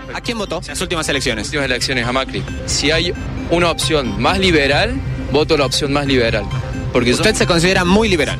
¿A quién votó en las últimas elecciones? Últimas elecciones a Macri. Si hay una opción más liberal, voto la opción más liberal. Porque ¿Usted se considera muy liberal?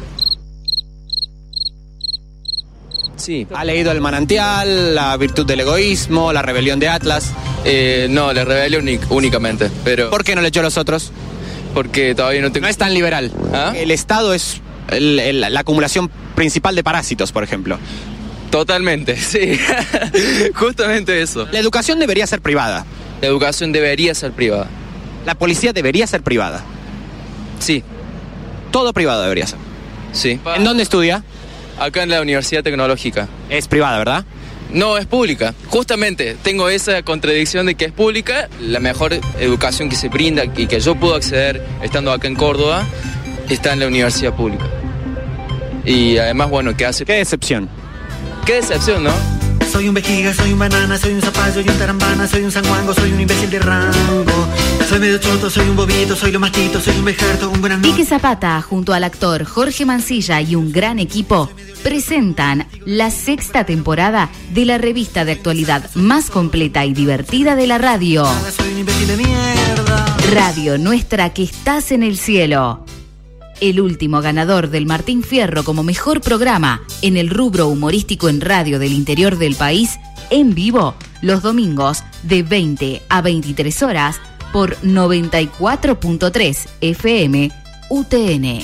Sí. ¿Ha leído El Manantial, La Virtud del Egoísmo, La Rebelión de Atlas? No, la rebelión únicamente, pero... ¿Por qué no leyó los otros? Porque todavía no tengo... No es tan liberal. ¿Ah? El Estado es la acumulación principal de parásitos, por ejemplo. Totalmente, sí. Justamente eso. La educación debería ser privada. La educación debería ser privada. La policía debería ser privada. Sí. Todo privado debería ser. Sí. ¿En dónde estudia? Acá en la Universidad Tecnológica. Es privada, ¿verdad? No, es pública. Justamente tengo esa contradicción de que es pública. La mejor educación que se brinda y que yo puedo acceder estando acá en Córdoba está en la universidad pública. Y además, bueno, ¿qué hace? Qué decepción. Qué decepción, ¿no? Soy un vejiga, soy un banana, soy un zapallo y un tarambana, soy un sanguango, soy un imbécil de rango. Soy medio choto, soy un bobito, soy lo mastito, soy un vejerto, un buenas noches. Quique Zapata, junto al actor Jorge Mancilla y un gran equipo, presentan la 6ª temporada de la revista de actualidad más completa y divertida de la radio. Soy un imbécil de mierda. Radio Nuestra, que estás en el cielo. El último ganador del Martín Fierro como mejor programa en el rubro humorístico en radio del interior del país, en vivo, los domingos de 20 a 23 horas por 94.3 FM UTN.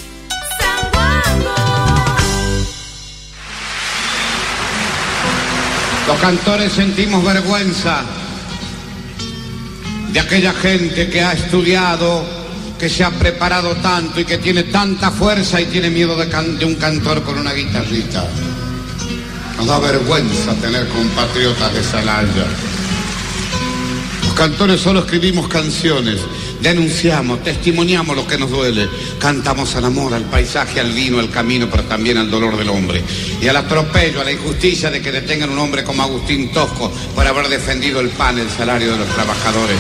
Los cantores sentimos vergüenza de aquella gente que ha estudiado, que se ha preparado tanto y que tiene tanta fuerza y tiene miedo de un cantor con una guitarrita. Nos da vergüenza tener compatriotas de Salaya. Los cantores solo escribimos canciones, denunciamos, testimoniamos lo que nos duele, cantamos al amor, al paisaje, al vino, al camino, pero también al dolor del hombre y al atropello, a la injusticia de que detengan un hombre como Agustín Tosco por haber defendido el pan, el salario de los trabajadores.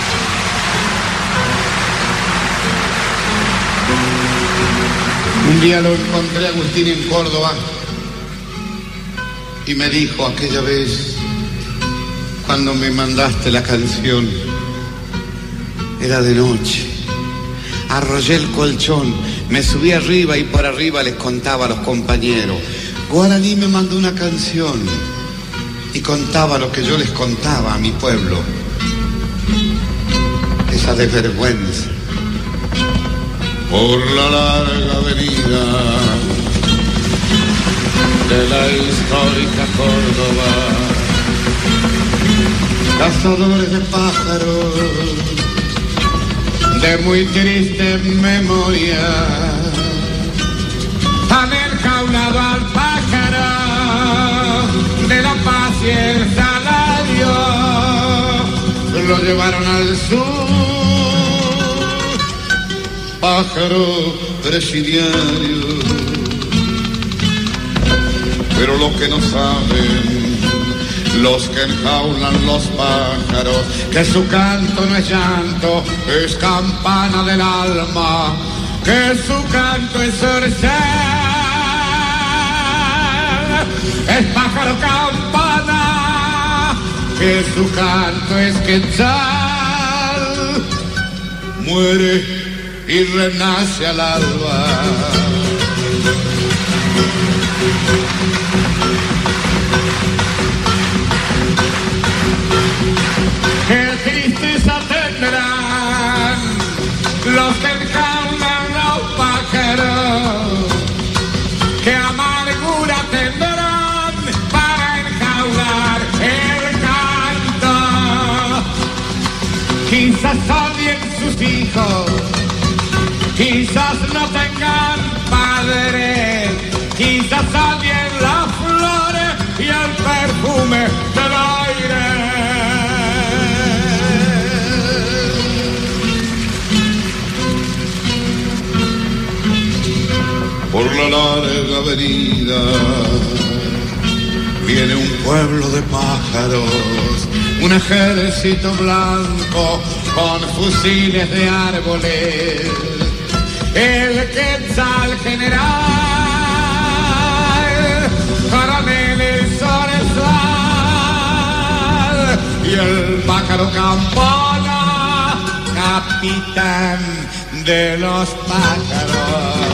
Un día lo encontré a Agustín en Córdoba y me dijo aquella vez, cuando me mandaste la canción, era de noche, arrollé el colchón, me subí arriba y por arriba les contaba a los compañeros. Guaraní me mandó una canción y contaba lo que yo les contaba a mi pueblo, esa desvergüenza. Por la larga avenida de la histórica Córdoba, cazadores de pájaros de muy triste memoria han enjaulado al pájaro de la paz y el salario, lo llevaron al sur, pájaro presidiario. Pero lo que no saben los que enjaulan los pájaros, que su canto no es llanto, es campana del alma, que su canto es orzal, es pájaro campana, que su canto es quetzal, muere y renace al alba. Qué tristeza tendrán los que enjaulan los pájaros, qué amargura tendrán para enjaular el canto. Quizás odien sus hijos, quizás no tengan padres, quizás odien las flores y el perfume del aire. Por la larga avenida viene un pueblo de pájaros, un ejército blanco con fusiles de árboles, el quetzal general, coronel el zorzal y el pájaro Campana, capitán de los pájaros.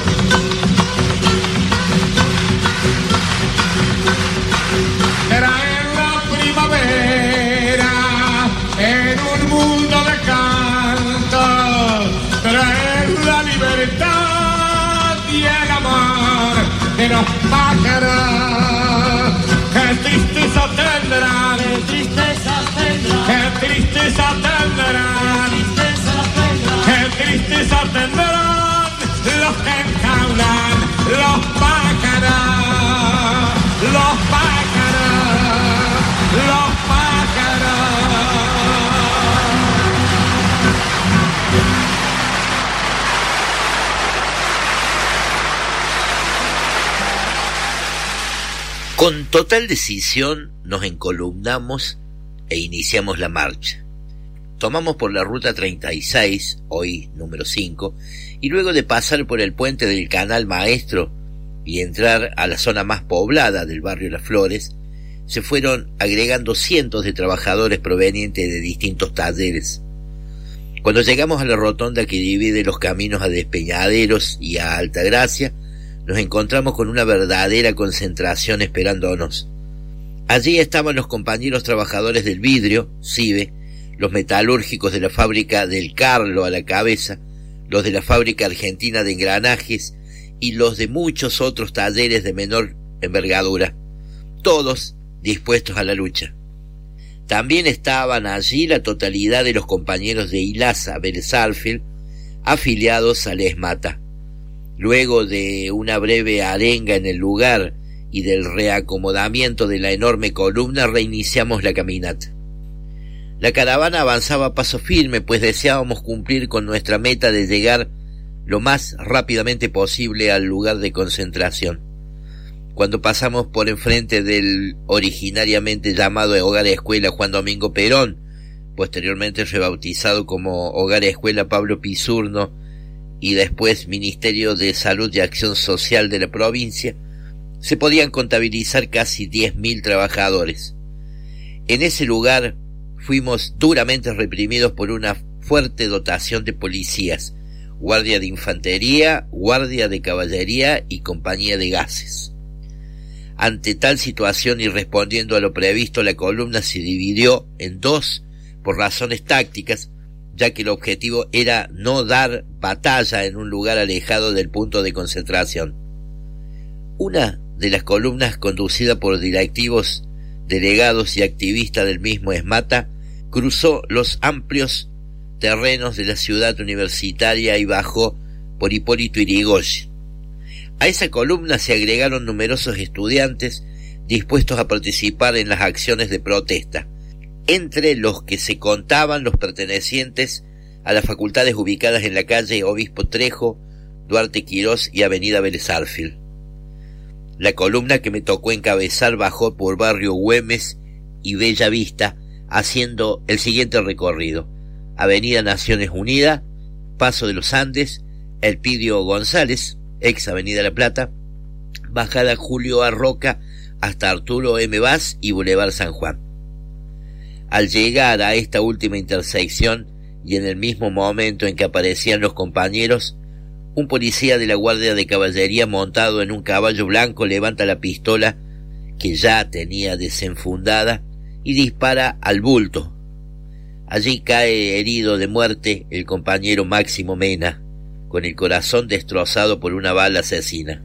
Era en la primavera, en un mundo de canto, traer la libertad y el amor de los pájaros. ¡Qué tristeza tendrán! ¡Qué tristeza tendrán! ¡Qué tristeza tendrán! ¡Qué tristeza tendrán los que enjaulan los pájaros! ¡Los pájaros! ¡Los pájaros! Con total decisión nos encolumnamos e iniciamos la marcha. Tomamos por la ruta 36, hoy número 5, y luego de pasar por el puente del Canal Maestro y entrar a la zona más poblada del barrio Las Flores, se fueron agregando cientos de trabajadores provenientes de distintos talleres. Cuando llegamos a la rotonda que divide los caminos a Despeñaderos y a Altagracia, nos encontramos con una verdadera concentración esperándonos. Allí estaban los compañeros trabajadores del vidrio, CIBE, los metalúrgicos de la fábrica del Carlo a la cabeza, los de la fábrica argentina de engranajes y los de muchos otros talleres de menor envergadura, todos dispuestos a la lucha. También estaban allí la totalidad de los compañeros de Ilasa, Vélez Sarsfield, afiliados a la ESMATA. Luego de una breve arenga en el lugar y del reacomodamiento de la enorme columna, reiniciamos la caminata. La caravana avanzaba a paso firme, pues deseábamos cumplir con nuestra meta de llegar lo más rápidamente posible al lugar de concentración. Cuando pasamos por enfrente del originariamente llamado Hogar Escuela Juan Domingo Perón, posteriormente rebautizado como Hogar Escuela Pablo Pisurno, y después Ministerio de Salud y Acción Social de la provincia, se podían contabilizar casi 10.000 trabajadores. En ese lugar fuimos duramente reprimidos por una fuerte dotación de policías, guardia de infantería, guardia de caballería y compañía de gases. Ante tal situación y respondiendo a lo previsto, la columna se dividió en dos por razones tácticas, ya que el objetivo era no dar batalla en un lugar alejado del punto de concentración. Una de las columnas, conducida por directivos, delegados y activistas del mismo ESMATA, cruzó los amplios terrenos de la ciudad universitaria y bajó por Hipólito Yrigoyen. A esa columna se agregaron numerosos estudiantes dispuestos a participar en las acciones de protesta, entre los que se contaban los pertenecientes a las facultades ubicadas en la calle Obispo Trejo, Duarte Quirós y avenida Vélez Sarsfield. La columna que me tocó encabezar bajó por barrio Güemes y Bella Vista, haciendo el siguiente recorrido: avenida Naciones Unidas, Paso de los Andes, Elpidio González, ex avenida La Plata, bajada Julio A. Roca hasta Arturo M. Vaz y Boulevard San Juan. Al llegar a esta última intersección y en el mismo momento en que aparecían los compañeros, un policía de la Guardia de Caballería montado en un caballo blanco levanta la pistola que ya tenía desenfundada y dispara al bulto. Allí cae herido de muerte el compañero Máximo Mena, con el corazón destrozado por una bala asesina.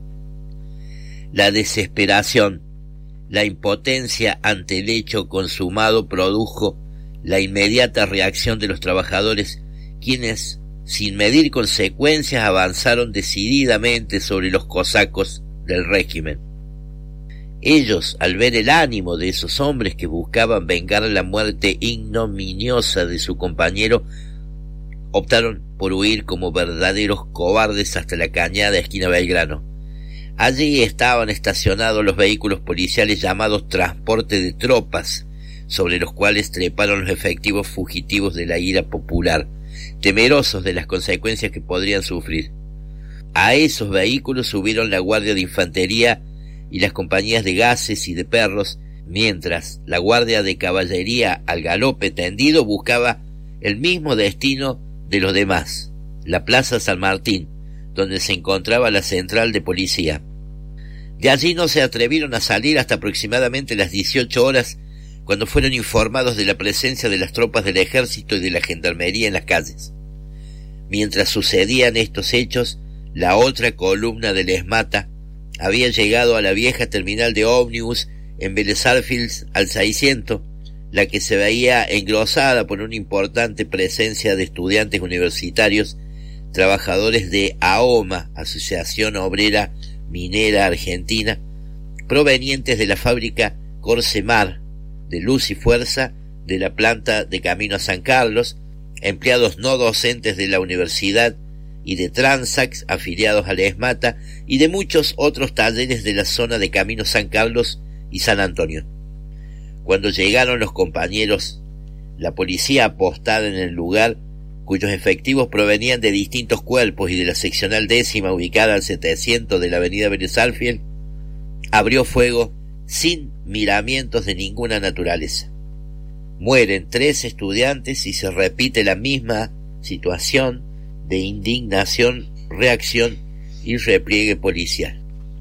La desesperación, la impotencia ante el hecho consumado produjo la inmediata reacción de los trabajadores, quienes, sin medir consecuencias, avanzaron decididamente sobre los cosacos del régimen. Ellos, al ver el ánimo de esos hombres que buscaban vengar la muerte ignominiosa de su compañero, optaron por huir como verdaderos cobardes hasta la cañada esquina Belgrano. Allí estaban estacionados los vehículos policiales llamados transporte de tropas, sobre los cuales treparon los efectivos fugitivos de la ira popular, temerosos de las consecuencias que podrían sufrir. A esos vehículos subieron la guardia de infantería y las compañías de gases y de perros, mientras la guardia de caballería al galope tendido buscaba el mismo destino de los demás, la Plaza San Martín, donde se encontraba la central de policía. De allí no se atrevieron a salir hasta aproximadamente las 18 horas, cuando fueron informados de la presencia de las tropas del ejército y de la gendarmería en las calles. Mientras sucedían estos hechos, la otra columna del ESMATA había llegado a la vieja terminal de ómnibus en Vélez Sarsfield al 600, la que se veía engrosada por una importante presencia de estudiantes universitarios, trabajadores de AOMA, Asociación Obrera Minera Argentina, provenientes de la fábrica Corsemar, de Luz y Fuerza, de la planta de Camino a San Carlos, empleados no docentes de la universidad y de Transax afiliados al ESMATA y de muchos otros talleres de la zona de Camino San Carlos y San Antonio. Cuando llegaron los compañeros, la policía apostada en el lugar, cuyos efectivos provenían de distintos cuerpos y de la seccional 10ª ubicada al 700 de la avenida Vélez Sarsfield, abrió fuego sin miramientos de ninguna naturaleza. Mueren 3 estudiantes y se repite la misma situación de indignación, reacción y repliegue policial.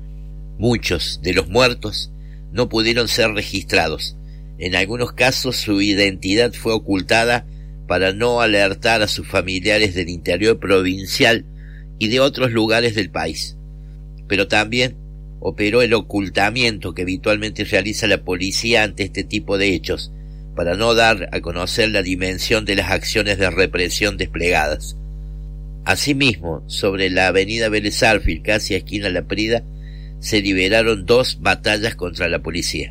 Muchos de los muertos no pudieron ser registrados. En algunos casos su identidad fue ocultada para no alertar a sus familiares del interior provincial y de otros lugares del país. Pero también operó el ocultamiento que habitualmente realiza la policía ante este tipo de hechos, para no dar a conocer la dimensión de las acciones de represión desplegadas. Asimismo, sobre la avenida Vélez Sarsfield, casi a esquina La Prida, se liberaron 2 batallas contra la policía.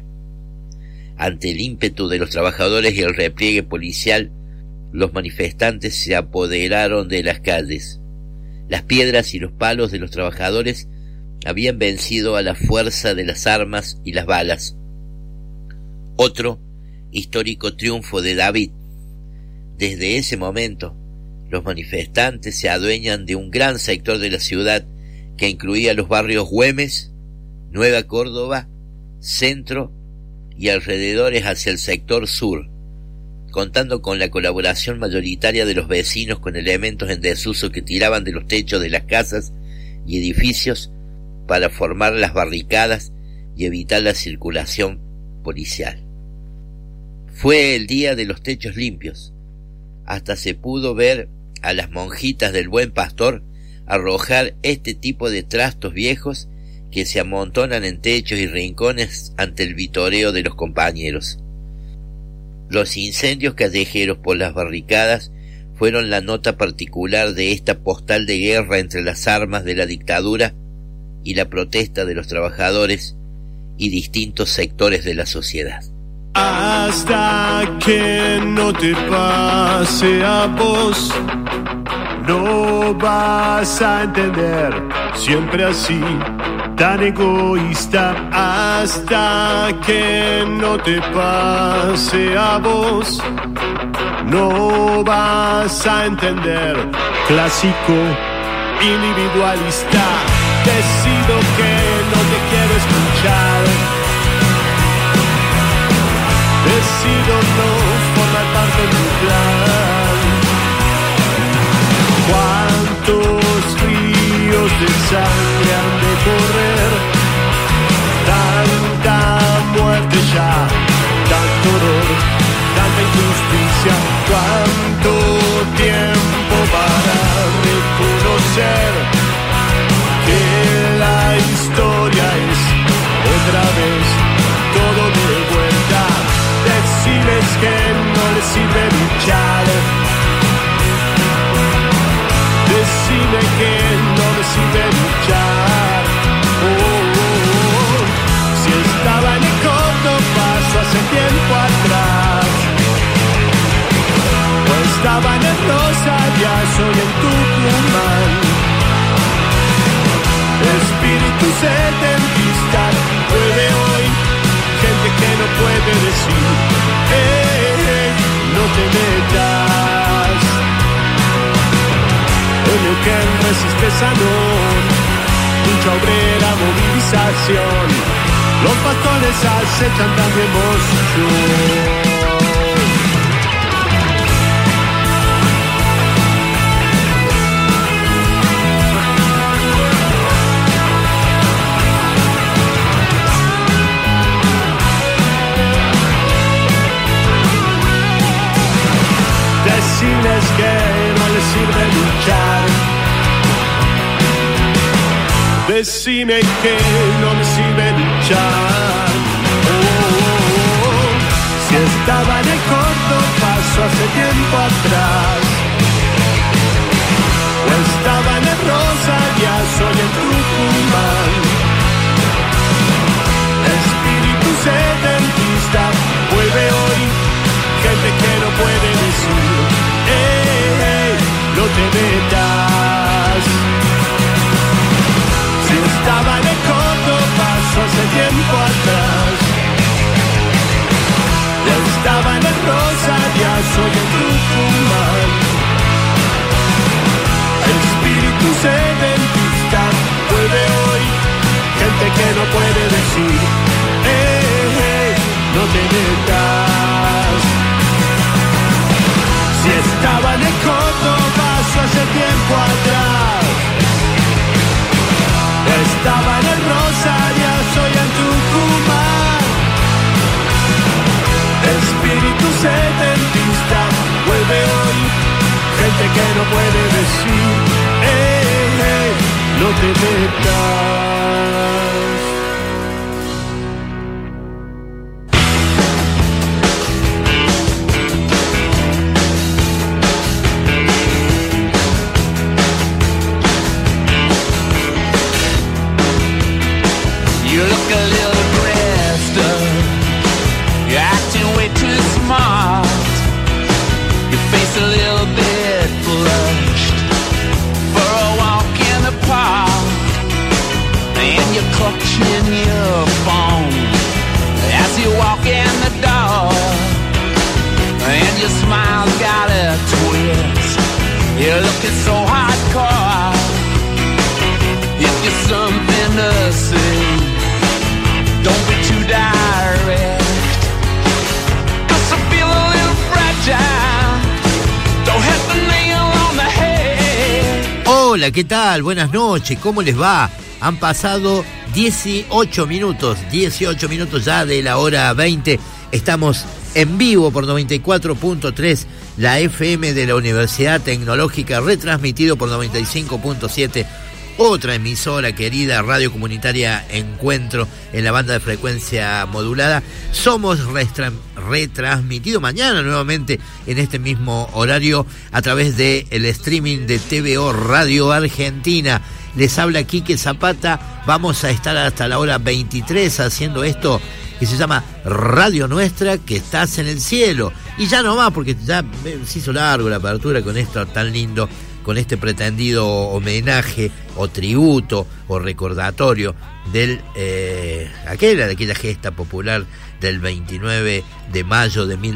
Ante el ímpetu de los trabajadores y el repliegue policial, los manifestantes se apoderaron de las calles. Las piedras y los palos de los trabajadores habían vencido a la fuerza de las armas y las balas. Otro histórico triunfo de David. Desde ese momento, los manifestantes se adueñan de un gran sector de la ciudad que incluía los barrios Güemes, Nueva Córdoba, Centro y alrededores hacia el sector sur, contando con la colaboración mayoritaria de los vecinos con elementos en desuso que tiraban de los techos de las casas y edificios para formar las barricadas y evitar la circulación policial. Fue el día de los techos limpios. Hasta se pudo ver a las monjitas del Buen Pastor arrojar este tipo de trastos viejos que se amontonan en techos y rincones ante el vitoreo de los compañeros. Los incendios callejeros por las barricadas fueron la nota particular de esta postal de guerra entre las armas de la dictadura y la protesta de los trabajadores y distintos sectores de la sociedad. Hasta que no te pase a vos, no vas a entender, siempre así, tan egoísta. Hasta que no te pase a vos, no vas a entender, clásico, individualista. Decido que no te quiero escuchar, decido no formar parte de tu plan. Cuántos ríos de sangre han de correr, tanta muerte ya, tanto dolor, tanta injusticia. Cuánto tiempo para reconocer que la historia es otra vez todo de vuelta. Deciles que no les sirve luchar, decime que no les sirve luchar. Si estaba en el corto paso hace tiempo atrás, o estaba en el Rosa, ya soy en Tucumán. Espíritu setentista, puede hoy gente que no puede decir, no te metas en el que resiste sanón, lucha obrera, movilización, Los pastores acechan también vos y yo. Decirles que no les sirve luchar. Decime que no me sirve luchar. Si estaba en el corto paso hace tiempo atrás, o estaba en el Rosa, ya soy en Tucumán. Espíritu sedentista vuelve hoy. Gente que no puede decir, no te metas. Si estaba en el corto paso hace tiempo atrás, ya estaba en el Rosa, ya soy en Tucumán. Espíritu sedentista vuelve hoy. Gente que no puede decir, no te metas. Si estaba en el corto paso hace tiempo atrás, estaba en el Rosa, ya soy en Tucumán. Espíritu sedentista vuelve hoy. Gente que no puede decir, no te metas. You look a little dressed up, you're acting way too smart, your face a little bit flushed for a walk in the park, and you're clutching your phone as you walk in the door, and your smile's got a twist, you're looking so hardcore. If you're something to say, don't be too direct, 'cause I feel a little fragile. Don't hit the nail on the head. Hola, ¿qué tal? Buenas noches, ¿cómo les va? Han pasado 18 minutos ya de la hora 20. Estamos en vivo por 94.3, la FM de la Universidad Tecnológica, retransmitido por 95.7. Otra emisora querida, Radio Comunitaria Encuentro, en la banda de frecuencia modulada. Somos retransmitido mañana nuevamente en este mismo horario a través del streaming de TVO Radio Argentina. Les habla Quique Zapata. Vamos a estar hasta la hora 23 haciendo esto que se llama Radio Nuestra, que estás en el cielo. Y ya no más, porque ya se hizo largo la apertura con esto tan lindo, con este pretendido homenaje o tributo o recordatorio de aquella gesta popular del 29 de mayo de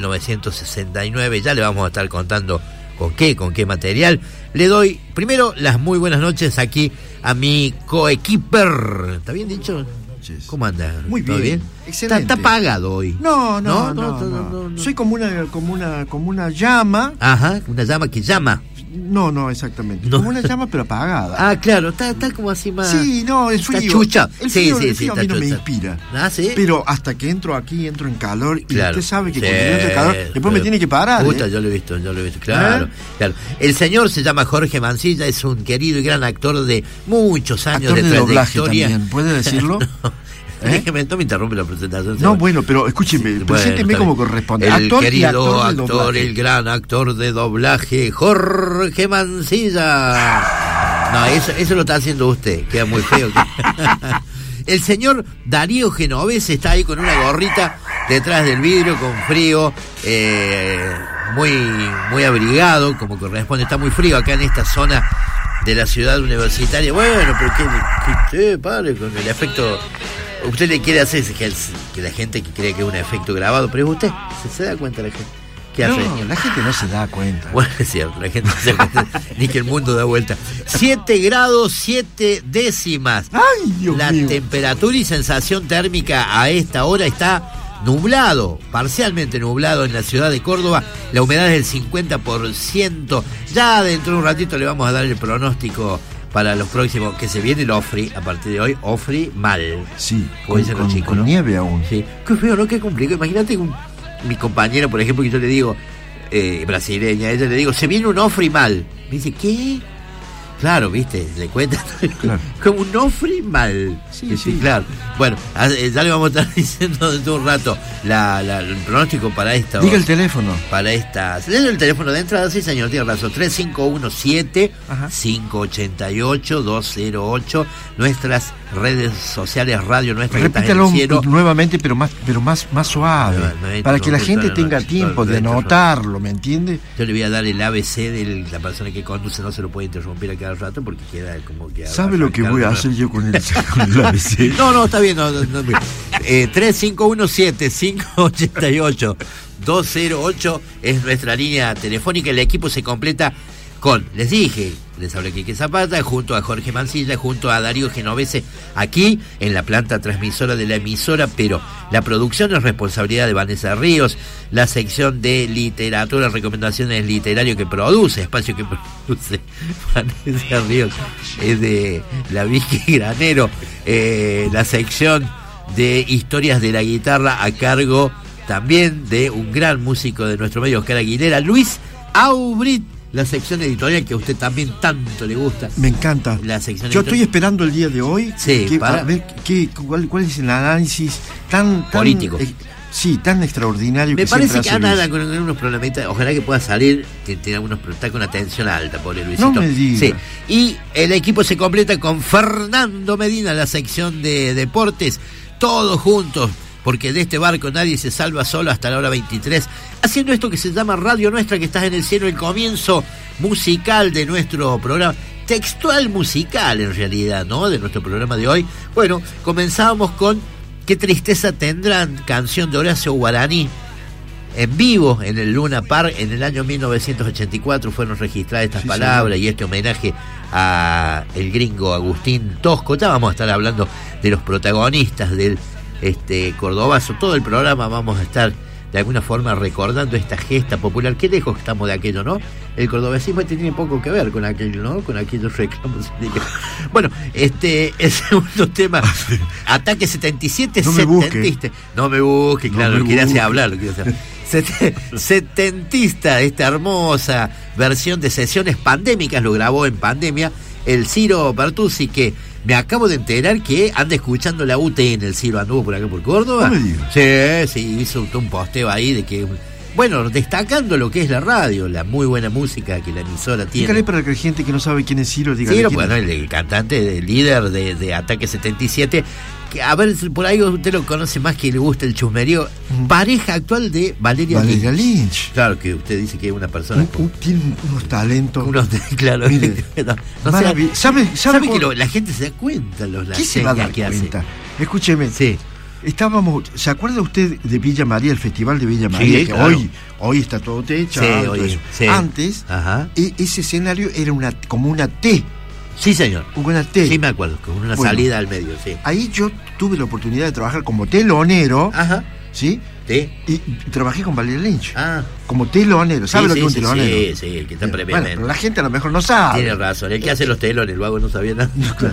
1969. Ya le vamos a estar contando con qué material. Le doy primero las muy buenas noches aquí a mi coequiper. ¿Está bien dicho? ¿Cómo anda? Muy bien. ¿Todo bien? Excelente. ¿Está apagado hoy? No. Soy como una llama. Ajá, una llama que llama. No, exactamente. No. Como una llama pero apagada. Ah, claro, está como así más. Sí, no, el frío. Está chucha. El frío Sí, a mí no me chucha. inspira. Ah, sí. Pero hasta que entro aquí, entro en calor. Claro. Y usted sabe que cuando entro en calor, después me tiene que parar. Puta, yo lo he visto, claro. El señor se llama Jorge Mancilla, es un querido y gran actor de muchos años actor de doblaje trayectoria. También, ¿puede decirlo? Déjeme, no me interrumpe la presentación. No, bueno, pero escúcheme, presénteme como corresponde. El actor querido y actor, el gran actor de doblaje, Jorge Mancilla. No, eso lo está haciendo usted, queda muy feo. El señor Darío Genovese está ahí con una gorrita detrás del vidrio, con frío, muy abrigado, como corresponde. Está muy frío acá en esta zona de la ciudad universitaria. Bueno, pero que pare con el efecto. Usted le quiere hacer que la gente que cree que es un efecto grabado, pero es usted, se da cuenta la gente ¿Qué hace? No, la gente no se da cuenta. Bueno, es cierto, la gente no se da cuenta ni que el mundo da vuelta. 7 grados 7 décimas. ¡Ay, Dios La mío! temperatura y sensación térmica a esta hora está nublado, parcialmente nublado en la ciudad de Córdoba. La humedad es del 50%. Ya dentro de un ratito le vamos a dar el pronóstico para los próximos, que se viene el Ofri, a partir de hoy, Ofri mal. Sí, como dicen los chicos, con ¿no? nieve aún. Sí, qué feo, ¿no? Qué complicado. Imagínate mi compañera, por ejemplo, que yo le digo, brasileña, a ella le digo, se viene un Ofri mal. Me dice, ¿qué? Claro, viste, le cuenta Claro. como un Ofri mal. Sí, sí. Claro. Bueno, ya le vamos a estar diciendo dentro de un rato el pronóstico para esta. Diga el teléfono. Para esta. ¿Se lee el teléfono de entrada? Sí, señor, tiene razón. 3517-588-208. Nuestras redes sociales, radio nuestra. Repítalo nuevamente, pero más suave. Nuevamente, para que la gente no, tenga tiempo de anotarlo, ¿me entiende? Yo le voy a dar el ABC de la persona que conduce, no se lo puede interrumpir a cada rato porque queda como que... ¿Sabe lo que voy a hacer yo con el ABC? No, está bien. 3517-588-208 es nuestra línea telefónica. El equipo se completa con, les dije, les hablé Quique Zapata, junto a Jorge Mancilla, junto a Darío Genovese, aquí en la planta transmisora de la emisora, pero la producción es responsabilidad de Vanessa Ríos, la sección de literatura, recomendaciones literario que produce, espacio que produce Vanessa Ríos, es de la Vicky Granero, la sección de historias de la guitarra a cargo también de un gran músico de nuestro medio, Oscar Aguilera, Luis Aubrit, la sección editorial que a usted también tanto le gusta. Me encanta. La sección Yo estoy esperando el día de hoy. Sí, para ver cuál es el análisis tan político. Sí, tan extraordinario. Me que parece que anda con unos problemitas. Ojalá que pueda salir. Tiene algunos, está con una tensión alta, pobre Luisito. No me diga. Sí. Y el equipo se completa con Fernando Medina, la sección de deportes. Todos juntos, porque de este barco nadie se salva solo hasta la hora 23, haciendo esto que se llama Radio Nuestra, que está en el cielo, el comienzo musical de nuestro programa, textual musical en realidad, ¿no? De nuestro programa de hoy. Bueno, comenzábamos con Qué tristeza tendrán, canción de Horacio Guaraní, en vivo en el Luna Park en el año 1984 fueron registradas estas palabras, señor. Y este homenaje a el gringo Agustín Tosco. Ya vamos a estar hablando de los protagonistas del cordobazo. Todo el programa vamos a estar de alguna forma recordando esta gesta popular. Qué lejos estamos de aquello, ¿no? El cordobesismo tiene poco que ver con aquello, ¿no? Con aquellos reclamos. Bueno, el segundo tema, Ataque 77, no setentista. No me busque, claro, lo quiere hacer hablar, lo quiere hacer. Setentista, esta hermosa versión de Sesiones Pandémicas, lo grabó en pandemia el Ciro Bertuzzi, que me acabo de enterar que anda escuchando la UTN. El Ciro anduvo por acá por Córdoba. No me digas. Sí, hizo un posteo ahí de que, bueno, destacando lo que es la radio, la muy buena música que la emisora tiene. Dígale para que la gente que no sabe quién es Ciro, dígale. Ciro, bueno, el cantante, el líder de Ataque 77, que, a ver, por ahí usted lo conoce más, que le gusta el chusmerío. Pareja actual de Valeria Lynch. Claro, que usted dice que es una persona tiene unos talentos. Claro. Mire, ¿Sabe que la gente se da cuenta ¿qué se va a dar cuenta? Escúcheme. Sí. ¿Se acuerda usted de Villa María, el festival de Villa María? Sí, que claro. hoy está todo techado. Sí. Antes, ese escenario era como una T. Sí, señor. Una T. Sí, me acuerdo, con una salida al medio, sí. Ahí yo tuve la oportunidad de trabajar como telonero. Ajá. ¿Sí? Sí. Y trabajé con Valeria Lynch. Ah. Como telonero. ¿Sabe lo que es un telonero? Sí, el que está previamente. Bueno, pero la gente a lo mejor no sabe. Tiene razón, el que hace los telones, el vago no sabía nada.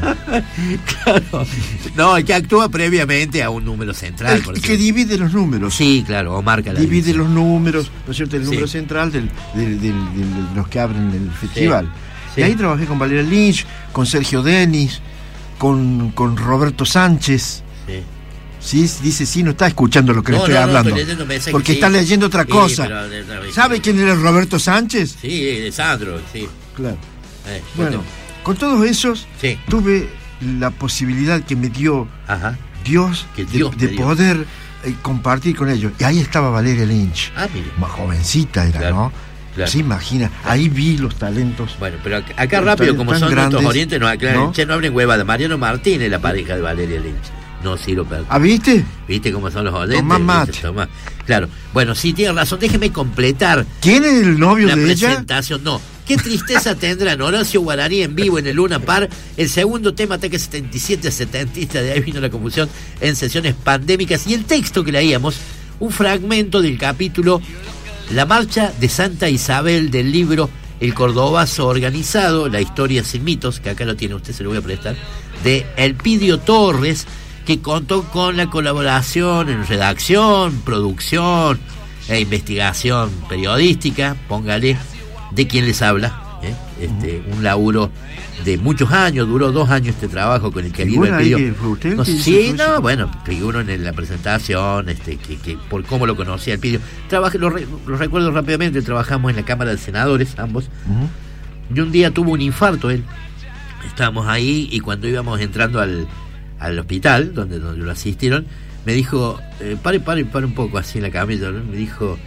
Claro. No, el que actúa previamente a un número central. El que divide los números. Sí, claro, o marca la divide los números, ¿no es cierto? El número central de los que abren el festival. Sí. Y ahí trabajé con Valeria Lynch, con Sergio Denis, con Roberto Sánchez. Sí, dice, sí, no está escuchando lo que le estoy hablando. Porque está leyendo otra cosa. ¿Sabe quién era Roberto Sánchez? Sí, de Sandro, sí. Claro. Bueno, con todos esos tuve la posibilidad que me dio Dios de poder compartir con ellos. Y ahí estaba Valeria Lynch. Más jovencita era, ¿no? Claro. Se imagina, ahí vi los talentos. Bueno, pero acá rápido, como son nuestros orientes, no aclaran, no hablen huevada. Mariano Martínez, la pareja de Valeria Lynch. No, Ciro Bertuzzi. ¿Ah, viste? ¿Viste cómo son los oyentes? Tomás mate. Claro. Bueno, sí, tiene razón. Déjeme completar. ¿Quién es el novio la de ella? presentación. No. Qué tristeza tendrán Horacio Guaraní en vivo en el Luna Par. El segundo tema, Ataque 77-70, de ahí vino la confusión, en sesiones pandémicas. Y el texto que leíamos, un fragmento del capítulo La Marcha de Santa Isabel del libro El Cordobazo Organizado, la historia sin mitos, que acá lo tiene usted, se lo voy a prestar, de Elpidio Torres, que contó con la colaboración en redacción, producción e investigación periodística, póngale, de quien les habla, un laburo de muchos años, duró 2 años este trabajo con el que Elpidio. ¿Fue usted? No, sí, no, bueno, figuro en la presentación, que por cómo lo conocía Elpidio. Lo recuerdo rápidamente, trabajamos en la Cámara de Senadores, ambos, y un día tuvo un infarto él. Estábamos ahí y cuando íbamos entrando al hospital, donde lo asistieron, me dijo, pare un poco así en la camilla, ¿no? Me dijo,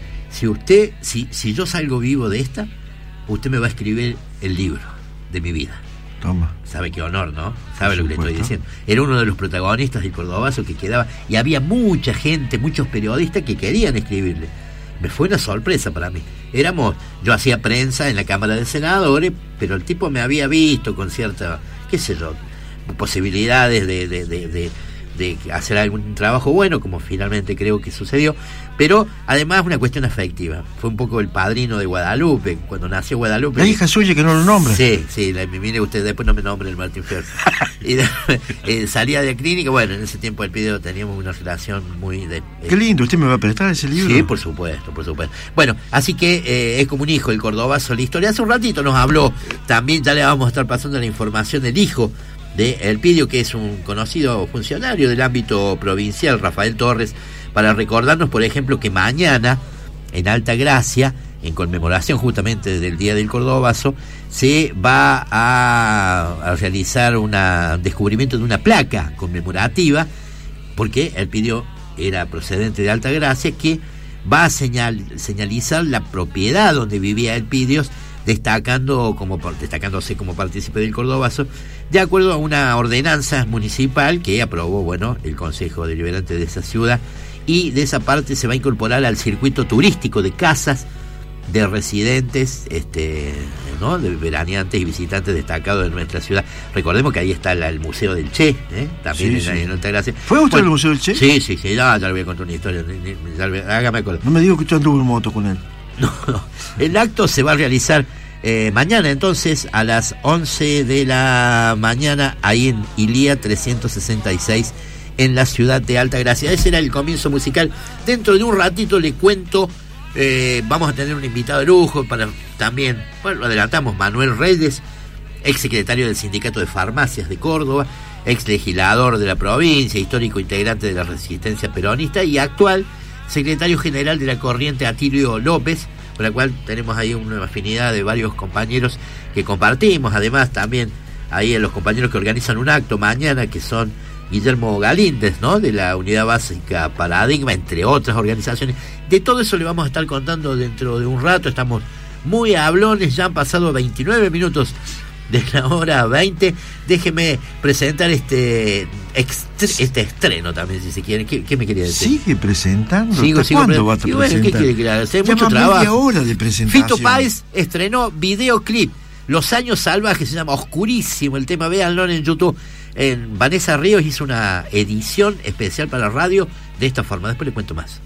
si yo salgo vivo de esta, usted me va a escribir el libro de mi vida. Toma. Sabe qué honor, ¿no? Sabe lo que le estoy diciendo. Era uno de los protagonistas del Cordobazo que quedaba, y había mucha gente, muchos periodistas que querían escribirle. Me fue una sorpresa para mí. Yo hacía prensa en la Cámara de Senadores, pero el tipo me había visto con cierta, qué sé yo, posibilidades de hacer algún trabajo bueno, como finalmente creo que sucedió, pero además una cuestión afectiva. Fue un poco el padrino de Guadalupe, cuando nació Guadalupe. La hija suya que no lo nombra. Sí, mire usted, después no me nombre el Martín Fierro. Y salía de la clínica, bueno, en ese tiempo Elpidio teníamos una relación muy de... Qué lindo, ¿usted me va a prestar ese libro? Sí, por supuesto. Bueno, así que es como un hijo el Cordobazo, la historia. Hace un ratito nos habló, también ya le vamos a estar pasando la información del hijo de Elpidio, que es un conocido funcionario del ámbito provincial, Rafael Torres, para recordarnos, por ejemplo, que mañana en Altagracia, en conmemoración justamente del Día del Cordobazo, se va a realizar un descubrimiento de una placa conmemorativa, porque Elpidio era procedente de Altagracia, que va a señalizar la propiedad donde vivía Elpidio, destacándose como partícipe del Cordobazo, de acuerdo a una ordenanza municipal que aprobó, el Consejo Deliberante de esa ciudad, y de esa parte se va a incorporar al circuito turístico de casas de residentes, de veraneantes y visitantes destacados de nuestra ciudad. Recordemos que ahí está el Museo del Che, también sí. en Altagracia. ¿Fue usted al Museo del Che? Sí, ya le voy a contar una historia, hágame acordar. No me digo que usted anduvo en moto con él. No. El acto se va a realizar mañana, entonces, a las 11 de la mañana, ahí en Ilía 366, en la ciudad de Altagracia. Ese era el comienzo musical. Dentro de un ratito le cuento, vamos a tener un invitado de lujo para también, lo adelantamos, Manuel Reyes, ex secretario del Sindicato de Farmacias de Córdoba, ex legislador de la provincia, histórico integrante de la Resistencia Peronista y actual secretario general de la Corriente Atilio López, con la cual tenemos ahí una afinidad de varios compañeros que compartimos. Además también ahí los compañeros que organizan un acto mañana, que son Guillermo Galíndez, de la Unidad Básica Paradigma, entre otras organizaciones. De todo eso le vamos a estar contando dentro de un rato. Estamos muy hablones, ya han pasado 29 minutos de la hora 20. Déjeme presentar este estreno también, si se quiere. ¿Qué me quería decir? ¿Sigue presentando? ¿Cuándo va a presentar? ¿Qué quiere que haga? Hace mucho trabajo. Media hora de presentación. Fito Páez estrenó videoclip, Los Años Salvajes, se llama, oscurísimo el tema, véanlo en YouTube. Vanessa Ríos hizo una edición especial para la radio de esta forma. Después le cuento más.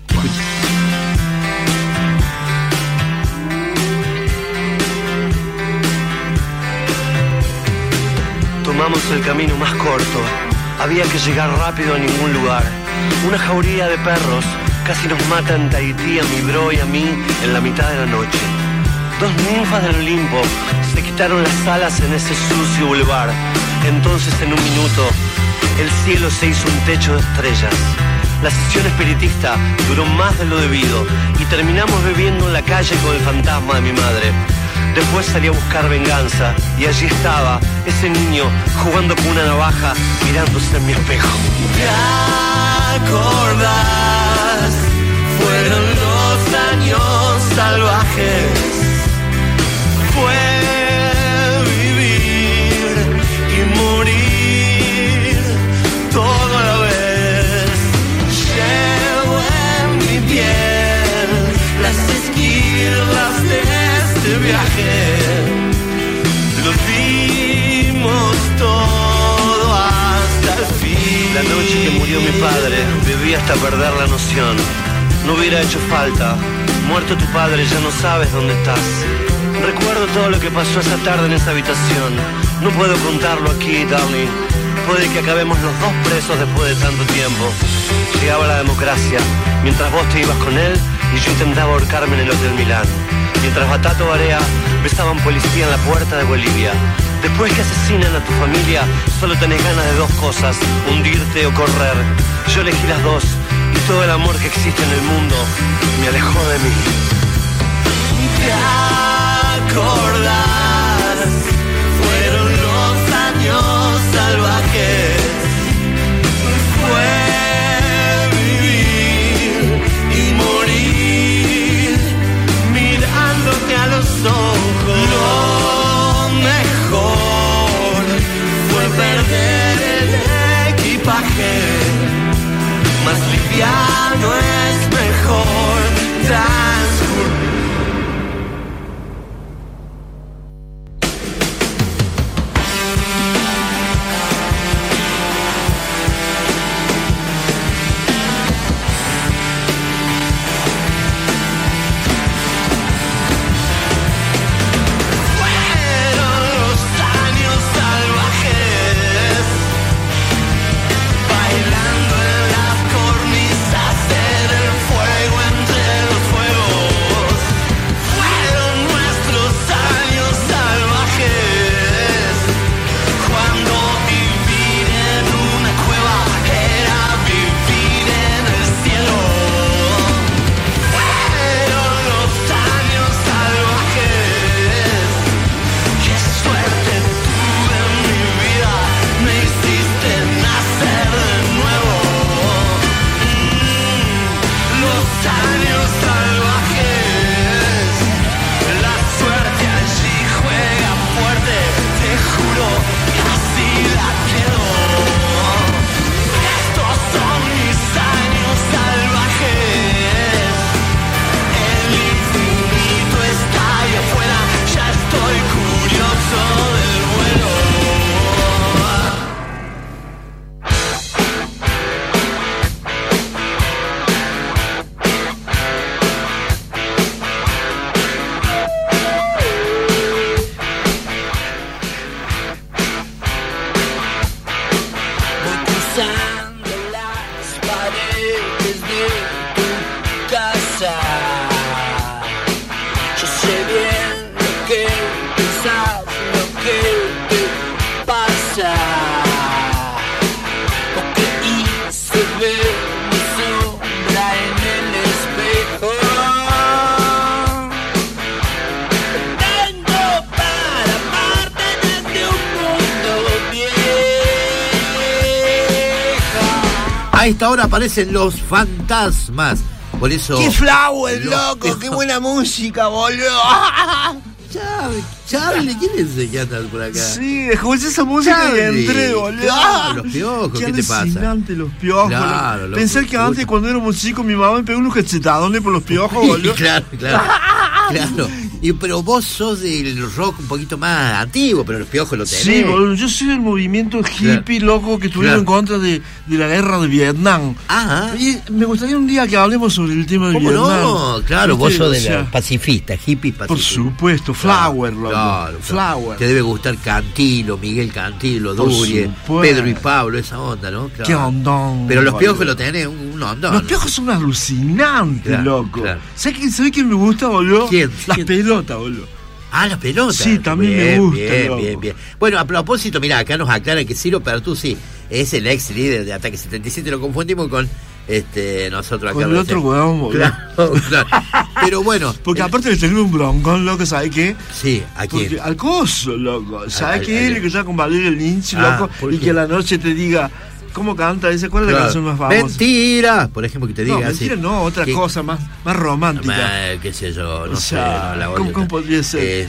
Tomamos el camino más corto. Había que llegar rápido a ningún lugar. Una jauría de perros casi nos mata en Tahití a mi bro y a mí en la mitad de la noche. 2 ninfas del Olimpo se quitaron las alas en ese sucio boulevard. Entonces, en un minuto, el cielo se hizo un techo de estrellas. La sesión espiritista duró más de lo debido y terminamos bebiendo en la calle con el fantasma de mi madre. Después salí a buscar venganza y allí estaba ese niño jugando con una navaja, mirándose en mi espejo. ¿Te acordás? Fueron los años salvajes. Fue vivir y morir todo a la vez. Llevo en mi piel viaje. Lo dimos todo hasta el fin. La noche que murió mi padre, viví hasta perder la noción. No hubiera hecho falta. Muerto tu padre, ya no sabes dónde estás. Recuerdo todo lo que pasó esa tarde en esa habitación. No puedo contarlo aquí, darling. Puede que acabemos los dos presos después de tanto tiempo. Llegaba la democracia, mientras vos te ibas con él y yo intentaba ahorcarme en el Hotel Milán. Mientras Batato Barea besaban policía en la puerta de Bolivia. Después que asesinan a tu familia, solo tenés ganas de dos cosas: hundirte o correr. Yo elegí las dos, y todo el amor que existe en el mundo me alejó de mí. ¿Te acordás? Fueron los años salvajes. Fue vivir y morir mirándote a los ojos. Lo mejor fue perder el equipaje. Más liviano es mejor transcurrir. A esta hora aparecen los fantasmas. Por eso. ¡Qué flower, loco! ¡Qué buena música, boludo! Charlie, ¿quién es ese que anda por acá? Sí, escuché esa música Charlie, y entré, boludo. Claro, los piojos, ¿qué te pasa? Alucinante los piojos. Claro, pensé que antes, cuando éramos chicos, mi mamá me pegó unos cachetadones por los piojos, boludo. Claro. Pero vos sos del rock un poquito más antiguo, pero los piojos lo tenés. Sí, boludo, yo soy del movimiento hippie, loco, que estuvieron en contra de la guerra de Vietnam. Ajá. Y me gustaría un día que hablemos sobre el tema de Vietnam. No, claro, vos sos de los pacifistas, hippie pacifista. Por supuesto, flower, loco. Claro. Flower. Te debe gustar Cantilo, Miguel Cantilo, Durie, Pedro y Pablo, esa onda, ¿no? Claro. Qué ondón. Pero los piojos lo tenés, un ondón. Los piojos son alucinantes, claro, loco. Claro. ¿Sabés quién me gusta, boludo? ¿Quién? Las pelotas, boludo. Ah, las pelotas. Sí, también me gusta. Bien. Bueno, a propósito, mirá, acá nos aclaran que Ciro Pertusi es el ex líder de Ataque 77, lo confundimos con nosotros acá. Con el otro huevón, boludo. Claro. Pero bueno. Porque aparte de tener un broncón, loco, ¿sabes qué? Sí, ¿a quién? Porque al coso, loco. ¿Sabes qué? El que está con Valeria Lynch, loco, y que a la noche te diga, ¿Cómo canta? ¿Esa cuál es la canción más famosa? Mentira, por ejemplo, que te diga así. Mentira no, otra cosa más romántica. Qué sé yo, no O sea, sé. ¿cómo podría ser?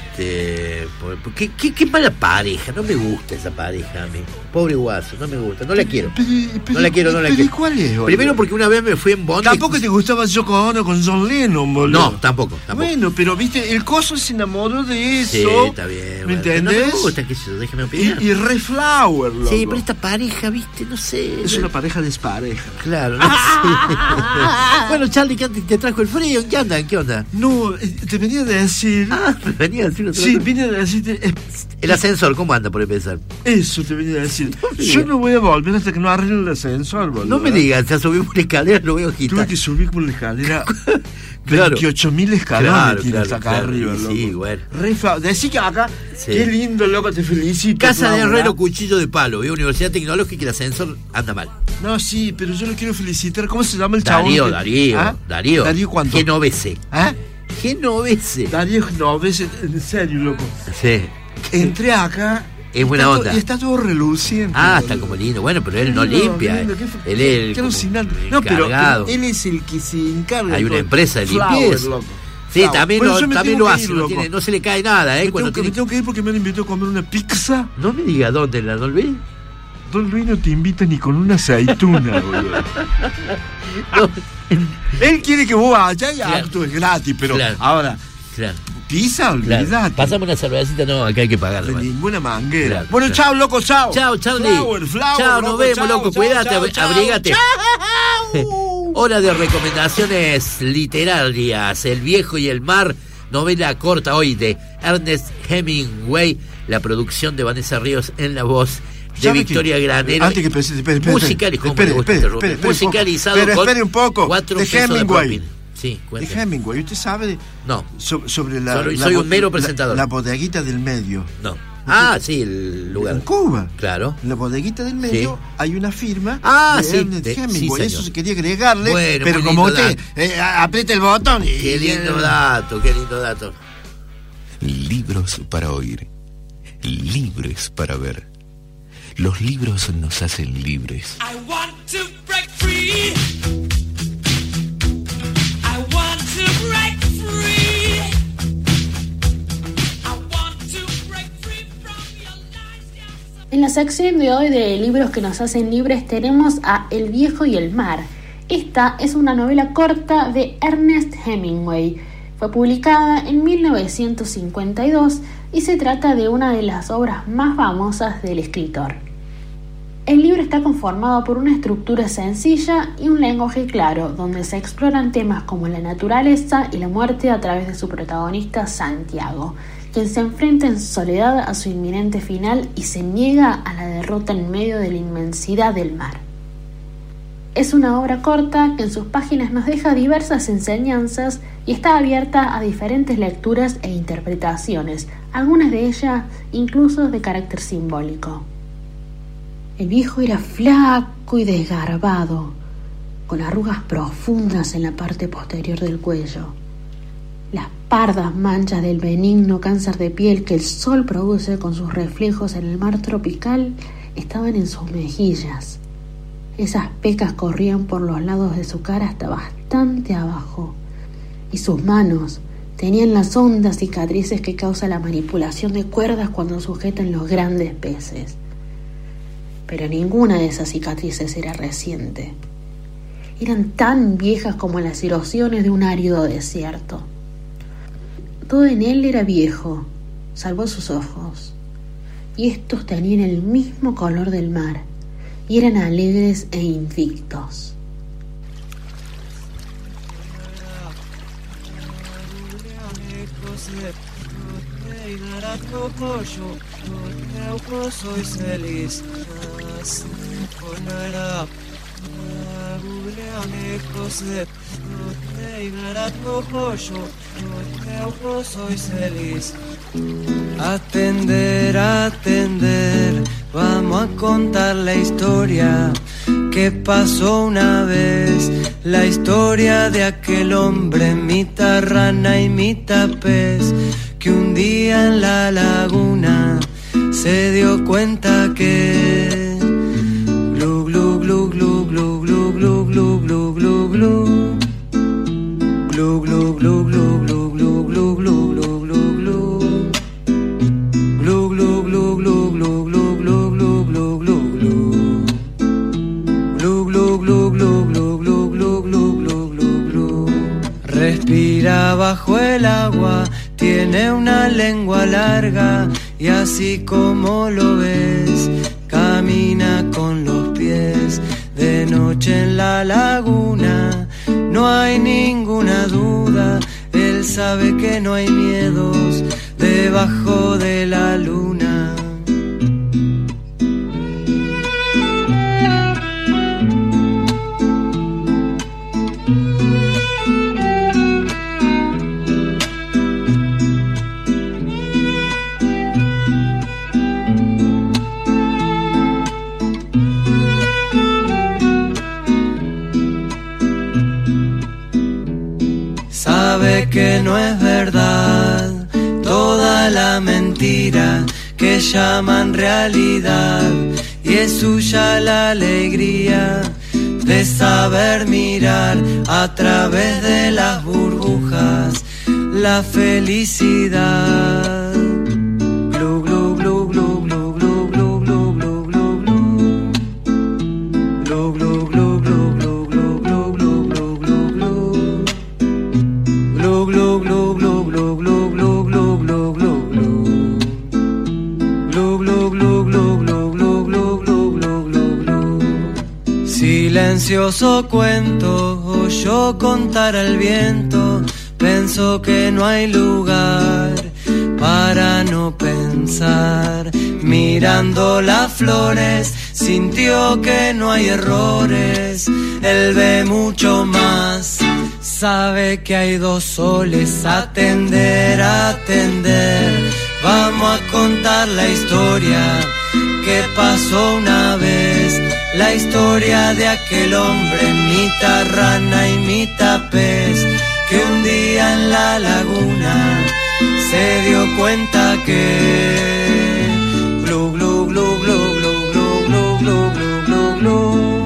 Qué mala pareja, no me gusta esa pareja a mí. Pobre Guaso, no me gusta, no la quiero. No la quiero. ¿Cuál es, boludo? Primero porque una vez me fui en Bondi. Tampoco te gustaba Yoko Ono con John Lennon, boludo. No, tampoco. Bueno, pero viste, el coso se enamoró de eso. Sí, está bien. ¿Me entendés? No me gusta, qué sé yo, déjame opinar. Y Ray Flower, loco. Sí, pero esta pareja, viste, no sé. Es una pareja despareja. Claro, no sé. Bueno, Charlie, ¿qué te trajo el frío? ¿En qué anda? ¿En qué onda? No, te venía a decir. Me venía a decir otra Sí, cosa. vine a decirte. El ascensor, ¿cómo anda por empezar? Eso te venía a decir. Yo no voy a volver hasta que no arregle el ascensor, boludo. No me digas, ya subimos una escalera, lo veo quitar. Tuve que subir por la escalera. Claro. 28.000 escalones tiene hasta acá claro. arriba, loco. Sí, bueno. Decí que acá, Sí. qué lindo, loco, te felicito. Casa de Flávora. Herrero, cuchillo de palo. Veo Universidad Tecnológica y el ascensor anda mal. No, sí, pero yo lo quiero felicitar. ¿Cómo se llama el chabón? Darío. ¿Darío cuánto? Genovese. ¿Ah? Genovese. Darío Genovese, en serio, loco. Sí. Entré acá. Es buena onda. Y está todo reluciente. Ah, boludo. está como lindo. Bueno, pero él no Qué lindo, limpia. qué lindo, Él es el qué como alucinante. No, pero encargado. él es el que se encarga. Hay de una todo. empresa de Flower, limpieza. loco. Sí, Flower. también, Bueno, yo me también tengo lo que hace. ir, loco. No se le cae nada, ¿eh? Me tengo que ir porque me han invitado a comer una pizza. No me diga dónde, ¿la Don Luis? Don Luis no te invita ni con una aceituna, boludo. No. Él quiere que vos vayas y Claro. actúes gratis, pero Claro. ahora, Claro. pizza, olvídate. Claro. Pasame una cervecita, no, acá hay que pagarla. De man. ninguna manguera. Claro, Bueno, claro. chao, loco, chao. Chao, Charlie. Flower, Chao, nos loco, vemos, chao, loco. chao, Cuídate, chao, chao, abrígate. chao. Hora de recomendaciones literarias. El viejo y el mar, novela corta hoy de Ernest Hemingway. La producción de Vanessa Ríos en la voz de ¿Sabe Victoria qué? Granero. Antes que empiece, espere, musicalizado pero con espere un poco. 4 De pesos de Hemingway. propina. Sí, De cuéntame. Hemingway, ¿usted sabe No. sobre la... Soy un mero presentador. La bodeguita del medio. No. Ah, sí, el lugar. En Cuba. Claro. En la bodeguita del medio Sí. hay una firma Ah, de sí, Ernest sí, Hemingway. señor. Eso se quería agregarle, Bueno, pero muy como lindo usted aprieta el botón y... Qué lindo dato, qué lindo dato. Libros para oír, libres para ver. Los libros nos hacen libres. I want to break free. I want to break free. I want to break free from your lies. En la sección de hoy de libros que nos hacen libres tenemos a El viejo y el mar. Esta es una novela corta de Ernest Hemingway. Fue publicada en 1952 y se trata de una de las obras más famosas del escritor. El libro está conformado por una estructura sencilla y un lenguaje claro, donde se exploran temas como la naturaleza y la muerte a través de su protagonista Santiago, quien se enfrenta en soledad a su inminente final y se niega a la derrota en medio de la inmensidad del mar. Es una obra corta que en sus páginas nos deja diversas enseñanzas y está abierta a diferentes lecturas e interpretaciones, algunas de ellas incluso de carácter simbólico. El viejo era flaco y desgarbado, con arrugas profundas en la parte posterior del cuello. Las pardas manchas del benigno cáncer de piel que el sol produce con sus reflejos en el mar tropical estaban en sus mejillas. Esas pecas corrían por los lados de su cara hasta bastante abajo, y sus manos tenían las hondas cicatrices que causa la manipulación de cuerdas cuando sujetan los grandes peces. Pero ninguna de esas cicatrices era reciente. Eran tan viejas como las erosiones de un árido desierto. Todo en él era viejo, salvo sus ojos, y estos tenían el mismo color del mar, y eran alegres e invictos. Soy feliz. Soy feliz. Atender, atender, vamos a contar la historia que pasó una vez, la historia de aquel hombre mitad rana y mitad pez, que un día en la laguna se dio cuenta que glu glu Glu glu glu glu glu glu glu glu glu. Glu glu glu glu glu glu glu glu glu glu glu. Glu glu glu glu glu glu glu glu glu glu glu. Respira bajo el agua, tiene una lengua larga y así como lo ves, camina con los pies. De noche en la laguna no hay ninguna duda, él sabe que no hay miedos debajo de la luna. Sabe que no es verdad toda la mentira que llaman realidad, y es suya la alegría de saber mirar a través de las burbujas la felicidad. Glu glu glu glu glu glu glu glu glu glu glu. Glu glu glu glu glu glu glu glu glu glu glu. Glu glu glu glu glu glu glu glu glu glu glu. Glu glu glu glu glu glu glu glu glu glu glu. Silencioso cuento oyó contar al viento, pensó que no hay lugar para no pensar. Mirando las flores sintió que no hay errores, él ve mucho más. Sabe que hay dos soles, atender, atender. Vamos a contar la historia que pasó una vez, la historia de aquel hombre, mitad rana y mitad pez, que un día en la laguna se dio cuenta que glu glu glu glu glu glu glu glu glu glu.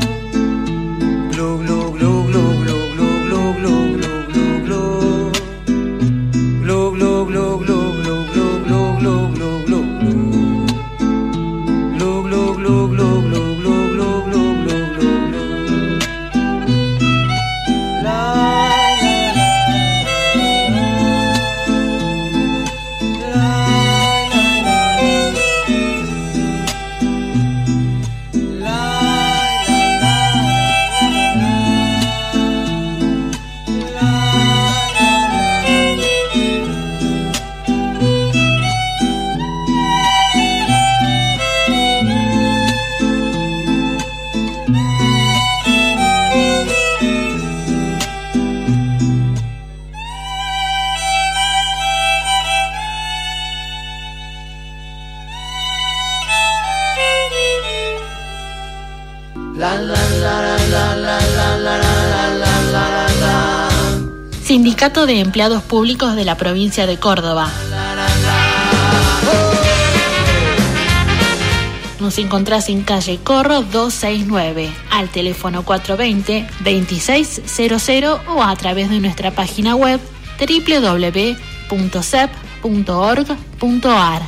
Sindicato de Empleados Públicos de la Provincia de Córdoba. Nos encontrás en calle Corro 269, al teléfono 420-2600 o a través de nuestra página web www.cep.org.ar.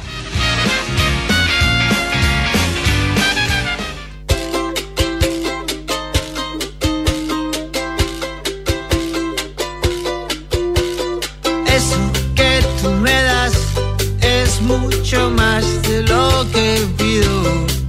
Mucho más de lo que pido,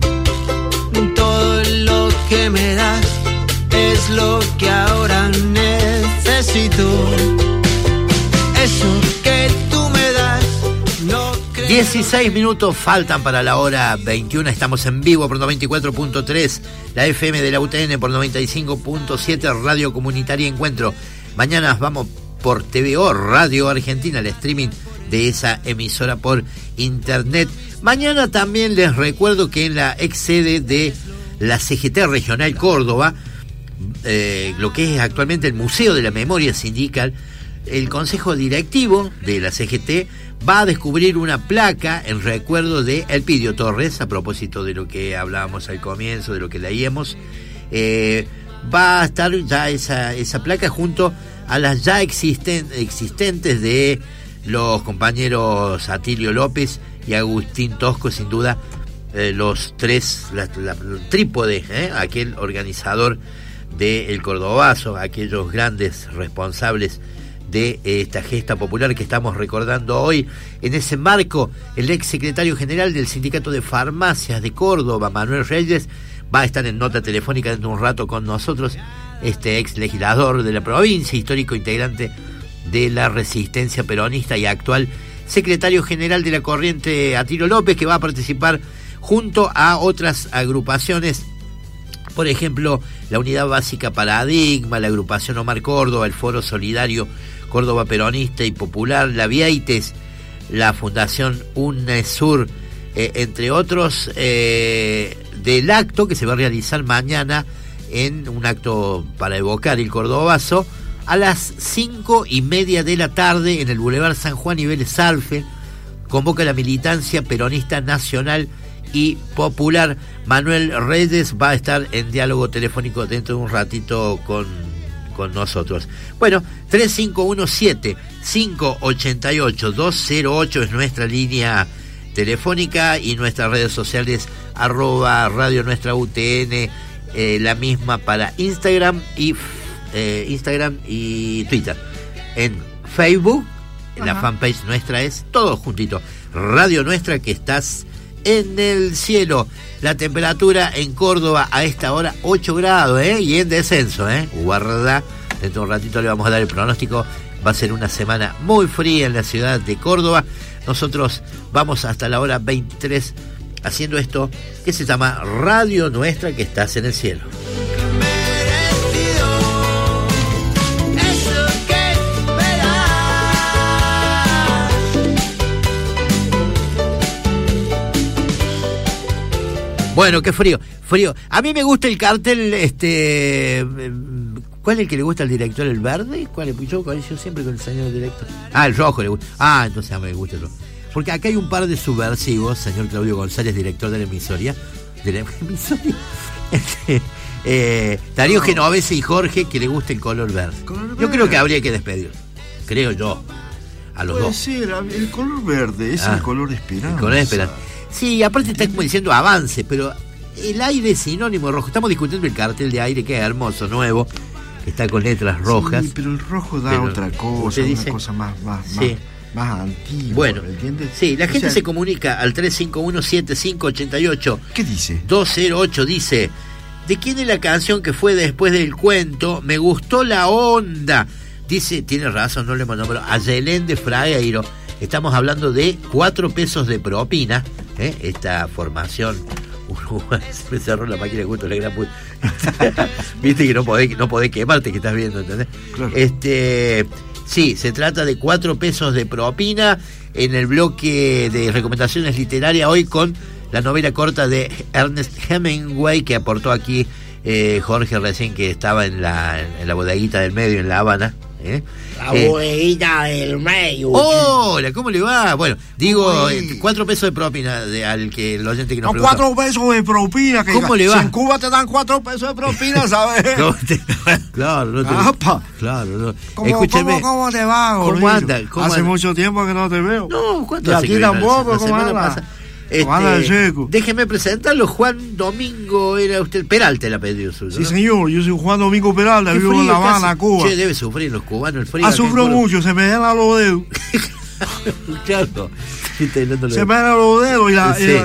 todo lo que me das es lo que ahora necesito. Eso que tú me das no creo. 16 minutos faltan para la hora 21. Estamos en vivo por 94.3, la FM de la UTN, por 95.7, Radio Comunitaria Encuentro. Mañana vamos por TVO, Radio Argentina, el streaming de esa emisora por internet. Mañana también les recuerdo que en la ex sede de la CGT Regional Córdoba, lo que es actualmente el Museo de la Memoria Sindical, el Consejo Directivo de la CGT va a descubrir una placa en recuerdo de Elpidio Torres, a propósito de lo que hablábamos al comienzo, de lo que leíamos. Va a estar ya esa placa junto a las ya existentes de los compañeros Atilio López y Agustín Tosco, sin duda los tres, la trípode, aquel organizador del Cordobazo, aquellos grandes responsables de esta gesta popular que estamos recordando hoy. En ese marco, el ex secretario general del Sindicato de Farmacias de Córdoba, Manuel Reyes, va a estar en nota telefónica dentro de un rato con nosotros, este ex legislador de la provincia, histórico integrante de la resistencia peronista y actual secretario general de la corriente Atilio López, que va a participar junto a otras agrupaciones, por ejemplo, la Unidad Básica Paradigma, la agrupación Omar Córdoba, el Foro Solidario Córdoba Peronista y Popular, la Vieites, la Fundación UNESUR, entre otros, del acto que se va a realizar mañana en un acto para evocar el Cordobazo a las 5:30 de la tarde en el Boulevard San Juan y Vélez Sarsfield. Convoca la militancia peronista nacional y popular. Manuel Reyes va a estar en diálogo telefónico dentro de un ratito con nosotros. Bueno, 3517-588-208 es nuestra línea telefónica y nuestras redes sociales @Radio Nuestra UTN, la misma para Instagram y Twitter. En Facebook, la fanpage nuestra es todo juntito, Radio Nuestra, que estás en el cielo. La temperatura en Córdoba a esta hora 8 grados, y en descenso, guarda. Dentro de un ratito le vamos a dar el pronóstico. Va a ser una semana muy fría en la ciudad de Córdoba. Nosotros vamos hasta la hora 23 haciendo esto que se llama Radio Nuestra, que estás en el cielo. Bueno, qué frío. A mí me gusta el cartel, ¿cuál es el que le gusta al director? ¿El verde? ¿Cuál es? Yo coincido siempre con el señor director. El rojo le gusta. Entonces a mí me gusta el rojo. Porque acá hay un par de subversivos, señor Claudio González, director de la emisoria. Darío Genovese y Jorge, que le gusta el color verde. Yo creo que habría que despedirlo. Creo yo. A los dos. Puede ser, el color verde es el color esperanza. El color esperanza. Sí, aparte está como diciendo avance, pero el aire es sinónimo de rojo. Estamos discutiendo el cartel de aire, que es hermoso, nuevo, que está con letras rojas. Sí, pero el rojo da otra cosa, una cosa más antigua. Bueno, ¿entiendes? Sí, la gente se comunica al 351-7588. ¿Qué dice? 208 dice: ¿de quién es la canción que fue después del cuento? Me gustó la onda. Dice, tiene razón, no le mandó, pero a Yelén de Fragueiro. Estamos hablando de 4 pesos de propina, esta formación uruguaya. Se me cerró la máquina de gusto, la gran puta. Viste que no podés quemarte, que estás viendo, ¿entendés? Claro. Sí, se trata de 4 pesos de propina en el bloque de recomendaciones literarias, hoy con la novela corta de Ernest Hemingway, que aportó aquí Jorge recién, que estaba en la bodeguita del medio en La Habana. La bodeguita del medio. Hola, ¿cómo le va? Bueno, digo, 4 pesos de propina al que el oyente que nos pregunta. 4 pesos de propina. ¿Cómo le va? Si en Cuba te dan 4 pesos de propina, ¿sabes? Claro, no te... Claro, no. Escúcheme. ¿Cómo te va, gordillo? ¿Cómo anda? Hace mucho tiempo que no te veo. No, ¿cuánto hace? Y aquí tampoco, ¿cómo anda? Déjeme presentarlo. Juan Domingo, era usted Peralta, el apellido suyo, ¿no? Sí, señor, yo soy Juan Domingo Peralta, vivo en La Habana, Cuba. Che, debe sufrir los cubanos el frío. Sufro mucho, se me dan los dedos. Claro. Se me dan los dedos y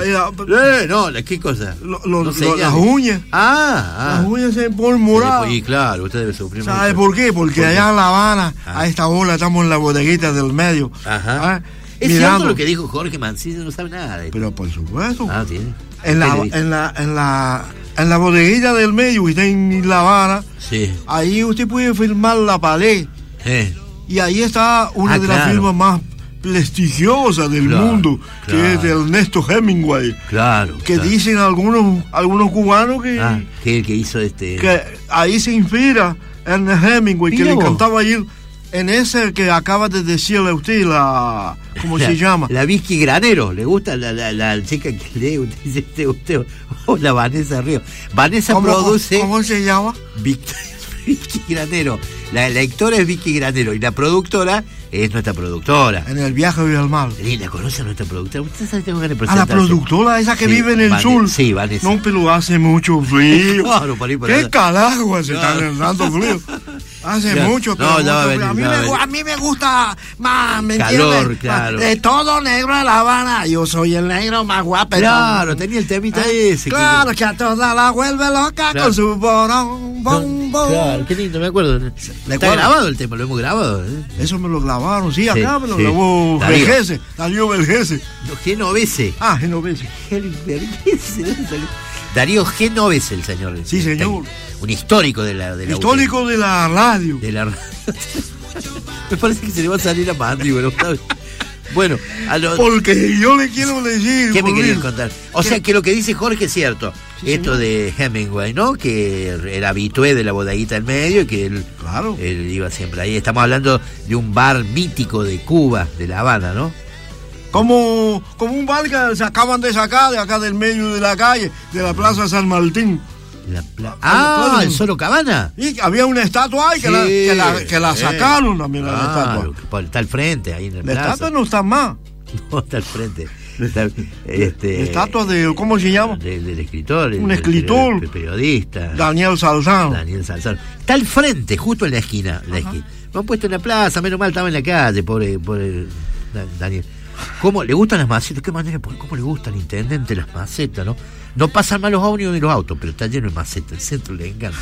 ¿qué cosa? Las uñas. Las uñas se ponen moradas. Y claro, usted debe sufrir mucho. ¿Sabe por qué? Porque allá en La Habana, a esta hora estamos en la bodeguita del medio. Ajá. Es cierto lo que dijo Jorge Mancilla, no sabe nada de esto. Pero por supuesto. Tiene. En la bodeguita del medio, que está en La Habana, sí. Ahí usted puede firmar la pared. Y ahí está una de las firmas más prestigiosas del mundo, que es de Ernesto Hemingway. Que dicen algunos cubanos que el que hizo que ahí se inspira Ernest Hemingway. Mira, que le encantaba ir en ese que acaba de decirle a usted, ¿cómo se llama? La Whisky Granero. ¿Le gusta la chica que lee? Usted dice usted. La Vanessa Río. Vanessa produce. ¿Cómo se llama? Vicky Granero. La lectora es Vicky Granero y la productora es nuestra productora. En el viaje del mar. ¿La conoce a nuestra productora? ¿Usted sabe que tengo que A la representarse? productora esa que vive en el sur. Sí, Vanessa. No, pero hace mucho frío. Claro, por ahí, por ¿Qué allá. carajo se está dando frío? Hace Ya. mucho, pero, No, ya va a mucho venir, frío. ya va a venir. A mí me gusta más, ¿me Calor, entiendes? claro. De todo negro de La Habana, yo soy el negro más guapo. Claro, tenía el temita ese. Claro, que a toda la vuelve loca Claro. con su borón, bom, bom. Claro, qué lindo, me acuerdo. Está grabado el tema, lo hemos grabado. Eso me lo grabaron, sí, acá Sí, me lo sí. grabó Darío. Vergese, Darío Vergese. Genovese. Ah, Genovese. Darío Genovese, el señor. Sí, señor. Un histórico de la Histórico de la radio. De la radio. Me parece que se le va a salir la mandíbula. ¿Sabes? Bueno, porque yo le quiero decir. ¿Qué me Bolín, querías contar? O sea que lo que dice Jorge es cierto. Sí, esto señor. de Hemingway, ¿no? Que era habitué de la bodeguita del medio y que él iba siempre ahí. Estamos hablando de un bar mítico de Cuba, de La Habana, ¿no? Como un bar que se acaban de sacar de acá del medio de la calle, de la Plaza San Martín. ¿el Solo Cabana? Y había una estatua ahí que la sacaron también, la estatua. Está al frente, ahí en el La plaza. estatua no está más. No, está al frente. Está, Estatua de, ¿cómo se llama? Del escritor. Un escritor. El periodista. Daniel Salzano. Daniel Salzano. Está al frente, justo en la esquina. Lo han puesto en la plaza, menos mal estaba en la calle, pobre Daniel. ¿Cómo le gustan las macetas? ¿Qué manera? ¿Cómo le gusta al intendente las macetas, no? No pasan mal los ómnibus ni los autos, pero está lleno de macetas. El centro le encanta.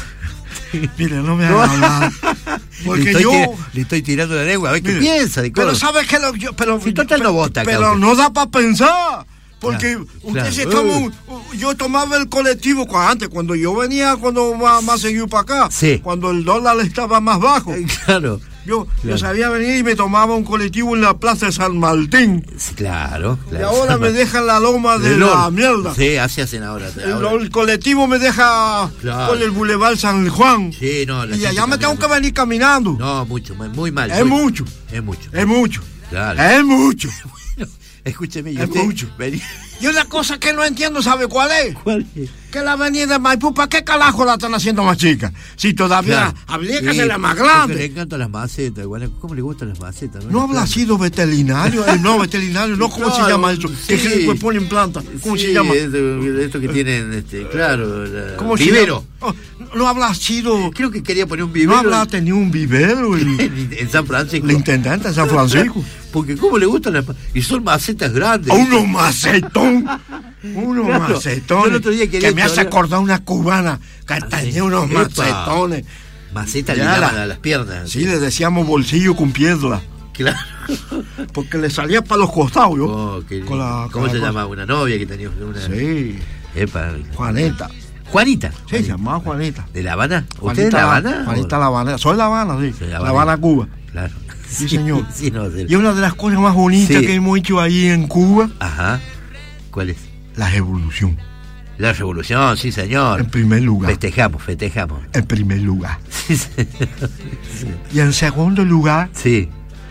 Mire, no me haga hablar. Porque le estoy tirando la lengua, a ver qué Mire, piensa de pero cosas. ¿sabes qué? Si total no vota, pero Cauca. no da para pensar. Porque usted claro. se toma yo tomaba el colectivo antes, cuando yo venía, cuando más seguido para acá, Sí. cuando el dólar estaba más bajo. Claro. Yo Claro. sabía venir y me tomaba un colectivo en la Plaza de San Martín. Sí, claro. Y ahora me dejan la loma de la mierda. Sí, así hacen ahora. El colectivo me deja Claro. por el Boulevard San Juan. Sí, no, la Y gente allá me caminando. tengo que venir caminando. No, mucho, muy mal. Es mucho. Es mucho. Es mucho. Claro. Es mucho. Escúcheme, ¿y Es usted? mucho. Y una cosa que no entiendo, ¿sabe cuál es? ¿Cuál es? Que la avenida de Maipú, ¿para qué carajo la están haciendo más chica? Si todavía habría que hacerla más porque grande. le encantan las macetas, igual. ¿Cómo le gustan las macetas? ¿No habrá sido veterinario? No, veterinario, no, ¿cómo se Claro, llama eso? sí. Que después ponen planta. ¿Cómo se Sí, llama? Esto que tienen, claro, ¿Cómo se vivero. llama? No habrá sido. Creo que quería poner un vivero. No habrá tenido un vivero en San Francisco. el intendente de San Francisco. Porque ¿cómo le gustan las y son macetas grandes? Uno macetón. Uno Claro. macetón. Yo el otro día quería Que me hace hablar- acordar una cubana que tenía unos Epa. macetones. Macetas le Ya llaman la- a las piernas. Sí, le decíamos bolsillo con piedra. Claro. Porque le salía para los costados, ¿yo? Oh, qué lindo. Con la- ¿Cómo con la se cosa. llama? Una novia que tenía una. Sí. Epa. Juanita. Juanita. Sí, se llamaba Juanita. ¿De La Habana? ¿Usted Juanita es de La Habana? Juanita La Habana. Soy La Habana, sí. Soy La Habana, Cuba. Claro. Sí, señor. Sí, no, sí. Y una de las cosas más bonitas Sí. que hemos hecho ahí en Cuba, Ajá. ¿Cuál es? la revolución. La revolución, sí, señor. En primer lugar. Festejamos. En primer lugar. Sí, señor. Y en segundo lugar, Sí.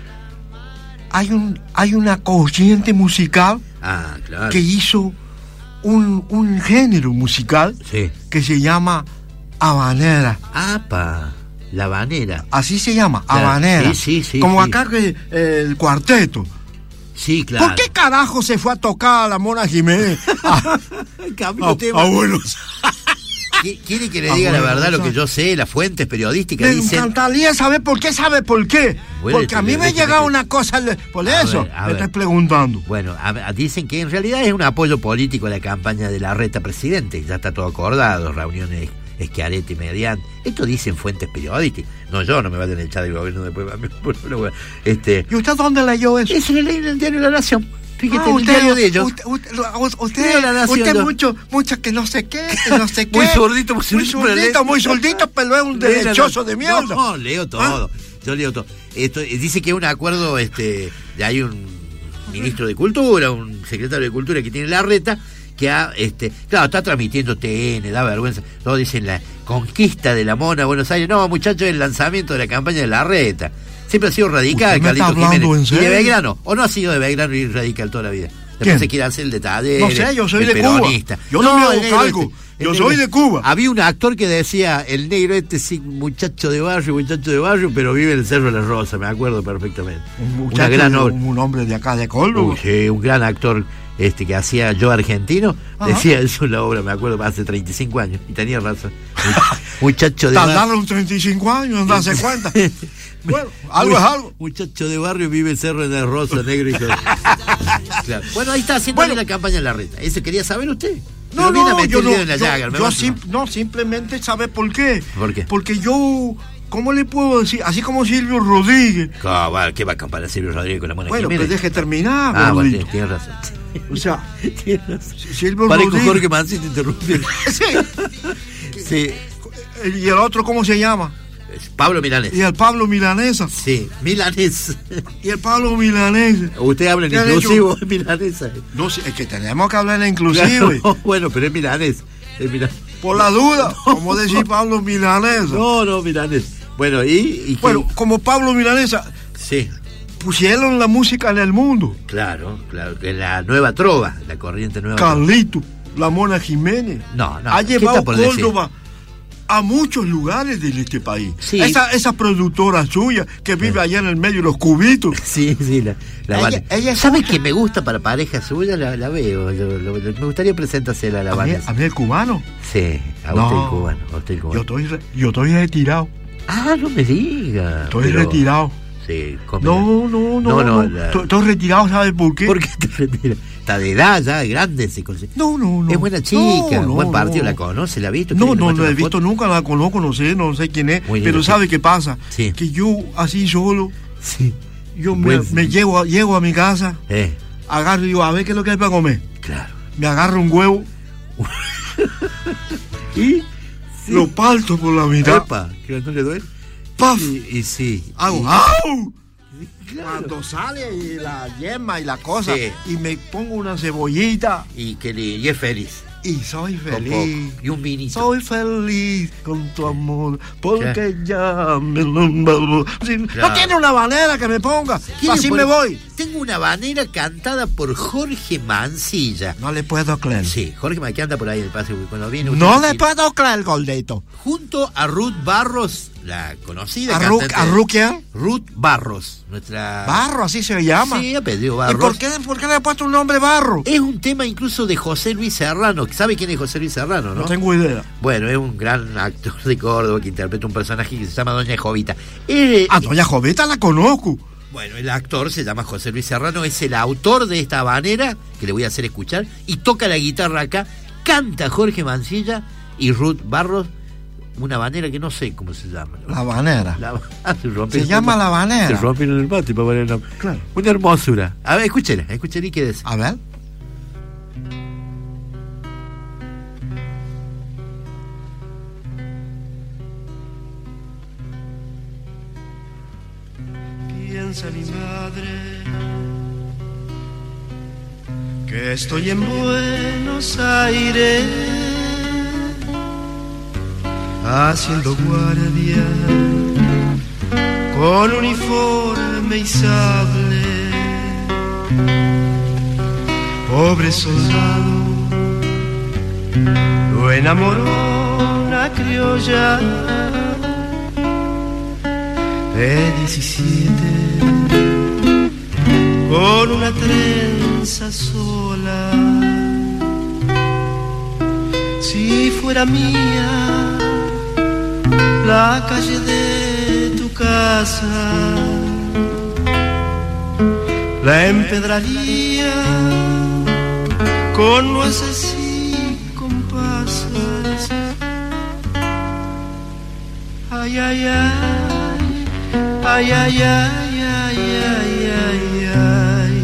hay una corriente musical Ah, claro. que hizo un género musical Sí. que se llama habanera. Apa. La Habanera. Así se llama, Claro. habanera. Sí, Como sí. acá que el cuarteto. Sí, claro. ¿Por qué carajo se fue a tocar a la Mona Jiménez? Camilo Tema. Abuelos. ¿Quiere que le diga la verdad lo que yo sé? Las fuentes periodísticas Me dicen... encantaría saber por qué, ¿sabe por qué? Bueno, Porque a mí me déjeme llega que- una cosa, por A eso ver, a me ver. estoy preguntando. Bueno, dicen que en realidad es un apoyo político a la campaña de Larreta presidente. Ya está todo acordado, reuniones Schiaretti mediante. Esto dicen fuentes periodísticas. No, yo no me vayan a echar del gobierno después. A mí, ¿Y usted dónde leyó eso? Eso lo leí en el diario La Nación. Fíjate, Ah, el diario de ellos. Usted, La Nación, usted yo. mucho que no sé qué, que no sé qué. Muy sordito, muy sordito, pero es un derechoso de mierda. No, leo todo. Yo leo todo. Esto, dice que es un acuerdo, hay un ministro de Cultura, un secretario de Cultura que tiene Larreta, que claro, está transmitiendo TN, da vergüenza. Todos dicen la conquista de la Mona Buenos Aires. No, muchachos, el lanzamiento de la campaña de Larreta. Siempre ha sido radical, ¿Usted me está Carlitos hablando Jiménez. en ¿Y de serio? Belgrano? ¿O no ha sido de Belgrano y radical toda la vida? Después se quiere hacer el detalle. No sé, yo soy de peronista. Cuba. Yo no me hago cargo. Yo soy de Cuba. Había un actor que decía, el negro sí, muchacho de barrio, pero vive en el Cerro de la Rosa, me acuerdo perfectamente. Una gran obra. Un hombre de acá de Córdoba. Sí, un gran actor que hacía Yo Argentino. Ajá. Decía eso en la obra, me acuerdo, hace 35 años. Y tenía razón. Muchacho de barrio. Tardaron 35 años en darse cuenta. Bueno, algo es algo. Muchacho de barrio vive el Cerro de la Rosa, negro y todo. Claro. Bueno, ahí está haciendo la campaña en la reta. ¿Eso quería saber usted? No, simplemente sabe por qué. ¿Por qué? Porque yo, ¿cómo le puedo decir? Así como Silvio Rodríguez. ¿Qué va a comparar Silvio Rodríguez con la Mona Jiménez? Bueno, pues deje terminar. Bueno, tienes razón. O sea, Silvio Rodríguez. Con Jorge Mansi te interrumpió. Sí. ¿Y el otro cómo se llama? Pablo Milanés. ¿Y el Pablo Milanesa? Sí, Milanés. ¿Y el Pablo Milanés? Usted habla en inclusivo, es milanesa. No, es que tenemos que hablar en inclusivo. Claro, bueno, pero es milanés. Por la duda, ¿cómo decir Pablo Milanesa? No, Milanés. Bueno, bueno, como Pablo Milanesa. Sí. Pusieron la música en el mundo. Claro, en la nueva trova, la corriente nueva. Carlito, la Mona Jiménez. No. Ha llevado Córdoba a muchos lugares de este país. Sí. Esa productora suya que vive allá en el medio de los cubitos. Sí, ella ¿sabe que me gusta para pareja suya? La veo. Me gustaría presentársela a la banda. ¿A mí el cubano? Sí, a usted el cubano. Yo estoy retirado. No me diga. Estoy retirado. Sí, no. Estoy retirado, ¿sabes por qué? ¿Por qué te retiras? Está de edad ya, es grande. No. Es buena chica, buen partido, ¿la conoce? ¿La ha visto? No la he visto nunca, la conozco, no sé quién es. Pero ¿sabe qué pasa? Sí. Que yo, así solo, yo me llego a mi casa, agarro y digo, a ver qué es lo que hay para comer. Claro. Me agarro un huevo y lo parto por la mitad. Epa, ¿que no le duele? ¡Paf! Y sí. Hago ¡au! Claro. Cuando sale la yema y la cosa, y me pongo una cebollita. Y es feliz. Y soy feliz. Y un vinito. Soy feliz con tu amor, porque ya me lo... No tiene una habanera que me ponga, así me voy. Tengo una habanera cantada por Jorge Mancilla. No le puedo creer. Sí, Jorge Mancilla, que anda por ahí en el paseo cuando viene. No le puedo creer, Goldito. Junto a Ruth Barros, la conocida cantante. ¿A Ruth quién? Ruth Barros, nuestra... ¿Barro, así se llama? Sí, apellido Barros. ¿Y por qué le ha puesto un nombre Barro? Es un tema incluso de José Luis Serrano. ¿Sabe quién es José Luis Serrano, no? No tengo idea. Bueno, es un gran actor de Córdoba que interpreta un personaje que se llama Doña Jovita. Doña Jovita la conozco. Bueno, el actor se llama José Luis Serrano, es el autor de esta habanera, que le voy a hacer escuchar, y toca la guitarra acá, canta Jorge Mancilla y Ruth Barros, una habanera que no sé cómo se llama. La habanera. Se llama la habanera. Se rompieron el patio para poner el nombre. Claro. Una hermosura. A ver, escúchela y quédese. A ver. Piensa mi madre que estoy en Buenos Aires haciendo guardia con uniforme y sable. Pobre soldado, lo enamoró una criolla de 17 con una trenza sola. Si fuera mía la calle de tu casa, la empedraría con nueces y con pasas. Ay, ay, ay. Ay, ay, ay, ay, ay, ay, ay.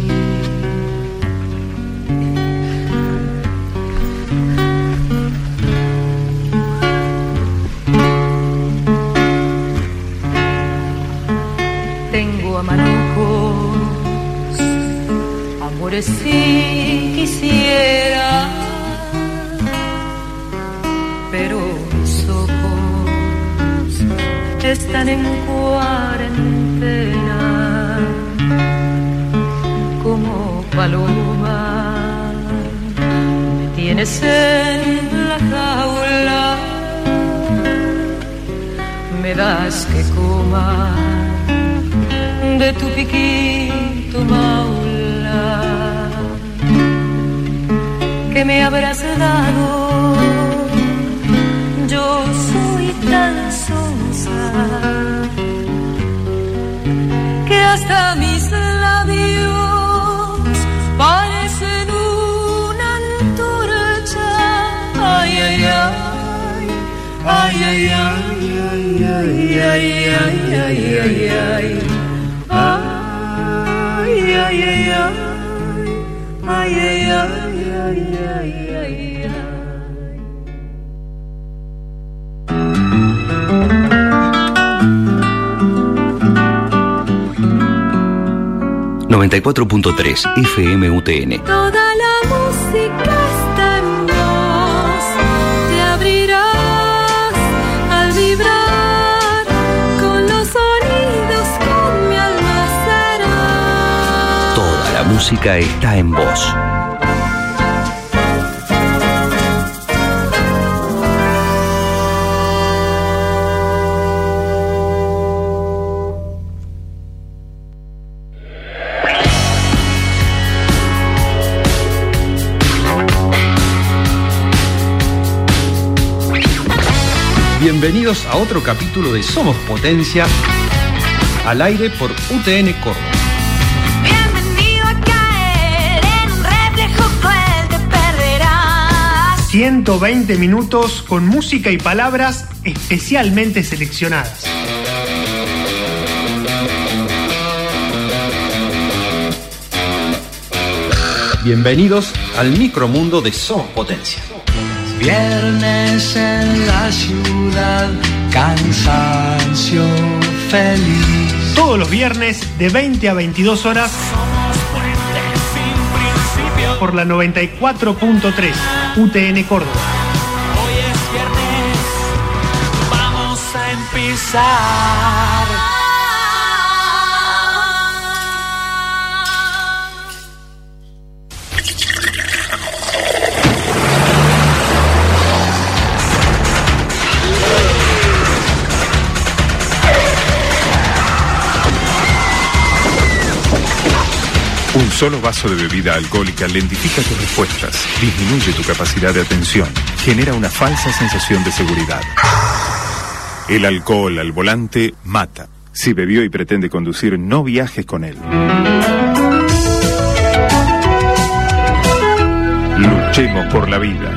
Tengo a manojos, amores si quisiera, pero mis ojos están en cuarentena como palomas tienes en la jaula, me das que coma de tu piquito maula, que me habrás dado. Yo soy tan sonsa que hasta mis labios parecen una antorcha. Ay, ay, ay, ay, ay, ay, ay, ay, ay, ay, ay, ay. Ay, ay, ay, ay, ay, ay, ay, ay, ay, ay. 94.3 FM UTN. Toda la música está en vos, te abrirás al vibrar, con los sonidos que mi alma será. Toda la música está en vos. Bienvenidos a otro capítulo de Somos Potencia, al aire por UTN Córdoba. Bienvenido a caer en un reflejo cruel, te perderás. 120 minutos con música y palabras especialmente seleccionadas. Bienvenidos al micromundo de Somos Potencia. Viernes en la ciudad, cansancio feliz. Todos los viernes de 20 a 22 horas por la 94.3 UTN Córdoba. Hoy es viernes, vamos a empezar. Un solo vaso de bebida alcohólica lentifica tus respuestas, disminuye tu capacidad de atención, genera una falsa sensación de seguridad. El alcohol al volante mata. Si bebió y pretende conducir, no viajes con él. Luchemos por la vida.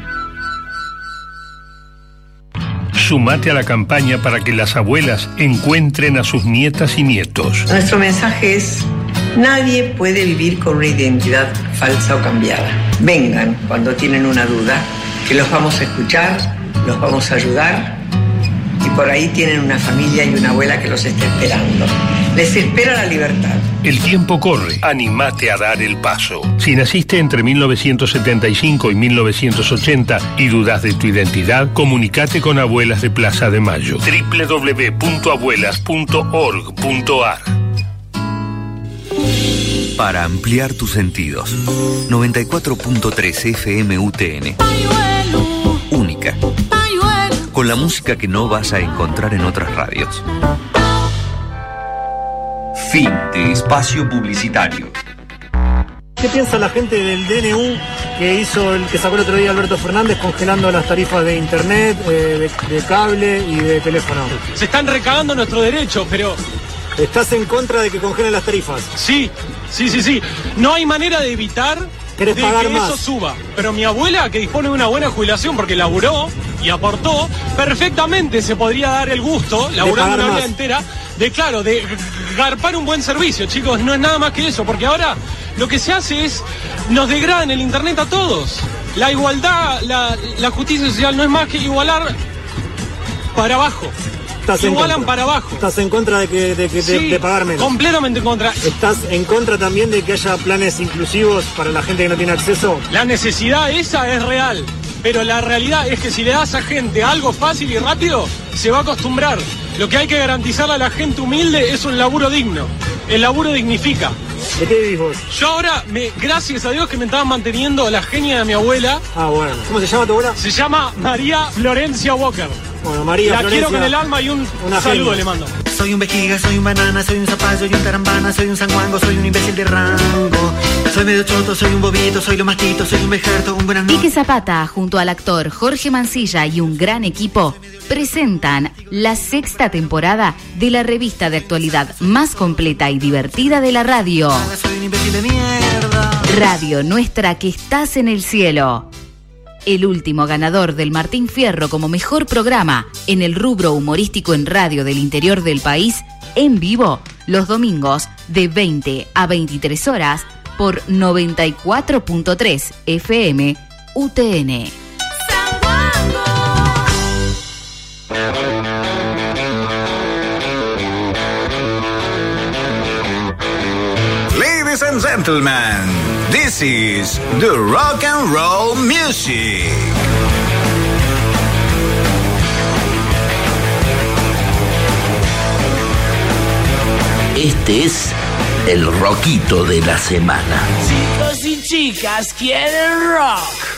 Sumate a la campaña para que las abuelas encuentren a sus nietas y nietos. Nuestro mensaje es: nadie puede vivir con una identidad falsa o cambiada. Vengan cuando tienen una duda, que los vamos a escuchar, los vamos a ayudar, y por ahí tienen una familia y una abuela que los está esperando. Les espera la libertad. El tiempo corre, animate a dar el paso. Si naciste entre 1975 y 1980 y dudas de tu identidad, comunicate con Abuelas de Plaza de Mayo. www.abuelas.org.ar. Para ampliar tus sentidos. 94.3 FM UTN. Única. Con la música que no vas a encontrar en otras radios. Fin de espacio publicitario. ¿Qué piensa la gente del DNU que sacó el otro día Alberto Fernández congelando las tarifas de internet, de cable y de teléfono? Se están recagando nuestros derechos, pero... ¿Estás en contra de que congelen las tarifas? Sí. No hay manera de evitar de que eso suba. Pero mi abuela, que dispone de una buena jubilación porque laburó y aportó, perfectamente se podría dar el gusto, laburando una vida entera, de garpar un buen servicio, chicos. No es nada más que eso, porque ahora lo que se hace es, nos degradan el internet a todos. La igualdad, la justicia social no es más que igualar para abajo. Igualan para abajo. ¿Estás en contra de pagar menos? Completamente en contra. ¿Estás en contra también de que haya planes inclusivos para la gente que no tiene acceso? La necesidad esa es real, pero la realidad es que si le das a gente algo fácil y rápido, se va a acostumbrar. Lo que hay que garantizarle a la gente humilde es un laburo digno. El laburo dignifica. ¿De qué vivís vos? Yo ahora, gracias a Dios que me estaban manteniendo la genia de mi abuela. Ah, bueno. ¿Cómo se llama tu abuela? Se llama María Florencia Walker. Bueno, María La Florencia, quiero con el alma y un saludo le mando. Soy un vejiga, soy un banana, soy un zapallo y un tarambana, soy un sanguango, soy un imbécil de rango. Soy medio choto, soy un bobito, soy lo mastito, soy un vejerto, un buen Quique Zapata, junto al actor Jorge Mancilla y un gran equipo, presentan la 6ª temporada de la revista de actualidad más completa y divertida de la radio. Soy un imbécil de mierda. Radio Nuestra, que estás en el cielo. El último ganador del Martín Fierro como mejor programa en el rubro humorístico en radio del interior del país, en vivo, los domingos de 20 a 23 horas por 94.3 FM UTN. Ladies and gentlemen, this is the rock and roll music. Este es el rockito de la semana. Chicos y chicas quieren rock.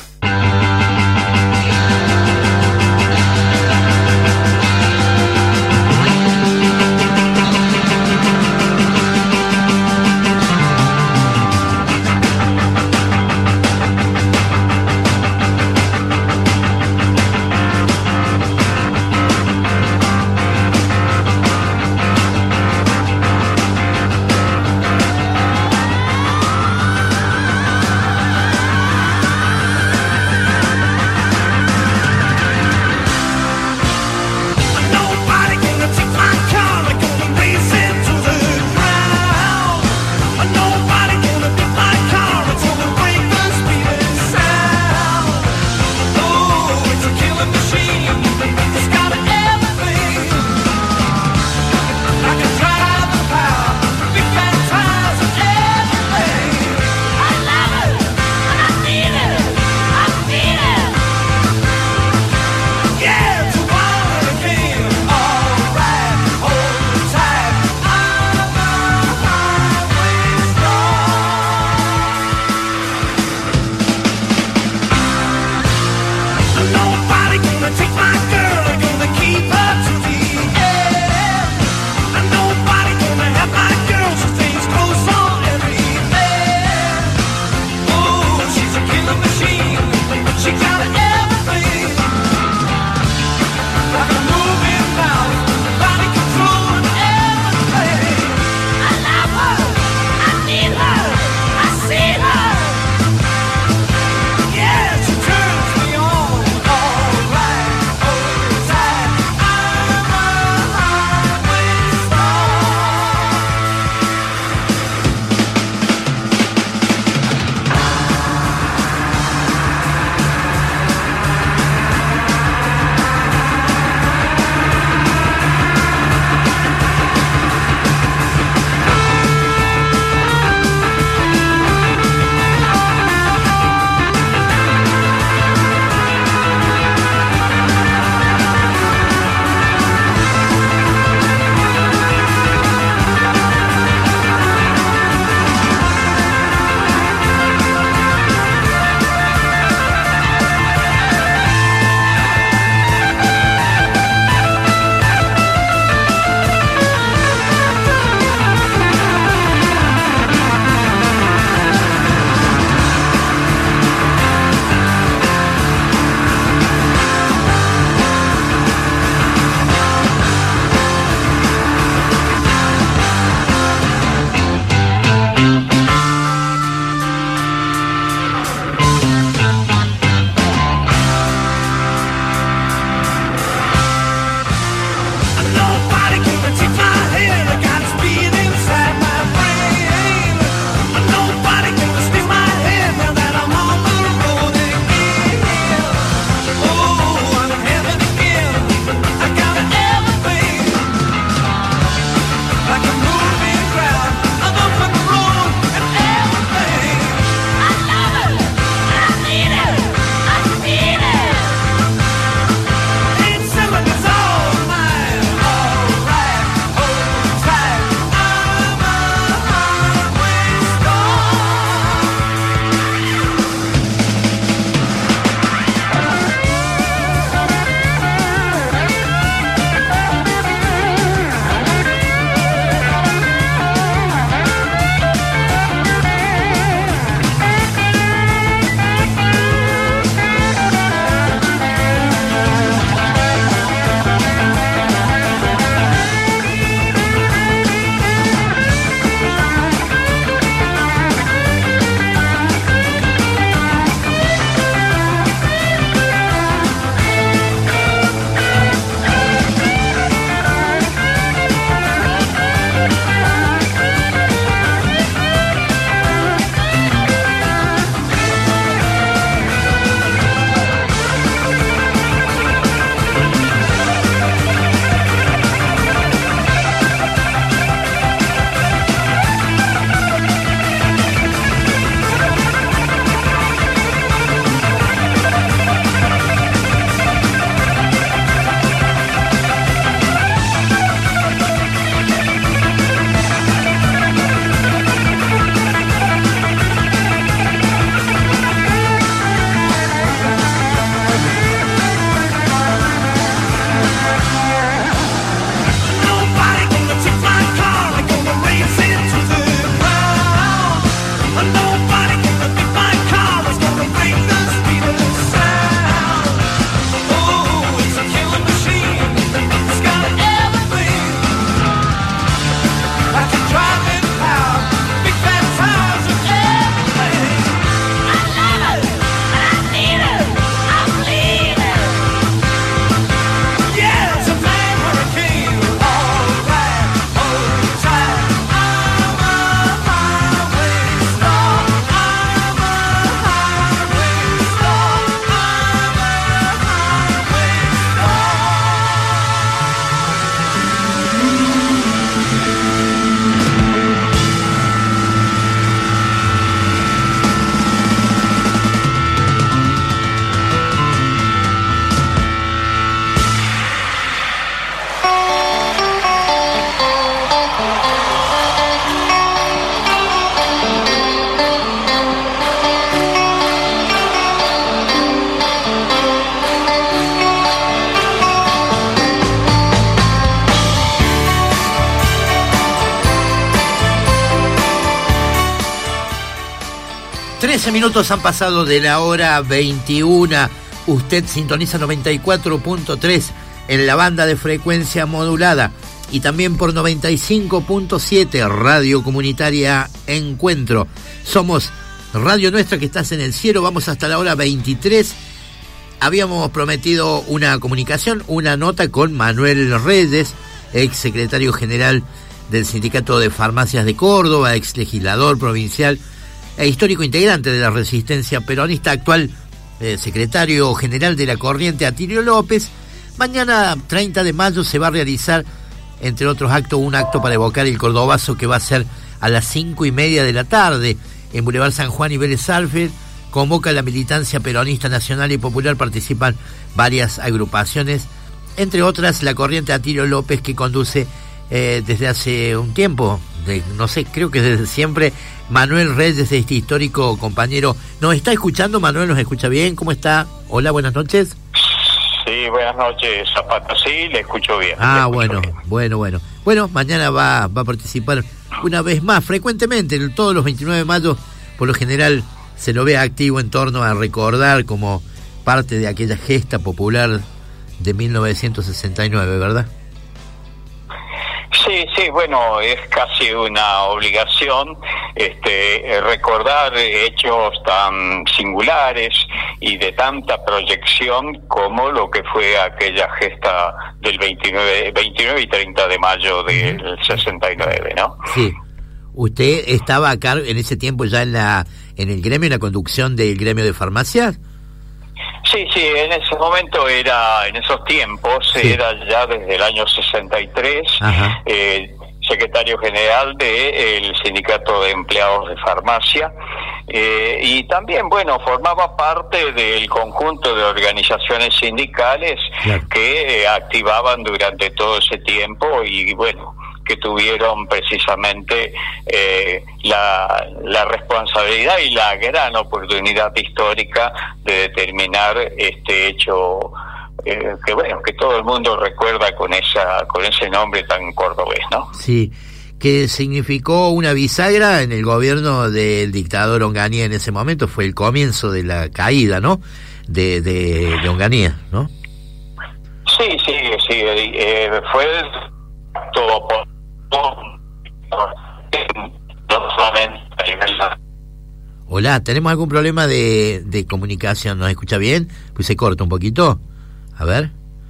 13 minutos han pasado de la hora 21. Usted sintoniza 94.3 en la banda de frecuencia modulada y también por 95.7 Radio Comunitaria Encuentro. Somos Radio Nuestra, que estás en el cielo. Vamos hasta la hora 23. Habíamos prometido una comunicación, una nota con Manuel Reyes, ex secretario general del Sindicato de Farmacias de Córdoba, ex legislador provincial e histórico integrante de la resistencia peronista, actual secretario general de la Corriente Atilio López. Mañana, 30 de mayo, se va a realizar, entre otros actos, un acto para evocar el Cordobazo, que va a ser a las 5:30 de la tarde en Boulevard San Juan y Vélez Sarsfield. Convoca la militancia peronista nacional y popular. Participan varias agrupaciones, entre otras la Corriente Atilio López, que conduce desde hace un tiempo, no sé, creo que desde siempre, Manuel Reyes, este histórico compañero. ¿Nos está escuchando, Manuel? ¿Nos escucha bien? ¿Cómo está? Hola, buenas noches. Sí, buenas noches, Zapata. Sí, le escucho bien. Bueno, bien. Bueno, mañana va a participar una vez más, frecuentemente, todos los 29 de mayo, por lo general, se lo ve activo en torno a recordar como parte de aquella gesta popular de 1969, ¿verdad? Sí, bueno, es casi una obligación recordar hechos tan singulares y de tanta proyección como lo que fue aquella gesta del 29 y 30 de mayo del 69, ¿no? Sí. ¿Usted estaba acá en ese tiempo ya en el gremio, en la conducción del gremio de farmacias? Sí, en ese momento en esos tiempos, era ya desde el año 63, secretario general del Sindicato de Empleados de Farmacia, y también, formaba parte del conjunto de organizaciones sindicales que activaban durante todo ese tiempo y, que tuvieron precisamente la responsabilidad y la gran oportunidad histórica de determinar este hecho que todo el mundo recuerda con ese nombre tan cordobés, ¿no? Sí, que significó una bisagra en el gobierno del dictador Onganía en ese momento. Fue el comienzo de la caída, ¿no? De Onganía, ¿no? Sí, fue todo Hola, ¿tenemos algún problema de comunicación? ¿Nos escucha bien? Pues se corta un poquito. A ver.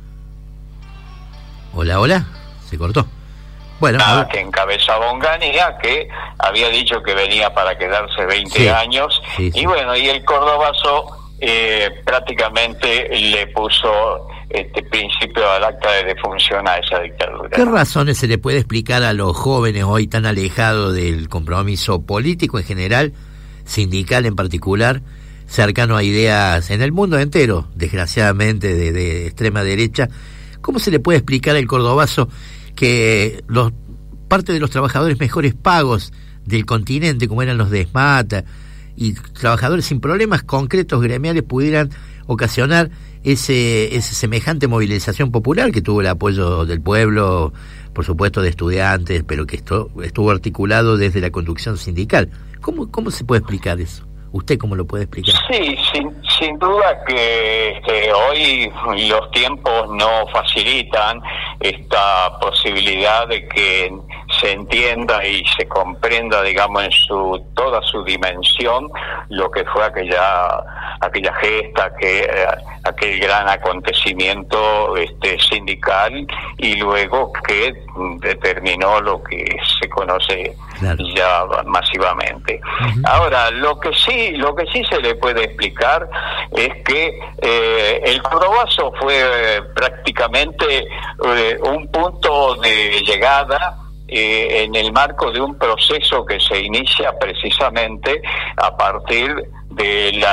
Hola, se cortó. Bueno, que encabezaba Onganía, que había dicho que venía para quedarse 20 años, y y el Cordobazo prácticamente le puso principio al acta de defunción a esa dictadura. ¿Qué razones se le puede explicar a los jóvenes hoy tan alejados del compromiso político en general, sindical en particular, cercano a ideas en el mundo entero, desgraciadamente de extrema derecha? ¿Cómo se le puede explicar al Cordobazo que parte de los trabajadores mejores pagos del continente, como eran los de ESMATA, y trabajadores sin problemas concretos gremiales, pudieran ocasionar ese semejante movilización popular que tuvo el apoyo del pueblo, por supuesto de estudiantes, pero que estuvo articulado desde la conducción sindical? ¿Cómo se puede explicar eso? ¿Usted cómo lo puede explicar? Sí, sin duda que hoy los tiempos no facilitan esta posibilidad de que se entienda y se comprenda, digamos, en toda su dimensión lo que fue aquella gesta, aquel gran acontecimiento sindical, y luego que determinó lo que se conoce ya masivamente. Ahora, lo que sí se le puede explicar es que el Cordobazo fue prácticamente un punto de llegada en el marco de un proceso que se inicia precisamente a partir del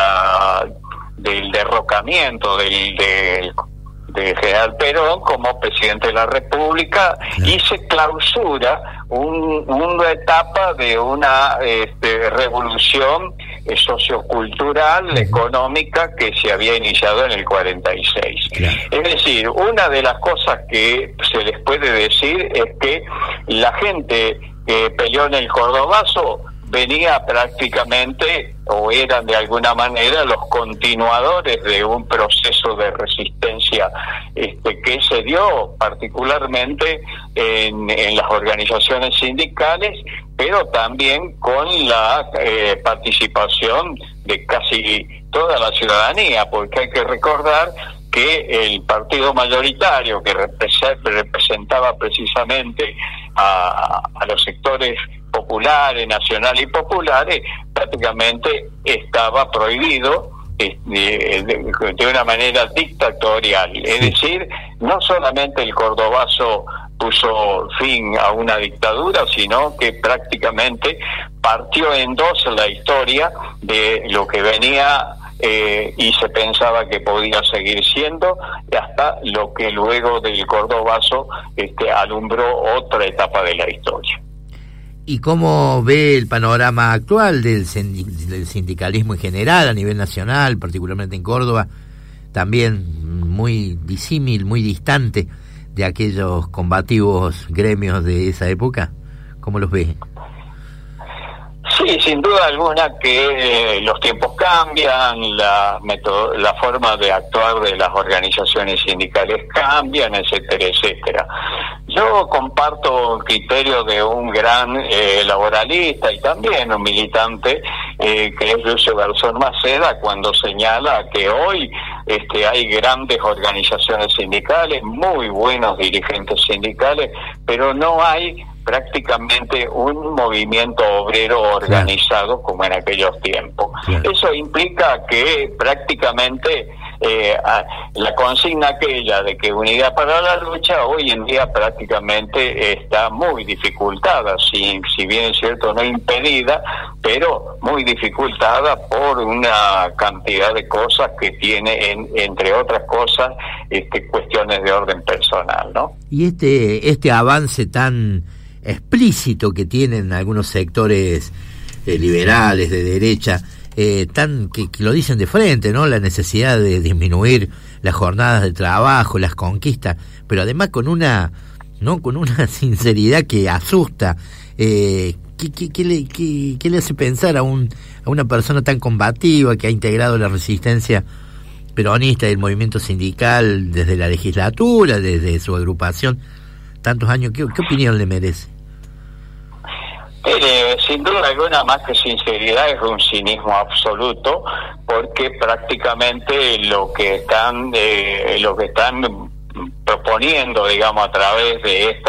derrocamiento del general Perón como presidente de la República, y se clausura una etapa de una revolución sociocultural, económica, que se había iniciado en el 46. Es decir, una de las cosas que se les puede decir es que la gente que peleó en el Cordobazo venía prácticamente o eran de alguna manera los continuadores de un proceso de resistencia que se dio particularmente en las organizaciones sindicales, pero también con la participación de casi toda la ciudadanía, porque hay que recordar que el partido mayoritario que representaba precisamente a los sectores populares, nacionales y populares, prácticamente estaba prohibido de una manera dictatorial. Es decir, no solamente el cordobazo puso fin a una dictadura, sino que prácticamente partió en dos la historia de lo que venía y se pensaba que podía seguir siendo, hasta lo que luego del cordobazo alumbró otra etapa de la historia. ¿Y cómo ve el panorama actual del sindicalismo en general, a nivel nacional, particularmente en Córdoba, también muy disímil, muy distante de aquellos combativos gremios de esa época? ¿Cómo los ve? Sí, sin duda alguna que los tiempos cambian, la forma de actuar de las organizaciones sindicales cambian, etcétera, etcétera. Yo comparto el criterio de un gran laboralista y también un militante, que es Lucio Garzón Maceda, cuando señala que hoy hay grandes organizaciones sindicales, muy buenos dirigentes sindicales, pero no hay prácticamente un movimiento obrero organizado como en aquellos tiempos. Eso implica que prácticamente la consigna aquella de que unidad para la lucha hoy en día prácticamente está muy dificultada, si bien es cierto no impedida, pero muy dificultada por una cantidad de cosas que tiene, entre otras cosas, cuestiones de orden personal, ¿no? Y este avance tan explícito que tienen algunos sectores liberales de derecha, que lo dicen de frente, ¿no? La necesidad de disminuir las jornadas de trabajo, las conquistas, pero además con una sinceridad que asusta. ¿Qué le hace pensar a una persona tan combativa que ha integrado la resistencia peronista y el movimiento sindical desde la legislatura, desde su agrupación, tantos años? ¿Qué opinión le merece? Sin duda alguna, más que sinceridad, es un cinismo absoluto, porque prácticamente lo que están proponiendo, digamos, a través de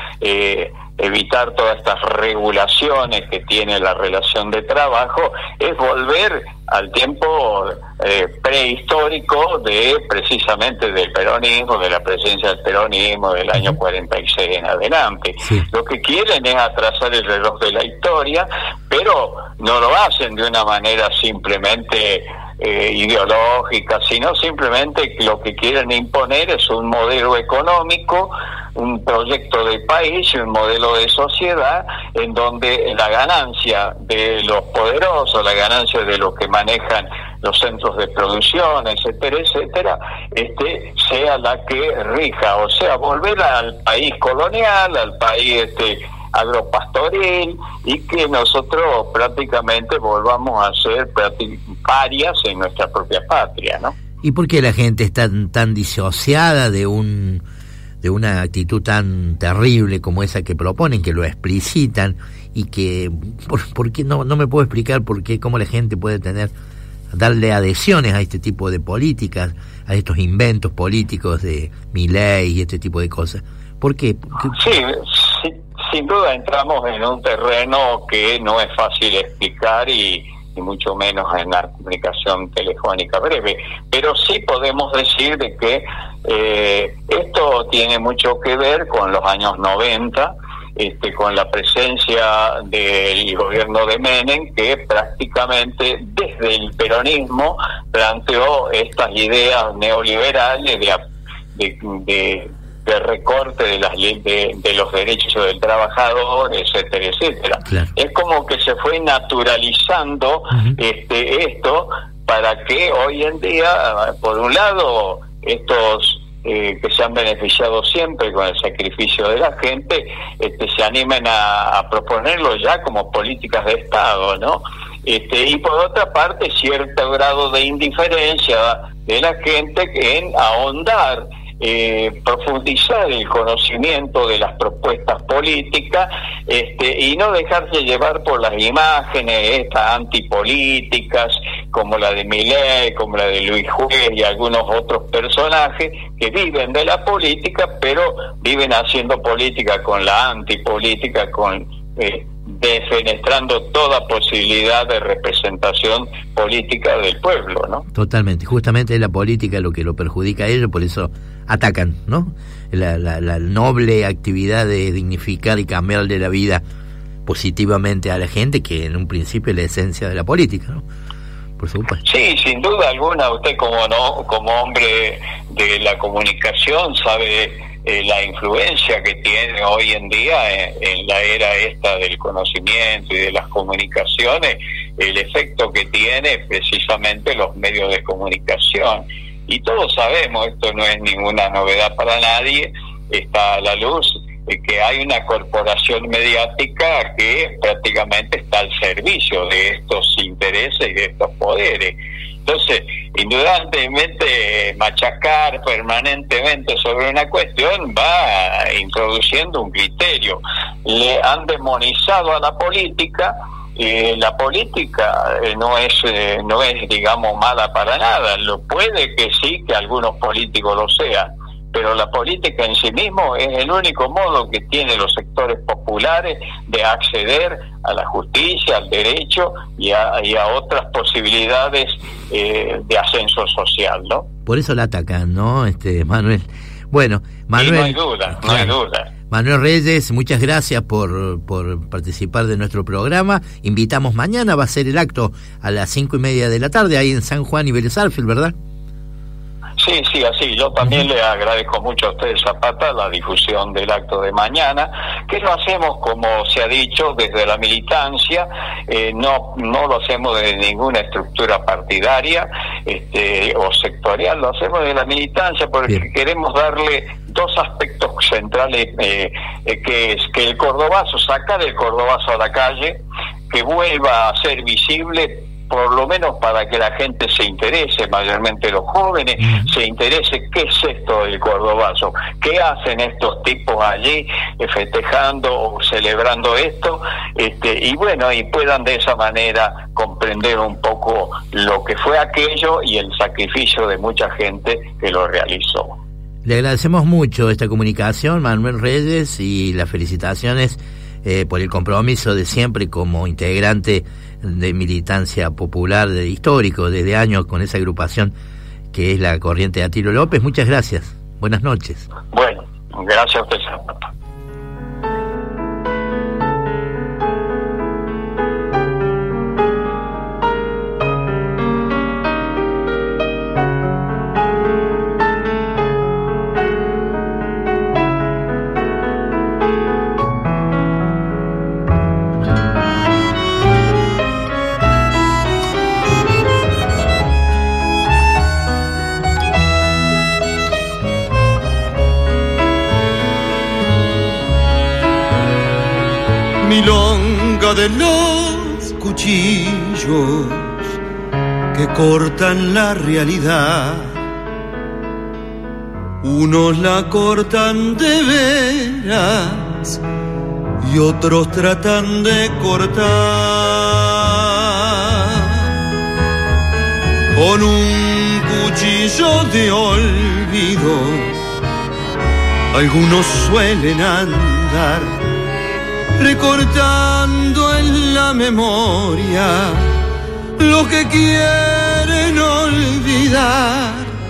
evitar todas estas regulaciones que tiene la relación de trabajo, es volver al tiempo prehistórico precisamente del peronismo, de la presencia del peronismo del año 46 en adelante. Sí. Lo que quieren es atrasar el reloj de la historia, pero no lo hacen de una manera simplemente ideológica, sino simplemente lo que quieren imponer es un modelo económico, un proyecto de país y un modelo de sociedad en donde la ganancia de los poderosos, la ganancia de los que manejan los centros de producción, etcétera, etcétera, sea la que rija, o sea, volver al país colonial, al país agropastoril, y que nosotros prácticamente volvamos a ser parias en nuestra propia patria, ¿no? ¿Y por qué la gente está tan disociada de una actitud tan terrible como esa que proponen, que lo explicitan, y que ¿por qué no me puedo explicar cómo la gente puede darle adhesiones a este tipo de políticas, a estos inventos políticos de Milei y este tipo de cosas? ¿Por qué? Sí, sin duda entramos en un terreno que no es fácil explicar y mucho menos en la comunicación telefónica breve, pero sí podemos decir de que esto tiene mucho que ver con los años 90, con la presencia del gobierno de Menem, que prácticamente desde el peronismo planteó estas ideas neoliberales de recorte de las leyes de los derechos del trabajador, etcétera, etcétera. Claro. Es como que se fue naturalizando esto para que hoy en día, por un lado, estos que se han beneficiado siempre con el sacrificio de la gente, se animen a proponerlo ya como políticas de Estado, ¿no? y por otra parte cierto grado de indiferencia de la gente en ahondar, profundizar el conocimiento de las propuestas políticas, y no dejarse llevar por las imágenes estas antipolíticas como la de Milei, como la de Luis Juez y algunos otros personajes que viven de la política, pero viven haciendo política con la antipolítica, defenestrando toda posibilidad de representación política del pueblo, ¿no? Totalmente, justamente es la política lo que lo perjudica a ellos, por eso atacan, ¿no? La noble actividad de dignificar y cambiarle la vida positivamente a la gente, que en un principio es la esencia de la política, ¿no? Por supuesto. Sí, sin duda alguna, usted como hombre de la comunicación sabe la influencia que tiene hoy en día en la era esta del conocimiento y de las comunicaciones, el efecto que tiene precisamente los medios de comunicación. Y todos sabemos, esto no es ninguna novedad para nadie, está a la luz que hay una corporación mediática que prácticamente está al servicio de estos intereses y de estos poderes. Entonces, indudablemente, machacar permanentemente sobre una cuestión va introduciendo un criterio. Le han demonizado a la política. La política no es digamos mala para nada. Puede que sí, que algunos políticos lo sean, pero la política en sí mismo es el único modo que tienen los sectores populares de acceder a la justicia, al derecho y a otras posibilidades de ascenso social, ¿no? Por eso la atacan, ¿no, Manuel? Bueno, Manuel... Y no hay duda, no hay duda. Manuel Reyes, muchas gracias por participar de nuestro programa. Invitamos mañana, va a ser el acto a las 5:30 de la tarde, ahí en San Juan y Vélez Sarsfield, ¿verdad? Sí, así. Yo también le agradezco mucho a ustedes, Zapata, la difusión del acto de mañana, que lo hacemos, como se ha dicho, desde la militancia, no lo hacemos desde ninguna estructura partidaria o sectorial, lo hacemos desde la militancia porque queremos darle dos aspectos centrales, que es que el cordobazo, sacar el cordobazo a la calle, que vuelva a ser visible, por lo menos para que la gente se interese, mayormente los jóvenes, se interese qué es esto del cordobazo, qué hacen estos tipos allí festejando o celebrando esto, y bueno, y puedan de esa manera comprender un poco lo que fue aquello y el sacrificio de mucha gente que lo realizó. Le agradecemos mucho esta comunicación, Manuel Reyes, y las felicitaciones por el compromiso de siempre como integrante de militancia popular histórico desde años con esa agrupación que es la Corriente de Atilio López. Muchas gracias. Buenas noches. Bueno, gracias a usted, Zapata. Milonga de los cuchillos que cortan la realidad. Unos la cortan de veras y otros tratan de cortar con un cuchillo de olvido. Algunos suelen andar recortando en la memoria lo que quieren olvidar.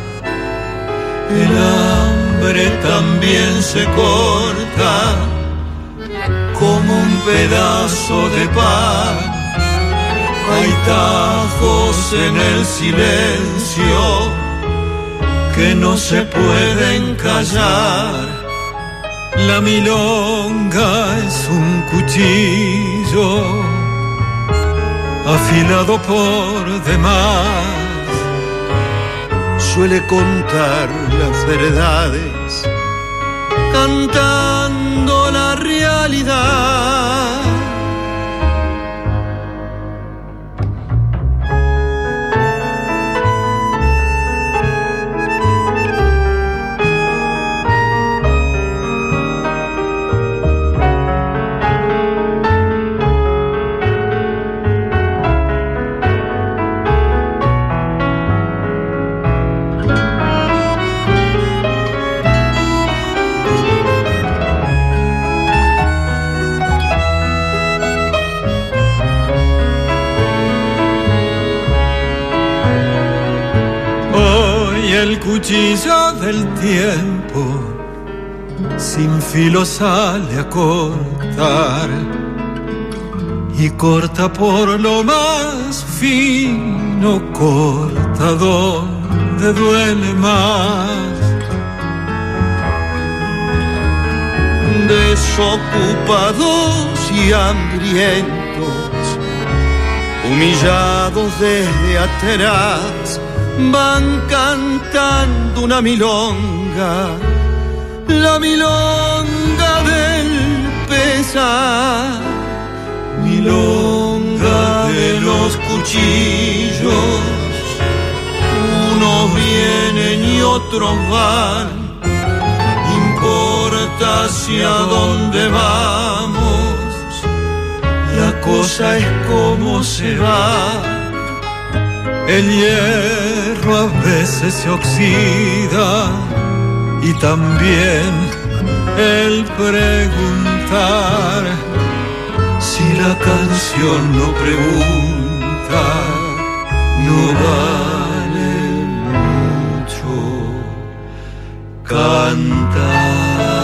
El hambre también se corta como un pedazo de pan. Hay tajos en el silencio que no se pueden callar. La milonga es un cuchillo afilado por demás. Suele contar las verdades cantando la realidad. el cuchillo del tiempo sin filo sale a cortar y corta por lo más fino, corta donde duele más. Desocupados y hambrientos, humillados desde atrás, van cantando una milonga, la milonga del pesar, milonga de los cuchillos. Unos vienen y otros van, importa hacia dónde vamos, la cosa es como se va. El hierro a veces se oxida y también el preguntar. Si la canción no pregunta, no vale mucho cantar.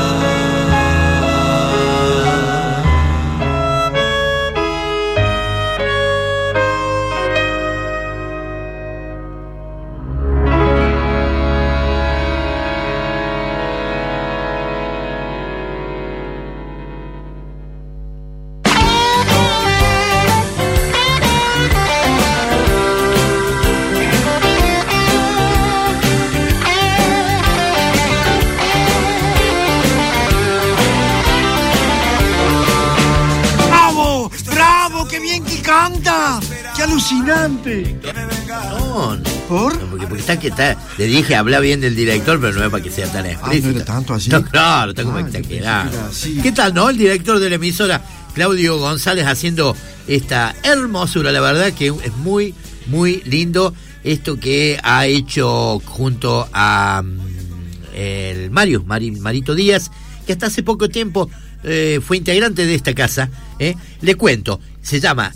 ¡Canta! ¡Qué alucinante! No. ¿Por? No, porque está, le dije, habla bien del director, pero no es para que sea tan explícito. ¿No era tanto así? No, claro, está como exagerado. ¿Qué tal, no? El director de la emisora, Claudio González, haciendo esta hermosura. La verdad que es muy, muy lindo esto que ha hecho junto a el Marito Díaz, que hasta hace poco tiempo fue integrante de esta casa. Le cuento, se llama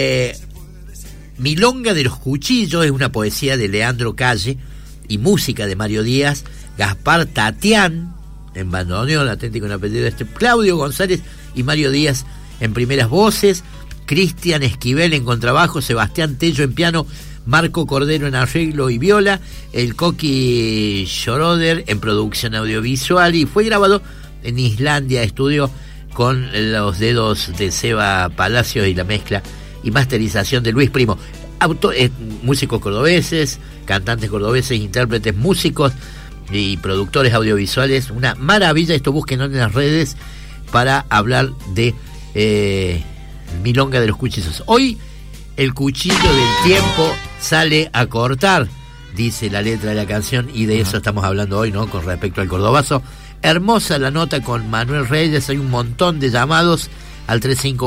Milonga de los Cuchillos, es una poesía de Leandro Calle y música de Mario Díaz, Gaspar Tatián en bandoneón, atento con apellido Claudio González y Mario Díaz en primeras voces, Cristian Esquivel en contrabajo, Sebastián Tello en piano, Marco Cordero en arreglo y viola, el Coqui Schroeder en producción audiovisual, y fue grabado en Islandia Estudio con los dedos de Seba Palacios y la mezcla y masterización de Luis Primo. Músicos cordobeses, cantantes cordobeses, intérpretes, músicos y productores audiovisuales. Una maravilla, esto búsquenlo en las redes para hablar de Milonga de los Cuchillos. Hoy el cuchillo del tiempo sale a cortar, dice la letra de la canción, y de eso estamos hablando hoy, ¿no? Con respecto al cordobazo. Hermosa la nota con Manuel Reyes, hay un montón de llamados al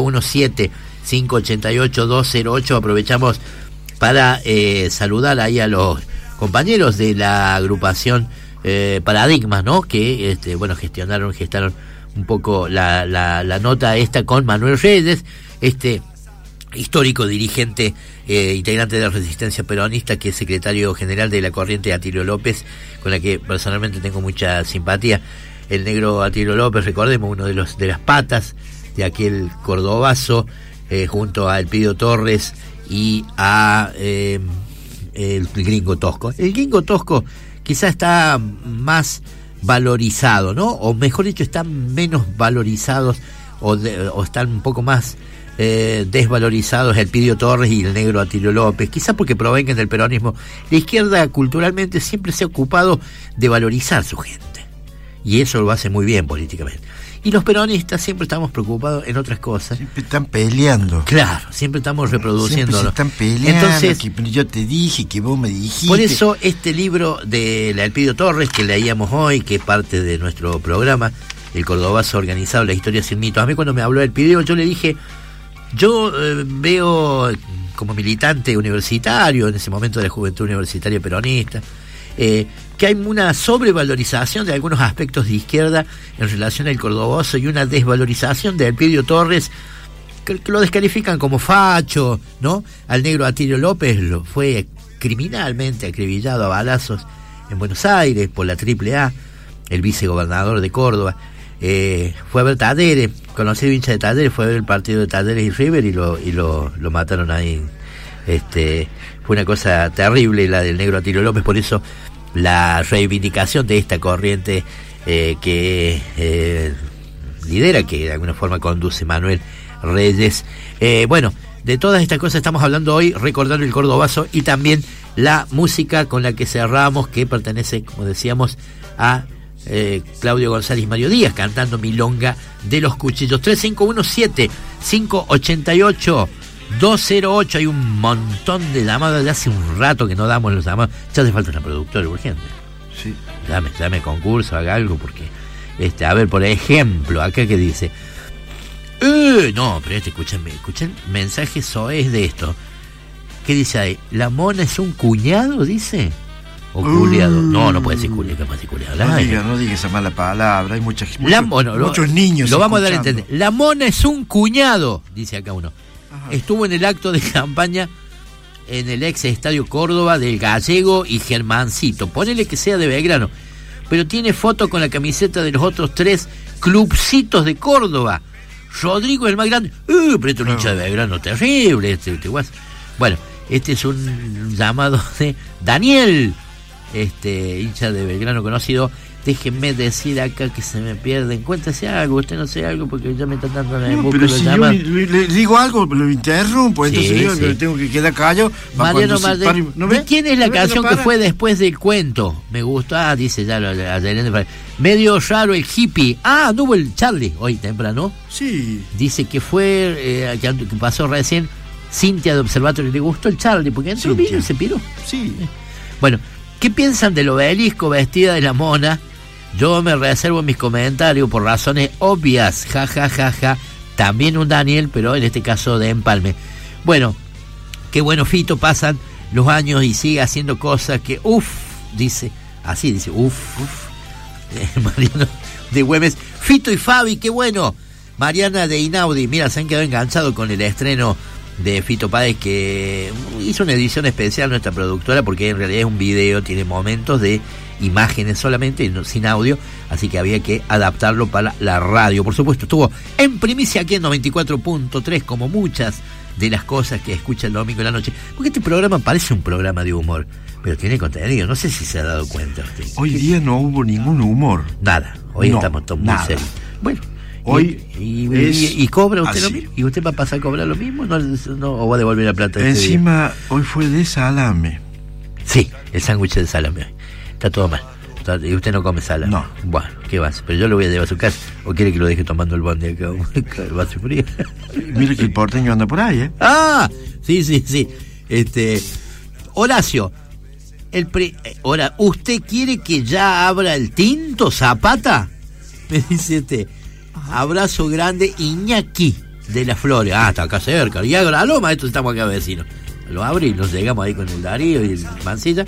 3517-588-208. Aprovechamos para saludar ahí a los compañeros de la agrupación Paradigmas, ¿no? Que gestaron un poco la nota esta con Manuel Reyes, histórico dirigente, integrante de la Resistencia Peronista, que es secretario general de la corriente Atilio López, con la que personalmente tengo mucha simpatía. El negro Atilio López, recordemos, uno de las patas de aquel cordobazo, junto a Elpidio Torres y a el Gringo Tosco. El Gringo Tosco quizá está más valorizado, ¿no? O mejor dicho, están menos valorizados o están un poco más desvalorizados Elpidio Torres y el negro Atilio López, quizá porque provengan del peronismo. La izquierda culturalmente siempre se ha ocupado de valorizar su gente, y eso lo hace muy bien políticamente. Y los peronistas siempre estamos preocupados en otras cosas. Siempre están peleando. Claro, siempre estamos reproduciendo. Siempre se están peleando. Entonces, que yo te dije, que vos me dijiste. Por eso este libro de la Elpidio Torres, que leíamos hoy, que es parte de nuestro programa, El Cordobazo Organizado, la historia sin mitos. A mí cuando me habló Elpidio, yo le dije, yo veo como militante universitario, en ese momento de la juventud universitaria peronista, que hay una sobrevalorización de algunos aspectos de izquierda en relación al cordobazo y una desvalorización de Elpidio Torres, que lo descalifican como facho, ¿no? Al negro Atilio López lo fue criminalmente acribillado a balazos en Buenos Aires por la AAA, el vicegobernador de Córdoba. Fue a ver Talleres, conocido hincha de Talleres, fue a ver el partido de Talleres y River y lo mataron ahí. Fue una cosa terrible la del negro Atilio López, por eso la reivindicación de esta corriente que lidera, que de alguna forma conduce Manuel Reyes. Bueno, de todas estas cosas estamos hablando hoy, recordando el cordobazo y también la música con la que cerramos, que pertenece, como decíamos, a Claudio González y Mario Díaz, cantando Milonga de los Cuchillos. 3517-588-208. Hay un montón de llamadas, de hace un rato que no damos los llamados. Ya hace falta una productora urgente. Sí. Llame concurso, haga algo, porque a ver, por ejemplo, acá que dice no, pero escuchen mensajes soez de esto. ¿Qué dice ahí? ¿La mona es un cuñado, dice? ¿O culiado? No puede ser culiado, capaz de culiado. No diga esa mala palabra, hay muchos niños. Lo vamos a dar a entender. La mona es un cuñado, dice acá uno. Ajá. Estuvo en el acto de campaña en el ex Estadio Córdoba del Gallego y Germancito. Ponele que sea de Belgrano, pero tiene foto con la camiseta de los otros 3 clubcitos de Córdoba. Rodrigo es el más grande. Pero este es un hincha de Belgrano terrible. Bueno, este es un llamado de Daniel, hincha de Belgrano conocido. Déjenme decir acá que se me pierden. Cuéntese algo, usted no sé algo, porque ya me está dando la boca. Pero si yo le digo algo, lo interrumpo, entonces digo que tengo que quedar callado. Mariano Martínez, ¿no ve? ¿Quién es la canción que fue después del cuento? Me gustó, dice ya medio raro el hippie. No hubo el Charlie hoy temprano. Sí. Dice que fue, que pasó recién, Cintia de Observatorio. Le gustó el Charlie, porque entró vino y se piró. Sí. Bueno, ¿qué piensan del obelisco vestida de la mona? Yo me reservo mis comentarios por razones obvias, ja. También un Daniel, pero en este caso de Empalme. Bueno, qué bueno, Fito, pasan los años y sigue haciendo cosas que, dice, Mariano de Güemes. Fito y Fabi, qué bueno. Mariana de Inaudi, mira, se han quedado enganchados con el estreno de Fito Páez, que hizo una edición especial nuestra productora, porque en realidad es un video, tiene momentos de imágenes solamente, sin audio, así que había que adaptarlo para la radio. Por supuesto, estuvo en primicia aquí en 94.3, como muchas de las cosas que escucha el domingo en la noche, porque este programa parece un programa de humor, pero tiene contenido, no sé si se ha dado cuenta usted. Hoy día no hubo ningún humor. Nada, hoy estamos todos muy serios. Bueno, hoy y cobra usted lo mismo. ¿Y usted va a pasar a cobrar lo mismo? ¿O va a devolver la plata? Encima, hoy fue de salame. Sí, el sándwich de salame hoy. Está todo mal. Y usted no come salame. No. Bueno, ¿qué va a hacer? Pero yo lo voy a llevar a su casa. ¿O quiere que lo deje tomando el bondi acá? El vaso frío. Mire que el porteño anda por ahí, Sí. Horacio, ahora, ¿usted quiere que ya abra el tinto, Zapata? Me dice abrazo grande, Iñaki de las Flores. Está acá cerca. Y hago la loma, estos estamos acá vecinos. Lo abre y nos llegamos ahí con el Darío y el Mancilla.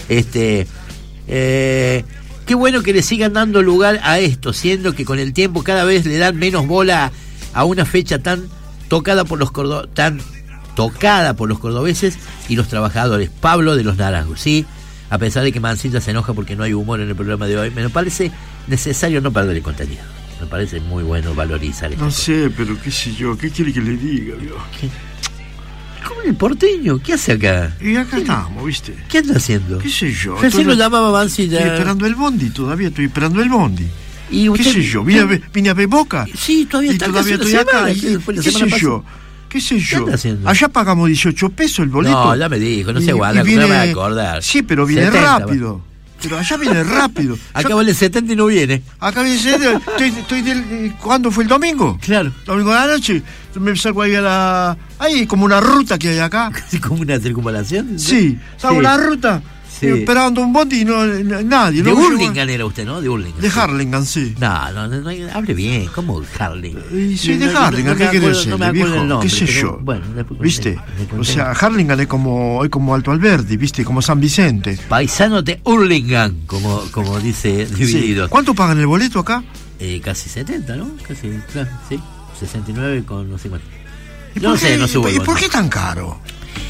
Qué bueno que le sigan dando lugar a esto, siendo que con el tiempo cada vez le dan menos bola a una fecha tan tocada por los cordobeses y los trabajadores. Pablo de los Naranjos, ¿sí? A pesar de que Mancilla se enoja porque no hay humor en el programa de hoy, me parece necesario no perder el contenido. Me parece muy bueno valorizar esto. No sé, pero qué sé yo, ¿qué quiere que le diga, Dios? ¿Cómo el porteño? ¿Qué hace acá? Y acá estamos, ¿viste? ¿Qué anda haciendo? ¿Qué sé yo? Recién lo llamaba Mancilla. Estoy esperando el bondi, todavía estoy esperando el bondi. ¿Y usted, qué sé yo? ¿Vine a ver Boca? Sí, todavía está. Y todavía estoy acá. ¿Qué sé yo? Allá pagamos 18 pesos el boleto. No, ya me dijo, no se guarda, no me voy a acordar. Sí, pero viene 70, rápido. Pero allá viene rápido. Acá vale 70 y no viene. Acá viene 70. ¿Cuándo fue el domingo? Claro. Domingo de la noche. Me salgo ahí Hay como una ruta que hay acá. ¿Como una circunvalación? Sí. Salgo una ruta. Sí. Esperando un bondi y nadie. De Hurlingham era usted, ¿no? De Hurlingham. De Harlingham, sí. No, hable bien. ¿Cómo Harlingham? Soy de Harlingham, ¿qué quiere decir? No me acuerdo el nombre. ¿Qué sé yo? Bueno, ¿viste? O sea, Harlingham es como Alto Alberdi, ¿viste? Como San Vicente. Paisano de Hurlingham, como dice Divididos. Sí. ¿Cuánto pagan el boleto acá? Casi 70, ¿no? Casi, claro, sí. 69 con no sé cuánto. No sé, no subo. ¿Y por qué tan caro?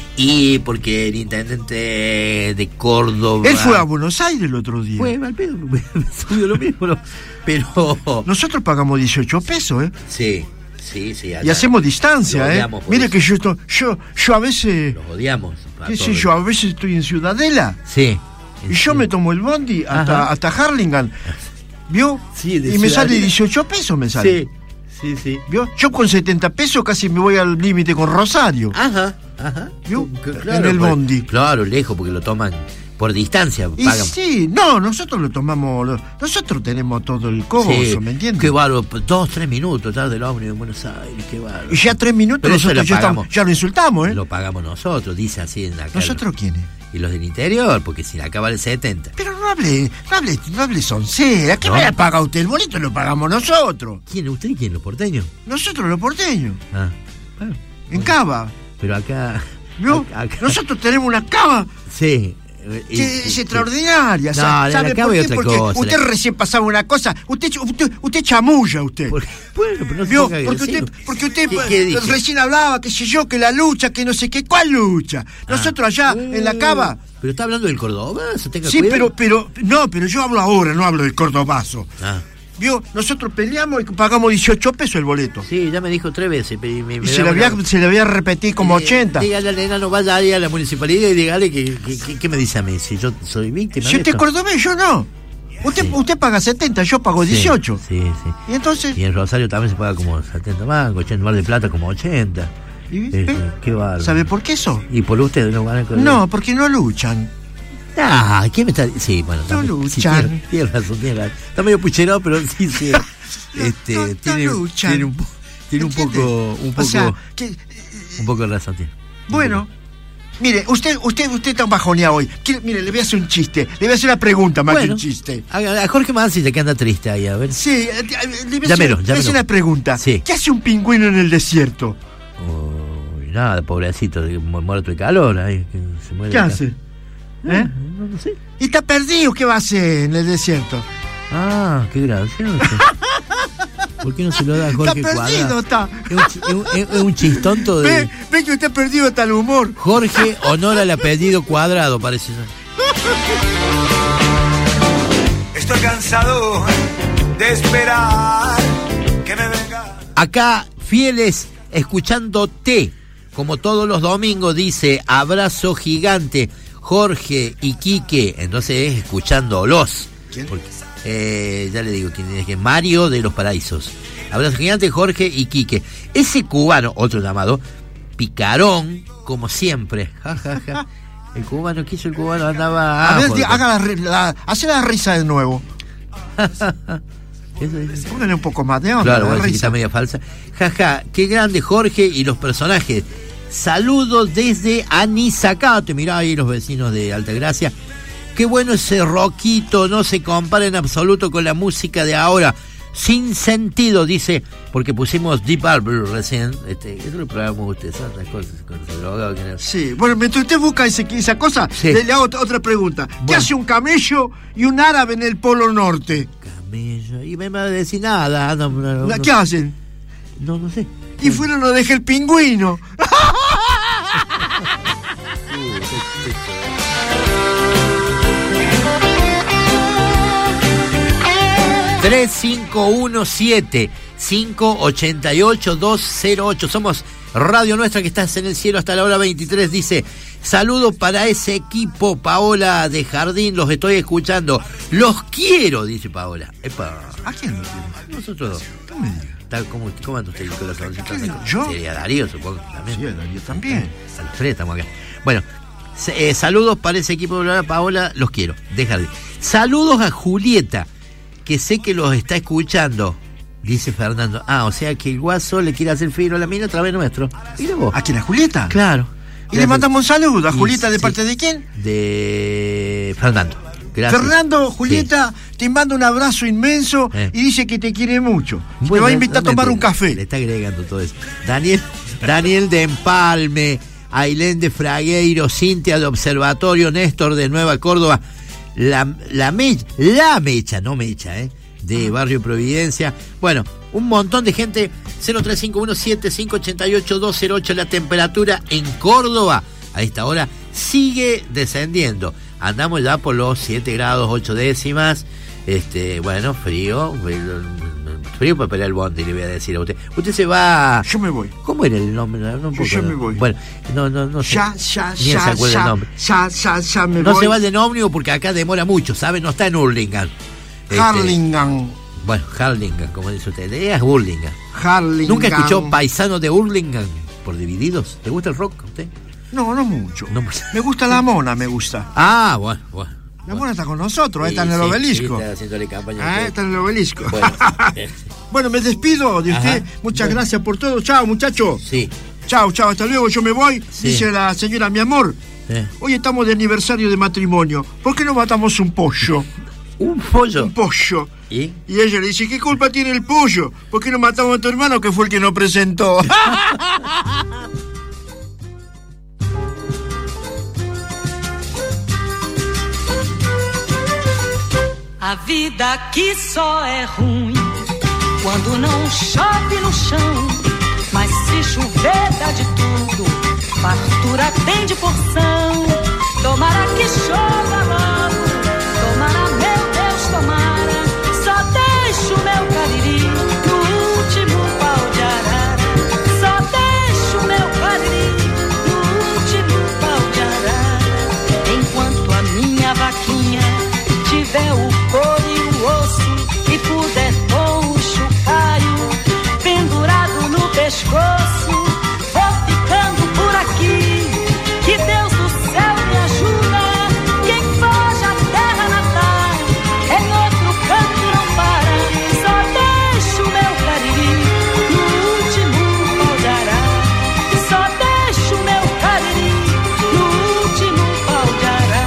Y porque el intendente de Córdoba... Él fue a Buenos Aires el otro día. Fue mal pedo, me subió lo mismo, ¿no? Pero... Nosotros pagamos 18 pesos, ¿eh? Sí. Y hacemos distancia, ¿eh? Mire que yo a veces... Los odiamos. ¿Qué sé yo? A veces estoy en Ciudadela. Sí. Y yo me tomo el bondi hasta Harlingen. ¿Vio? Sí, y me sale 18 pesos, me sale. Sí. ¿Vio? Yo con 70 pesos casi me voy al límite con Rosario. Ajá. ¿Vio? Claro, en el bondi. Claro, lejos, porque lo toman por distancia. Y pagan. sí, nosotros lo tomamos. Nosotros tenemos todo el coso, ¿me entiendes? Qué bárbaro, 2-3 minutos tarde del ómnibus en Buenos Aires, qué bárbaro. Y ya 3 minutos pero nosotros ya lo insultamos, ¿eh? Lo pagamos nosotros, dice así en la cara. ¿Nosotros quiénes? Y los del interior, porque si acaba el 70. Pero no hable soncera. ¿Qué me la paga usted? El boleto lo pagamos nosotros. ¿Quién? ¿Usted y quién? ¿Los porteños? Nosotros los porteños. Bueno. En Cava. Pero acá... ¿Vio? Nosotros tenemos una cava. Sí. Que es extraordinaria. No, ¿Sabe por qué? Porque cosa, usted recién pasaba una cosa. Usted chamulla, usted. Bueno, pero no ¿vio? se Porque usted ¿Qué recién hablaba, qué sé yo, que la lucha, que no sé qué. ¿Cuál lucha? Nosotros allá, en la cava... Pero está hablando del cordobazo, tenga sí, cuidado. pero yo hablo ahora, no hablo del cordobazo. ¿Vio? Nosotros peleamos y pagamos 18 pesos el boleto. Sí, ya me dijo 3 veces. Y se le había repetido como 80. Dígale al enano, vaya ahí a la municipalidad y dígale que me dice a mí, si yo soy víctima. Si usted es cordobés, yo no. Usted paga 70, yo pago 18. Sí. ¿Y entonces? Y en Rosario también se paga como 70 más, 80 más de plata como 80. Qué bárbaro. ¿Sabe por qué eso? ¿Y por ustedes no van a correr? No, porque no luchan. ¿Quién me está...? Sí, bueno, no luchan. Tiene razón. Está medio pucherado, pero sí. Tiene un poco... O sea, un poco de razón tiene. Bueno, mire, usted está bajoneado hoy. Mire, le voy a hacer un chiste. Le voy a hacer una pregunta más que un chiste. A Jorge Mancilla, que anda triste ahí, a ver. Sí, le voy a hacer una pregunta. Sí. ¿Qué hace un pingüino en el desierto? Nada, pobrecito, muerto de calor. Ahí, se muere. ¿Qué hace? No sé. Y está perdido, ¿qué va a hacer en el desierto? Qué gracioso. ¿Por qué no se lo da a Jorge Cuadrado? Está perdido, está. Es un chistonto de... Ve que usted ha perdido hasta el humor. Jorge honora el apellido Cuadrado, parece. Estoy cansado de esperar que me venga. Acá, fieles, escuchándote, como todos los domingos, dice, abrazo gigante, Jorge y Quique. Entonces es escuchándolos. ¿Quién? Porque, ya le digo quién es, que Mario de los Paraísos. Abrazo gigante, Jorge y Quique. Ese cubano, otro llamado, picarón, como siempre. El cubano, ¿qué hizo el cubano? Andaba... A ver, hace la risa de nuevo. Póngale un poco más de onda. Claro, bueno, está media falsa. Qué grande Jorge y los personajes. Saludos desde Anizacate. Mirá ahí los vecinos de Altagracia. Qué bueno ese rockito, no se compara en absoluto con la música de ahora. Sin sentido, dice, porque pusimos Deep Purple recién. Eso lo probamos ustedes, ¿sabes? Las cosas con ese drogado que no. Sí, bueno, mientras usted busca esa cosa, sí. Le hago otra pregunta. ¿Qué hace un camello y un árabe en el Polo Norte? Camello, y me va a decir nada. No. ¿Qué hacen? No sé. Y fueron lo deja el pingüino. 3517-588-208. Somos Radio Nuestra, que estás en el cielo hasta la hora 23. Dice, saludo para ese equipo, Paola de Jardín, los estoy escuchando. Los quiero, dice Paola. Epa. ¿A quién los quiero? Nosotros dos. ¿Cómo anda usted con los caballitos? ¿Yo? Sería Darío, supongo. También. Sí, Darío también. A los tres estamos acá. Bueno, saludos para ese equipo de Paola, los quiero, de Jardín. Saludos a Julieta, que sé que los está escuchando, dice Fernando. O sea que el guaso le quiere hacer filo a la mina a través nuestro. Mira vos. ¿A quién? ¿A Julieta? Claro. Y le mandamos un saludo a Julieta, ¿de parte de quién? De Fernando. Gracias. Fernando, Julieta, te manda un abrazo inmenso y dice que te quiere mucho. Bueno, te va a invitar a tomar un café. Le está agregando todo eso. Daniel de Empalme, Ailén de Fragueiro, Cintia de Observatorio, Néstor de Nueva Córdoba, la Mecha, no Mecha, de Barrio Providencia. Bueno, un montón de gente. 03517-588-208, la temperatura en Córdoba, a esta hora sigue descendiendo. Andamos ya por los 7 grados 8 décimas. Bueno, frío para pelear el bondi, le voy a decir a usted. Usted se va... Yo me voy. ¿Cómo era el nombre? Yo me voy. Bueno, no sé. Ya me voy. No se va de ómnibus porque acá demora mucho, ¿sabe? No está en Hurlingham. Harlingham. Bueno, Harlingham, como dice usted. Es Hurlingham. Harlingham. ¿Nunca escuchó Paisano de Hurlingham por Divididos? ¿Le gusta el rock a usted? No mucho. Me gusta la Mona, me gusta. Ah, bueno. La Mona está con nosotros, está en el obelisco. Sí, está haciéndole campaña. Está en el obelisco. Bueno, me despido de usted. Muchas gracias por todo. Chao, muchachos. Sí. Chao, hasta luego, yo me voy. Sí. Dice la señora, mi amor, hoy estamos de aniversario de matrimonio. ¿Por qué no matamos un pollo? ¿Un pollo? Un pollo. ¿Y ella le dice, ¿qué culpa tiene el pollo? ¿Por qué no matamos a tu hermano que fue el que nos presentó? A vida aqui só é ruim quando não chove no chão. Mas se chover dá de tudo, fartura tem de porção. Tomara que chova logo, tomara, meu Deus, tomara. Só deixo meu cariri no último pau de arara. Só deixo meu cariri no último pau de arara. Enquanto a minha vaquinha tiver o couro e o osso e puder com o chocalho pendurado no pescoço, vou ficando por aqui. Que Deus do céu me ajuda. Quem foge à terra natal, em outro canto não para. Só deixo meu cariri no último pau de arara. Só deixo meu cariri no último pau de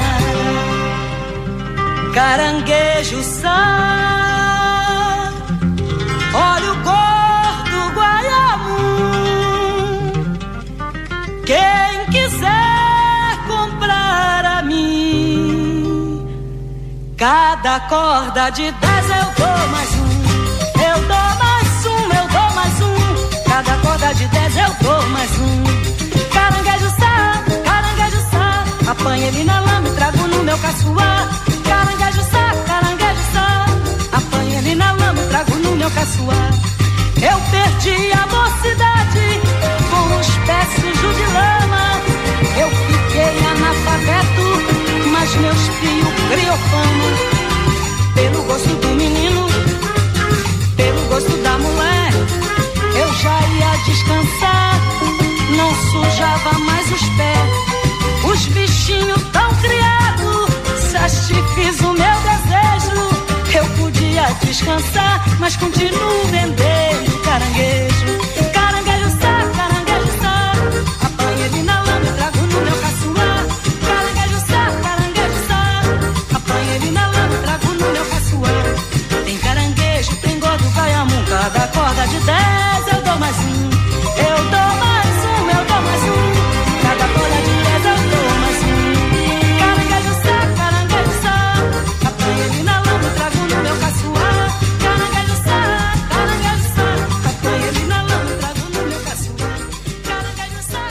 arara. Caranguejo sá, olho gordo guaiamu. Quem quiser comprar a mim, cada corda de 10 eu dou mais um. Eu dou mais um, eu dou mais um. Cada corda de 10 eu dou mais um. Caranguejo sá, apanha ele na lama e trago no meu caçoar. Caranguejo sá, apanha ele na lama e trago no meu caçoar. Eu perdi a mocidade com os pés sujos de lama. Eu fiquei analfabeto, mas meus filhos criou fama. Pelo gosto do menino, pelo gosto da mulher, eu já ia descansar, não sujava mais os pés. Os bichinhos tão criados, satisfiz o meu desejo. Eu podia descansar, mas continuo vendendo caranguejo. Caranguejo sá, apanha ele na lama e trago no meu caçoar. Caranguejo sá, apanha ele na lama e trago no meu caçoar. Tem caranguejo, tem gordo, gaiamu, cada corda de 10 eu dou mais um. Eu dou mais um, eu dou mais um. Cada corda de 10 eu dou mais um. Caranguejo sá, apanha ele na lama e trago no meu caçoar. Caranguejo sá, apanha ele na lama e trago no meu caçoar. Caranguejo sá.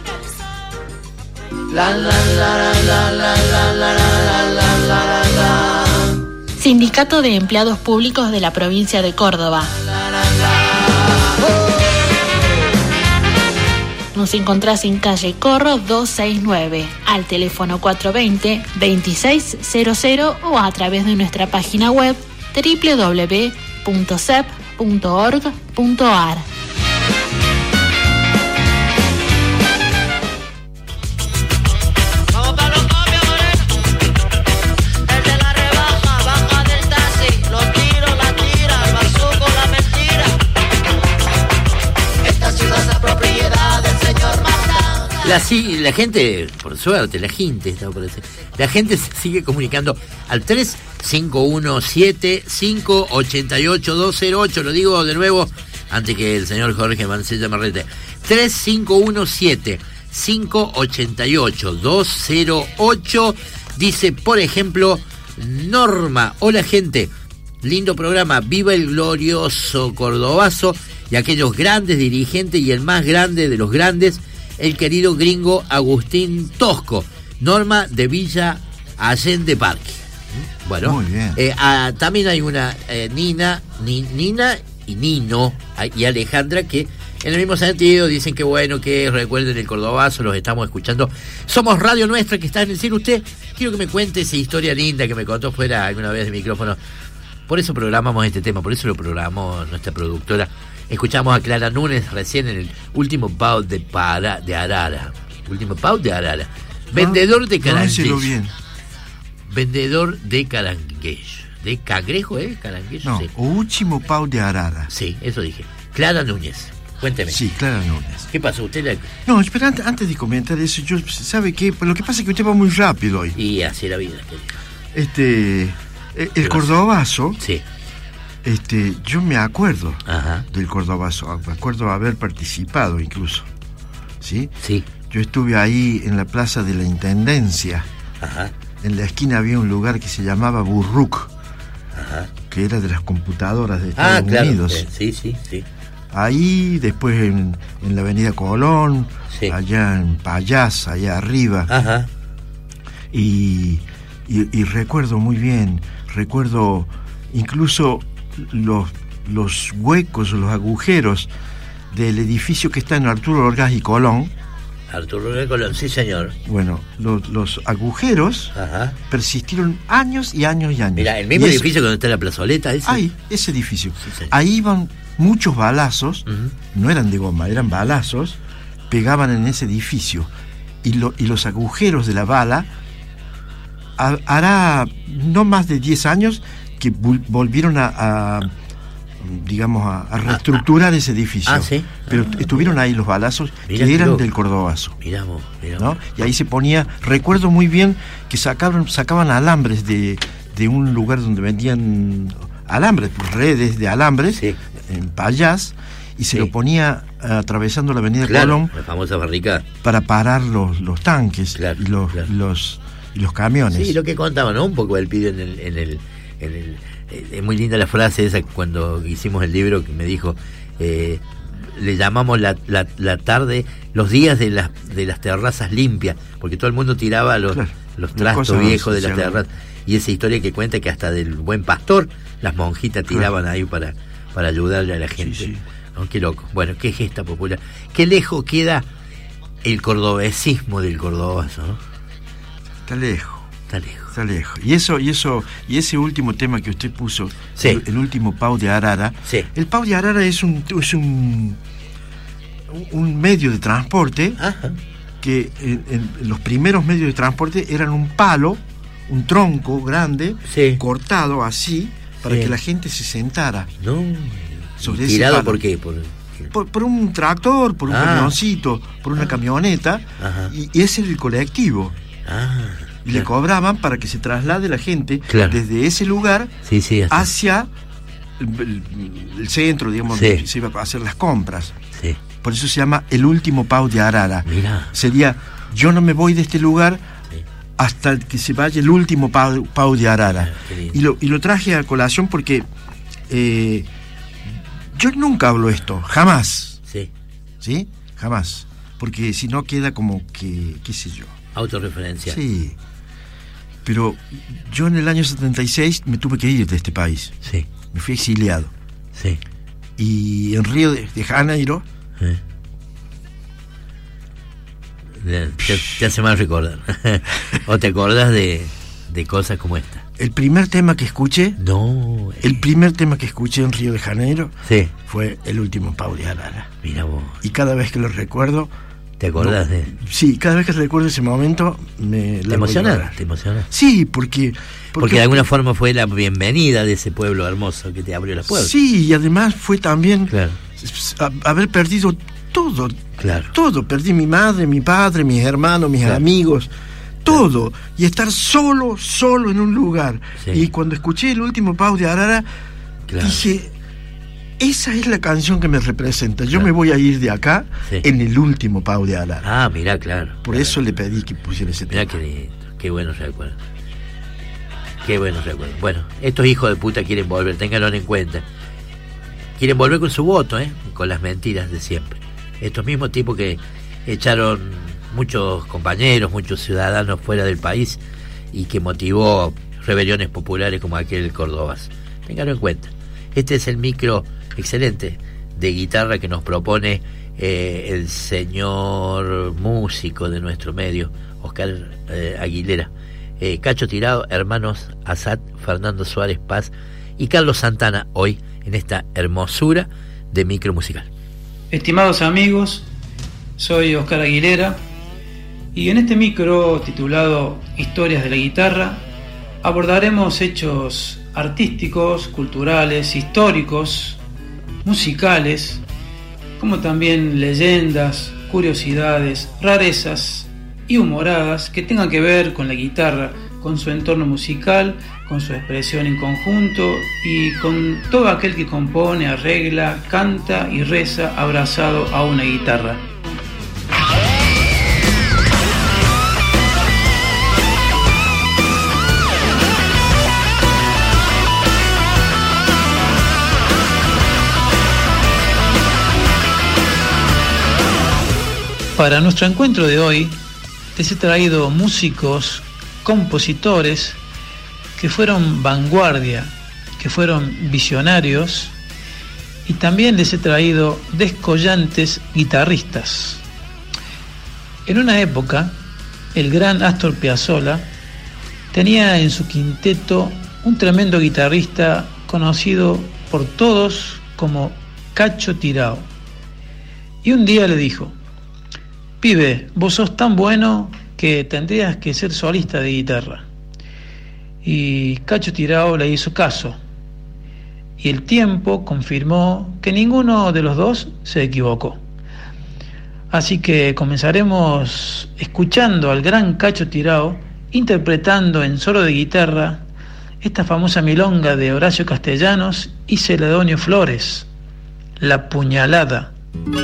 La la la la la la la la la la la. Sindicato de Empleados Públicos de la Provincia de Córdoba. Nos encontrás en calle Corro 269, al teléfono 420-2600 o a través de nuestra página web www.cep.org.ar. La gente, por suerte, la gente se sigue comunicando al 3517-588-208. Lo digo de nuevo antes que el señor Jorge Mancilla me rete. 3517-588-208. Dice, por ejemplo, Norma: hola gente, lindo programa, viva el glorioso cordobazo y aquellos grandes dirigentes y el más grande de los grandes, el querido gringo Agustín Tosco, Norma de Villa Allende Parque. Bueno, muy bien. También hay una Nina y Nino y Alejandra que en el mismo sentido dicen que bueno, que recuerden el Cordobazo, los estamos escuchando. Somos Radio Nuestra, que está en el cielo. Usted, quiero que me cuente esa historia linda que me contó fuera alguna vez de micrófono. Por eso programamos este tema, por eso lo programó nuestra productora. Escuchamos a Clara Núñez recién en el último pau de Arara. Último pau de Arara. Vendedor de caranguejo. Vendedor de caranguejo. ¿De cangrejo, caranguejo? No, sí. Último pau de Arara. Sí, eso dije. Clara Núñez. Cuénteme. Sí, Clara Núñez. ¿Qué pasó? ¿Usted No, espera, antes de comentar eso, ¿sabe qué? Lo que pasa es que usted va muy rápido hoy. Y así la vida, querido. El Cordobazo. Sí. Yo me acuerdo del Cordobazo. Me acuerdo haber participado incluso. ¿Sí? Sí. Yo estuve ahí en la plaza de la Intendencia. Ajá. En la esquina había un lugar que se llamaba Burruc. Ajá. Que era de las computadoras de Estados Unidos. Sí. Ahí, después en la avenida Colón, allá en Payás, allá arriba. Ajá. Y recuerdo muy bien, incluso los huecos o los agujeros del edificio que está en Arturo Orgaz y Colón. Arturo Orgaz y Colón, sí señor. Bueno, los agujeros persistieron años y años y años. Mira, el mismo edificio donde está la plazoleta. Ese edificio. Sí, ahí iban muchos balazos, no eran de goma, eran balazos, pegaban en ese edificio. Y los agujeros de la bala, hará no más de 10 años que volvieron a reestructurar ese edificio. ¿Sí? Pero estuvieron ahí los balazos que eran del Cordobazo. Miramos. ¿No? Y ahí se ponía, recuerdo muy bien que sacaban alambres de un lugar donde vendían alambres, redes de alambres, en Payás, y se lo ponía atravesando la avenida Colón, la famosa barricada, para parar los tanques y los camiones. Sí, lo que contaba, ¿no? Un poco el pibe en el es muy linda la frase esa cuando hicimos el libro, que me dijo, le llamamos la tarde, los días de las terrazas limpias, porque todo el mundo tiraba los trastos viejos de las terrazas, y esa historia que cuenta que hasta del Buen Pastor las monjitas tiraban ahí para ayudarle a la gente. Sí. ¿No? Qué loco. Bueno, qué gesta popular. Qué lejos queda el cordobesismo del Cordobazo, ¿no? Está lejos. Y ese último tema que usted puso, el último pau de Arara. Sí. El pau de Arara es un medio de transporte. Ajá. Que en los primeros medios de transporte eran un palo, un tronco grande, cortado así, para que la gente se sentara. No. Sobre ¿Tirado ese palo. por qué? Por un tractor, por un camioncito, por una camioneta. Y ese era el colectivo. Y le cobraban para que se traslade la gente desde ese lugar hacia el centro, digamos, donde se iba a hacer las compras. Sí. Por eso se llama el último pau de Arara. Mirá. Sería, yo no me voy de este lugar hasta que se vaya el último pau de Arara. Y lo traje a colación porque yo nunca hablo esto, jamás. ¿Sí? Jamás. Porque si no queda como que, qué sé yo. Autorreferencia. Sí. Pero yo en el año 76 me tuve que ir de este país. Sí. Me fui exiliado. Sí. Y en Río de Janeiro. Te hace mal recordar. ¿O te acordás de cosas como esta? El primer tema que escuché. No. El primer tema que escuché en Río de Janeiro. Sí. Fue el último pau de Arara. Mira vos. Y cada vez que lo recuerdo. ¿Te acordás de...? Sí, cada vez que recuerdo ese momento ¿Te emociona? ¿Te emociona? Sí, porque de alguna forma fue la bienvenida de ese pueblo hermoso que te abrió las puertas. Sí, y además fue también haber perdido todo. Claro. Todo. Perdí mi madre, mi padre, mis hermanos, mis amigos, todo. Y estar solo en un lugar. Sí. Y cuando escuché el último pau de Arara, dije... Esa es la canción que me representa. Yo me voy a ir de acá en el último pau de Arara. Mirá, claro. Por eso le pedí que pusiera ese tema. Mirá qué buenos recuerdos. Qué buenos recuerdos. Bueno, estos hijos de puta quieren volver, ténganlo en cuenta. Quieren volver con su voto, con las mentiras de siempre. Estos mismos tipos que echaron muchos compañeros, muchos ciudadanos fuera del país y que motivó rebeliones populares como aquel Cordobás. Ténganlo en cuenta. Este es el micro excelente de guitarra que nos propone el señor músico de nuestro medio, Oscar Aguilera. Cacho Tirado, hermanos Asad, Fernando Suárez Paz y Carlos Santana, hoy en esta hermosura de micro musical. Estimados amigos, soy Oscar Aguilera y en este micro titulado Historias de la Guitarra abordaremos hechos artísticos, culturales, históricos, musicales, como también leyendas, curiosidades, rarezas y humoradas que tengan que ver con la guitarra, con su entorno musical, con su expresión en conjunto y con todo aquel que compone, arregla, canta y reza abrazado a una guitarra. Para nuestro encuentro de hoy, les he traído músicos, compositores que fueron vanguardia, que fueron visionarios, y también les he traído descollantes guitarristas. En una época, el gran Astor Piazzolla tenía en su quinteto un tremendo guitarrista conocido por todos como Cacho Tirado. Y un día le dijo: pibe, vos sos tan bueno que tendrías que ser solista de guitarra. Y Cacho Tirado le hizo caso. Y el tiempo confirmó que ninguno de los dos se equivocó. Así que comenzaremos escuchando al gran Cacho Tirado interpretando en solo de guitarra esta famosa milonga de Horacio Castellanos y Celedonio Flores, La Puñalada.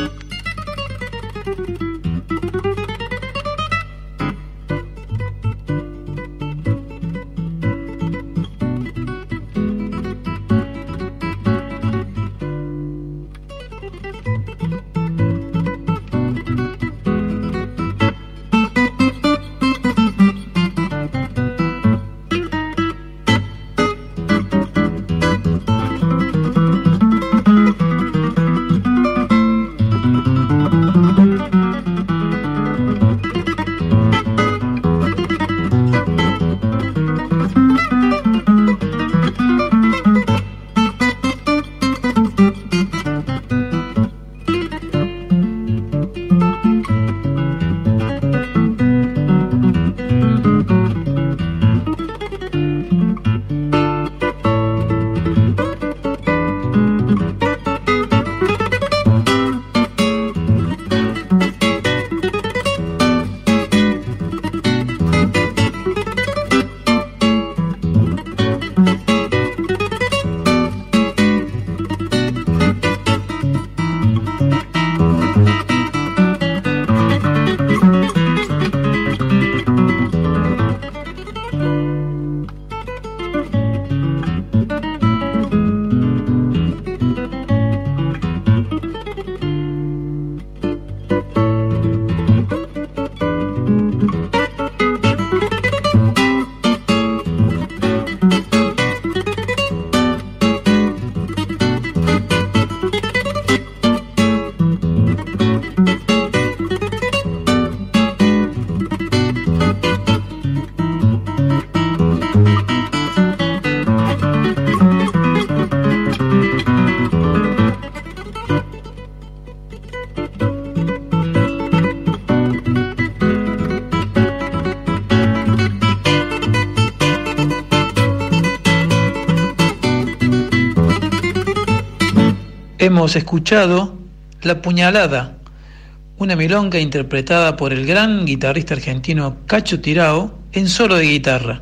Hemos escuchado La Puñalada, una milonga interpretada por el gran guitarrista argentino Cacho Tirado en solo de guitarra.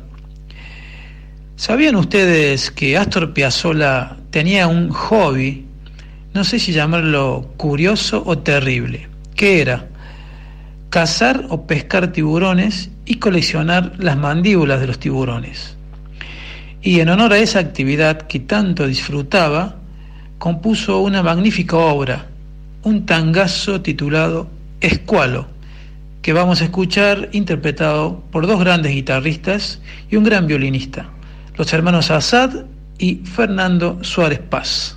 ¿Sabían ustedes que Astor Piazzolla tenía un hobby, no sé si llamarlo curioso o terrible, que era cazar o pescar tiburones y coleccionar las mandíbulas de los tiburones? Y en honor a esa actividad que tanto disfrutaba, compuso una magnífica obra, un tangazo titulado Escualo, que vamos a escuchar interpretado por dos grandes guitarristas y un gran violinista, los hermanos Assad y Fernando Suárez Paz.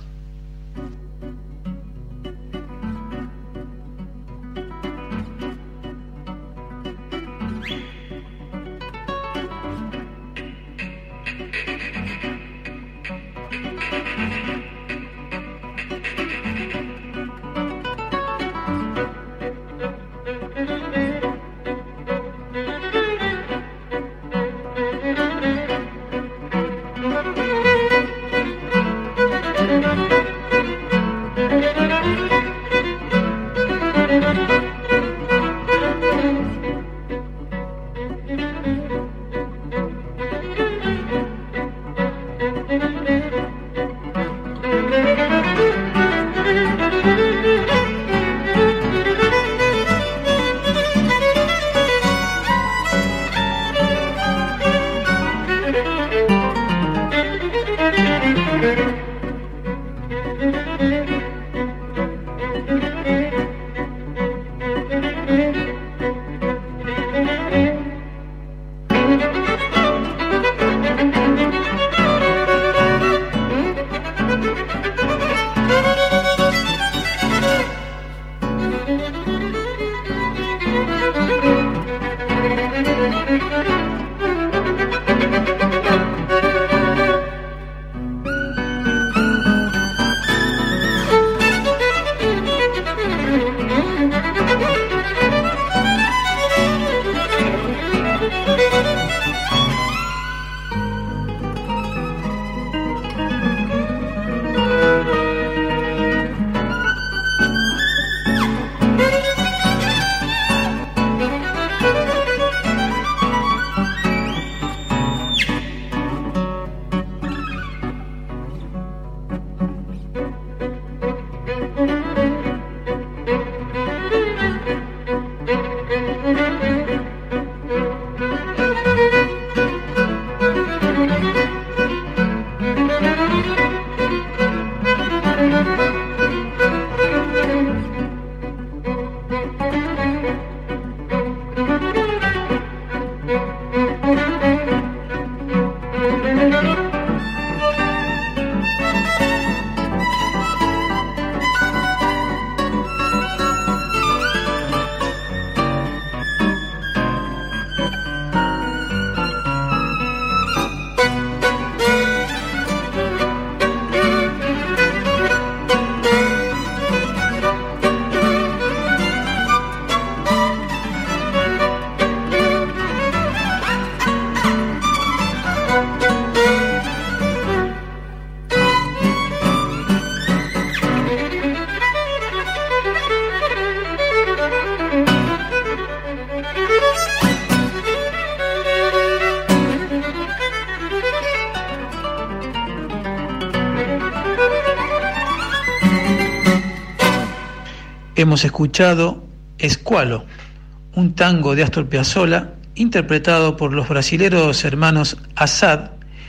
Hemos escuchado Escualo, un tango de Astor Piazzolla interpretado por los brasileros hermanos Assad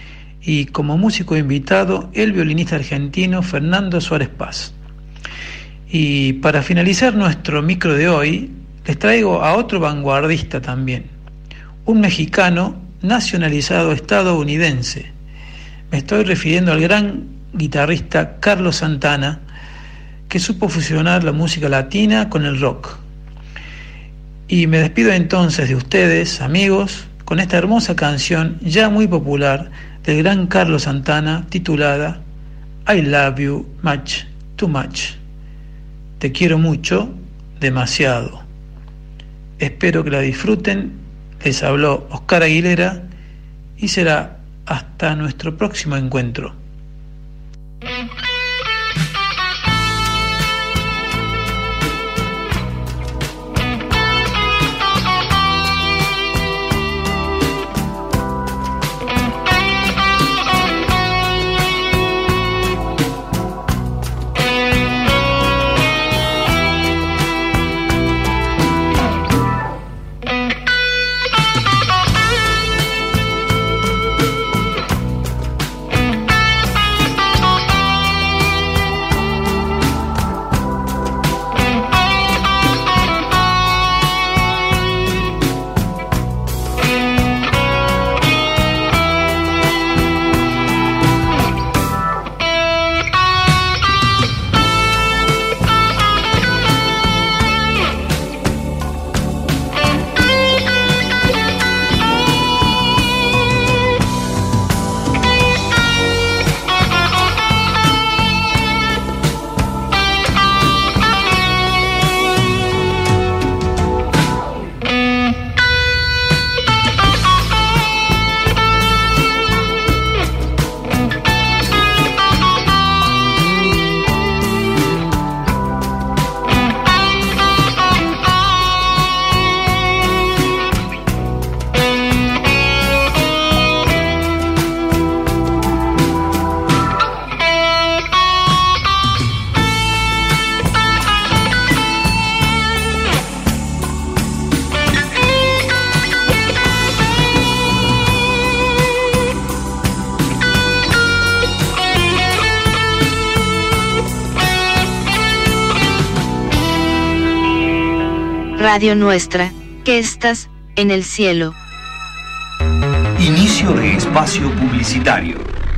y como músico invitado el violinista argentino Fernando Suárez Paz. Y para finalizar nuestro micro de hoy, les traigo a otro vanguardista también, un mexicano nacionalizado estadounidense. Me estoy refiriendo al gran guitarrista Carlos Santana, que supo fusionar la música latina con el rock. Y me despido entonces de ustedes, amigos, con esta hermosa canción ya muy popular del gran Carlos Santana, titulada I Love You Much Too Much. Te quiero mucho, demasiado. Espero que la disfruten. Les habló Oscar Aguilera y será hasta nuestro próximo encuentro. Radio Nuestra, que estás en el cielo. Inicio de espacio publicitario.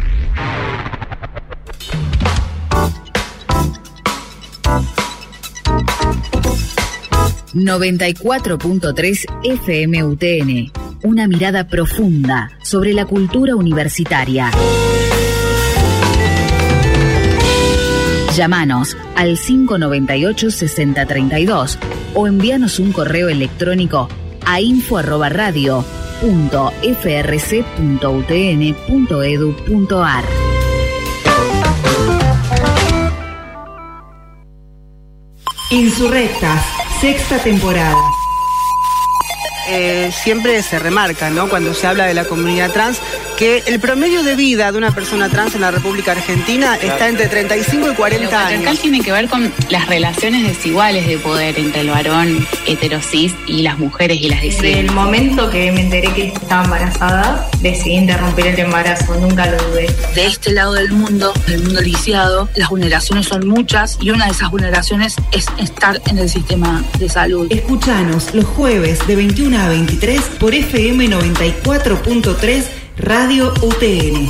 ...94.3 FM UTN... una mirada profunda sobre la cultura universitaria. Llámanos al 598-6032 o envíanos un correo electrónico a info@radio.frc.utn.edu.ar. Insurrectas, sexta temporada. Siempre se remarca, ¿no?, cuando se habla de la comunidad trans, que el promedio de vida de una persona trans en la República Argentina está entre 35 y 40 años. Lo patriarcal tiene que ver con las relaciones desiguales de poder entre el varón heterosis y las mujeres y las disidencias. Desde el momento que me enteré que estaba embarazada, decidí interrumpir el embarazo, nunca lo dudé. De este lado del mundo lisiado, las vulneraciones son muchas y una de esas vulneraciones es estar en el sistema de salud. Escuchanos los jueves de 21 a 23 por FM 94.3 Radio UTN.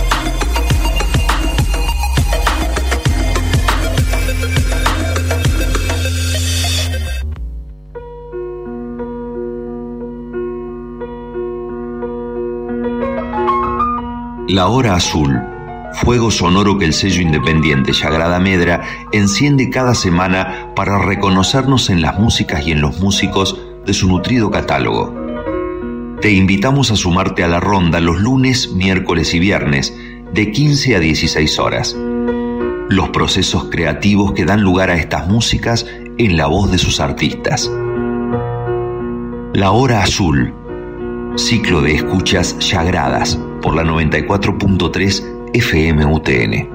La Hora Azul, fuego sonoro que el sello independiente Sagrada Medra enciende cada semana para reconocernos en las músicas y en los músicos de su nutrido catálogo. Te invitamos a sumarte a la ronda los lunes, miércoles y viernes, de 15 a 16 horas. Los procesos creativos que dan lugar a estas músicas en la voz de sus artistas. La Hora Azul, ciclo de escuchas sagradas por la 94.3 FM UTN.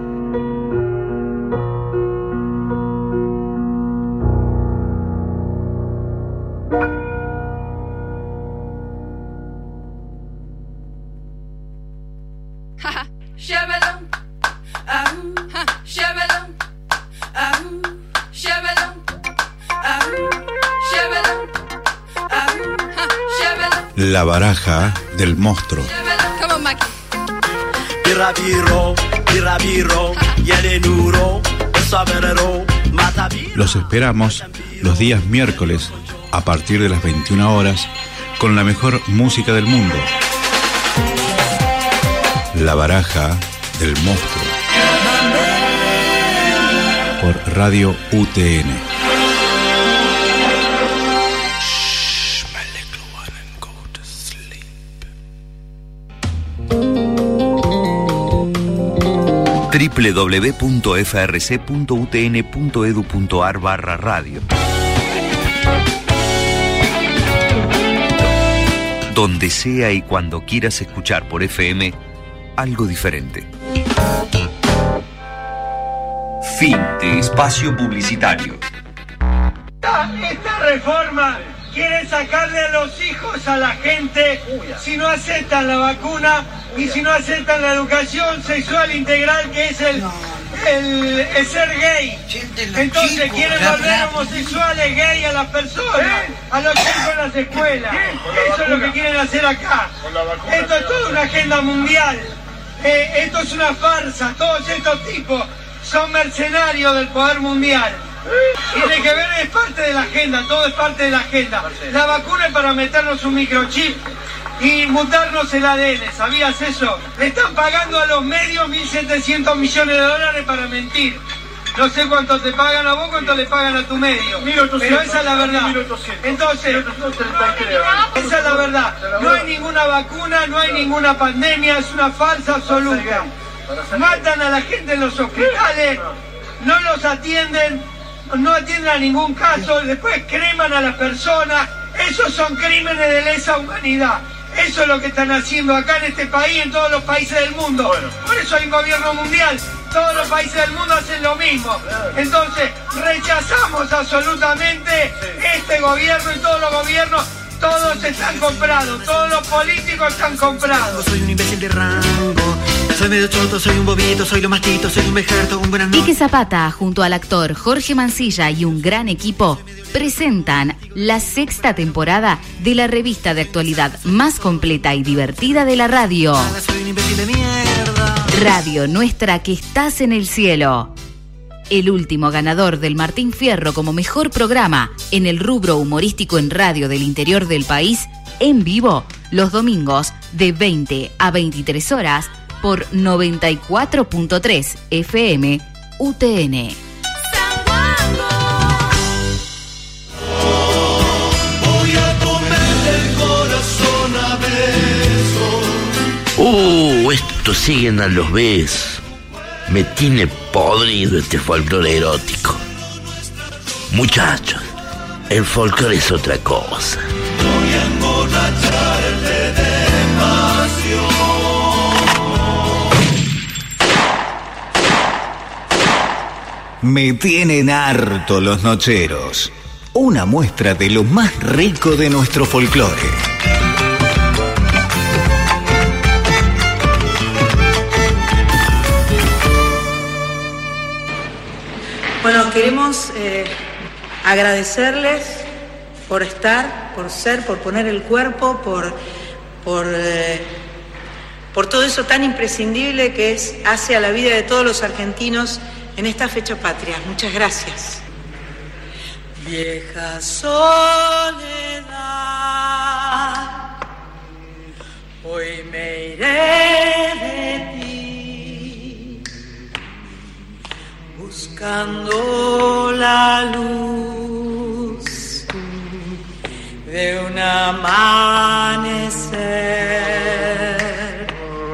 La baraja del monstruo. Los esperamos los días miércoles a partir de las 21 horas con la mejor música del mundo. La baraja del monstruo. Por Radio UTN. www.frc.utn.edu.ar/radio. Donde sea y cuando quieras escuchar por FM algo diferente. Fin de espacio publicitario. Esta reforma quiere sacarle a los hijos a la gente si no aceptan la vacuna y si no aceptan la educación sexual integral, que es el ser gay. Entonces quieren volver homosexuales, gay a las personas, a los chicos en las escuelas. Eso es lo que quieren hacer acá. Esto es toda una agenda mundial. Esto es una farsa. Todos estos tipos son mercenarios del poder mundial. Tiene que ver, es parte de la agenda, todo es parte de la agenda. La vacuna es para meternos un microchip y mutarnos el ADN, ¿sabías eso? Le están pagando a los medios 1.700 millones de dólares para mentir. No sé cuánto te pagan a vos, cuánto le pagan a tu medio. 1.800, pero esa es la verdad. 1.800. Entonces, esa es la verdad. No hay ninguna vacuna, no hay ninguna pandemia, es una falsa absoluta. Matan a la gente en los hospitales, no los atienden, no atienden a ningún caso, después creman a las personas. Esos son crímenes de lesa humanidad. Eso es lo que están haciendo acá en este país y en todos los países del mundo. Por eso hay un gobierno mundial. Todos los países del mundo hacen lo mismo. Entonces, rechazamos absolutamente este gobierno y todos los gobiernos. Todos están comprados, todos los políticos están comprados. Soy un imbécil de rango, Soy medio choto, soy un bobito, soy lo mastito, soy un vejerto, un buenas noches. Quique Zapata, junto al actor Jorge Mancilla y un gran equipo, presentan la 6ª temporada de la revista de actualidad más completa y divertida de la radio. Soy un imbécil de mierda. Radio Nuestra, que estás en el cielo. El último ganador del Martín Fierro como mejor programa en el rubro humorístico en radio del interior del país, en vivo, los domingos de 20 a 23 horas por 94.3 FM UTN. Voy a comerle el corazón a besos. Estos siguen a los besos. Me tiene podrido este folclore erótico. Muchachos, el folclore es otra cosa. Voy a emborracharte de pasión. Me tienen harto los nocheros. Una muestra de lo más rico de nuestro folclore. Bueno, queremos agradecerles por estar, por ser, por poner el cuerpo, por todo eso tan imprescindible que hace a la vida de todos los argentinos en esta fecha patria. Muchas gracias. Vieja soledad, hoy me iré de ti, buscando la luz de un amanecer.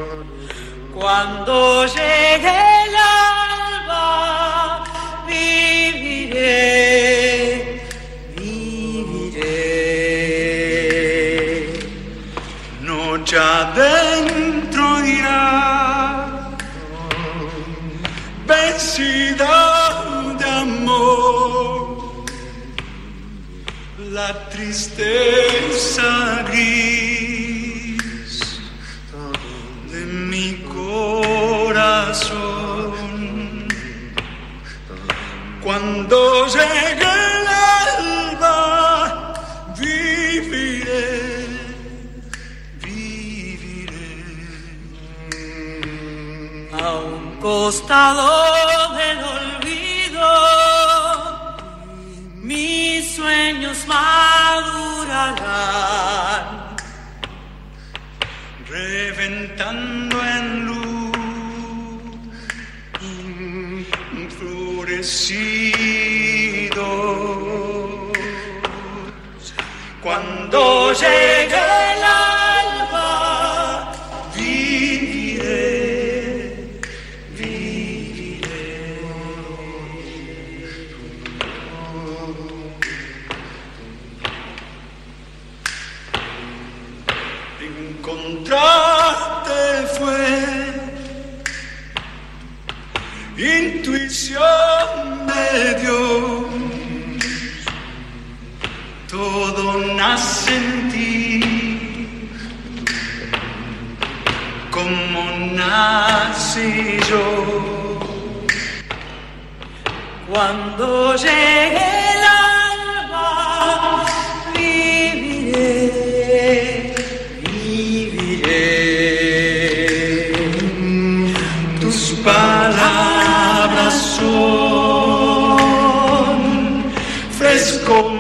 Cuando llegue el alba, viviré, viviré. Noche adentro irá, vencida de amor, la tristeza gris de mi corazón. Cuando llegue el alba, viviré, viviré. A un costado del olvido, mis sueños madurarán, reventando en luz, enflorecidos. Cuando llegue el alba, viviré, viviré. Encontrarte fue intuición de Dios. Todo nace en ti, como nací yo. Cuando llegue el alba, viviré, viviré. Tus palabras son fresco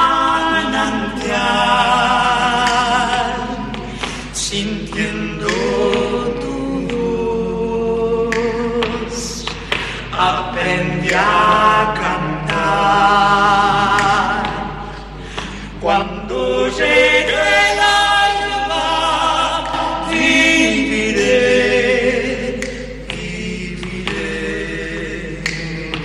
manantial, sintiendo tu voz, aprendí a cantar. Cuando llegue el alba, viviré, viviré.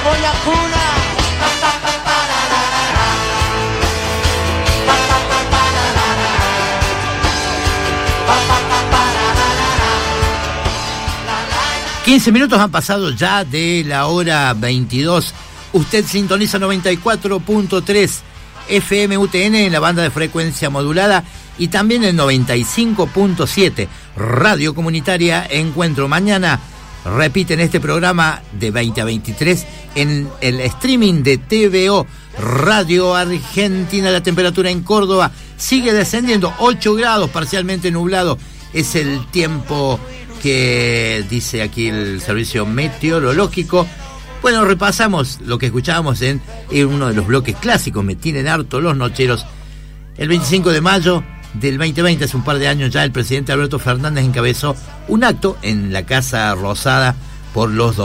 voy a cuna. 15 minutos han pasado ya de la hora 22. Usted sintoniza 94.3 FM UTN en la banda de frecuencia modulada y también el 95.7 Radio Comunitaria Encuentro. Mañana repiten este programa de 20 a 23 en el streaming de TVO Radio Argentina. La temperatura en Córdoba sigue descendiendo, 8 grados, parcialmente nublado. Es el tiempo que dice aquí el servicio meteorológico. Bueno, repasamos lo que escuchábamos en uno de los bloques clásicos, Me tienen harto los nocheros. El 25 de mayo del 2020, hace un par de años ya, el presidente Alberto Fernández encabezó un acto en la Casa Rosada por los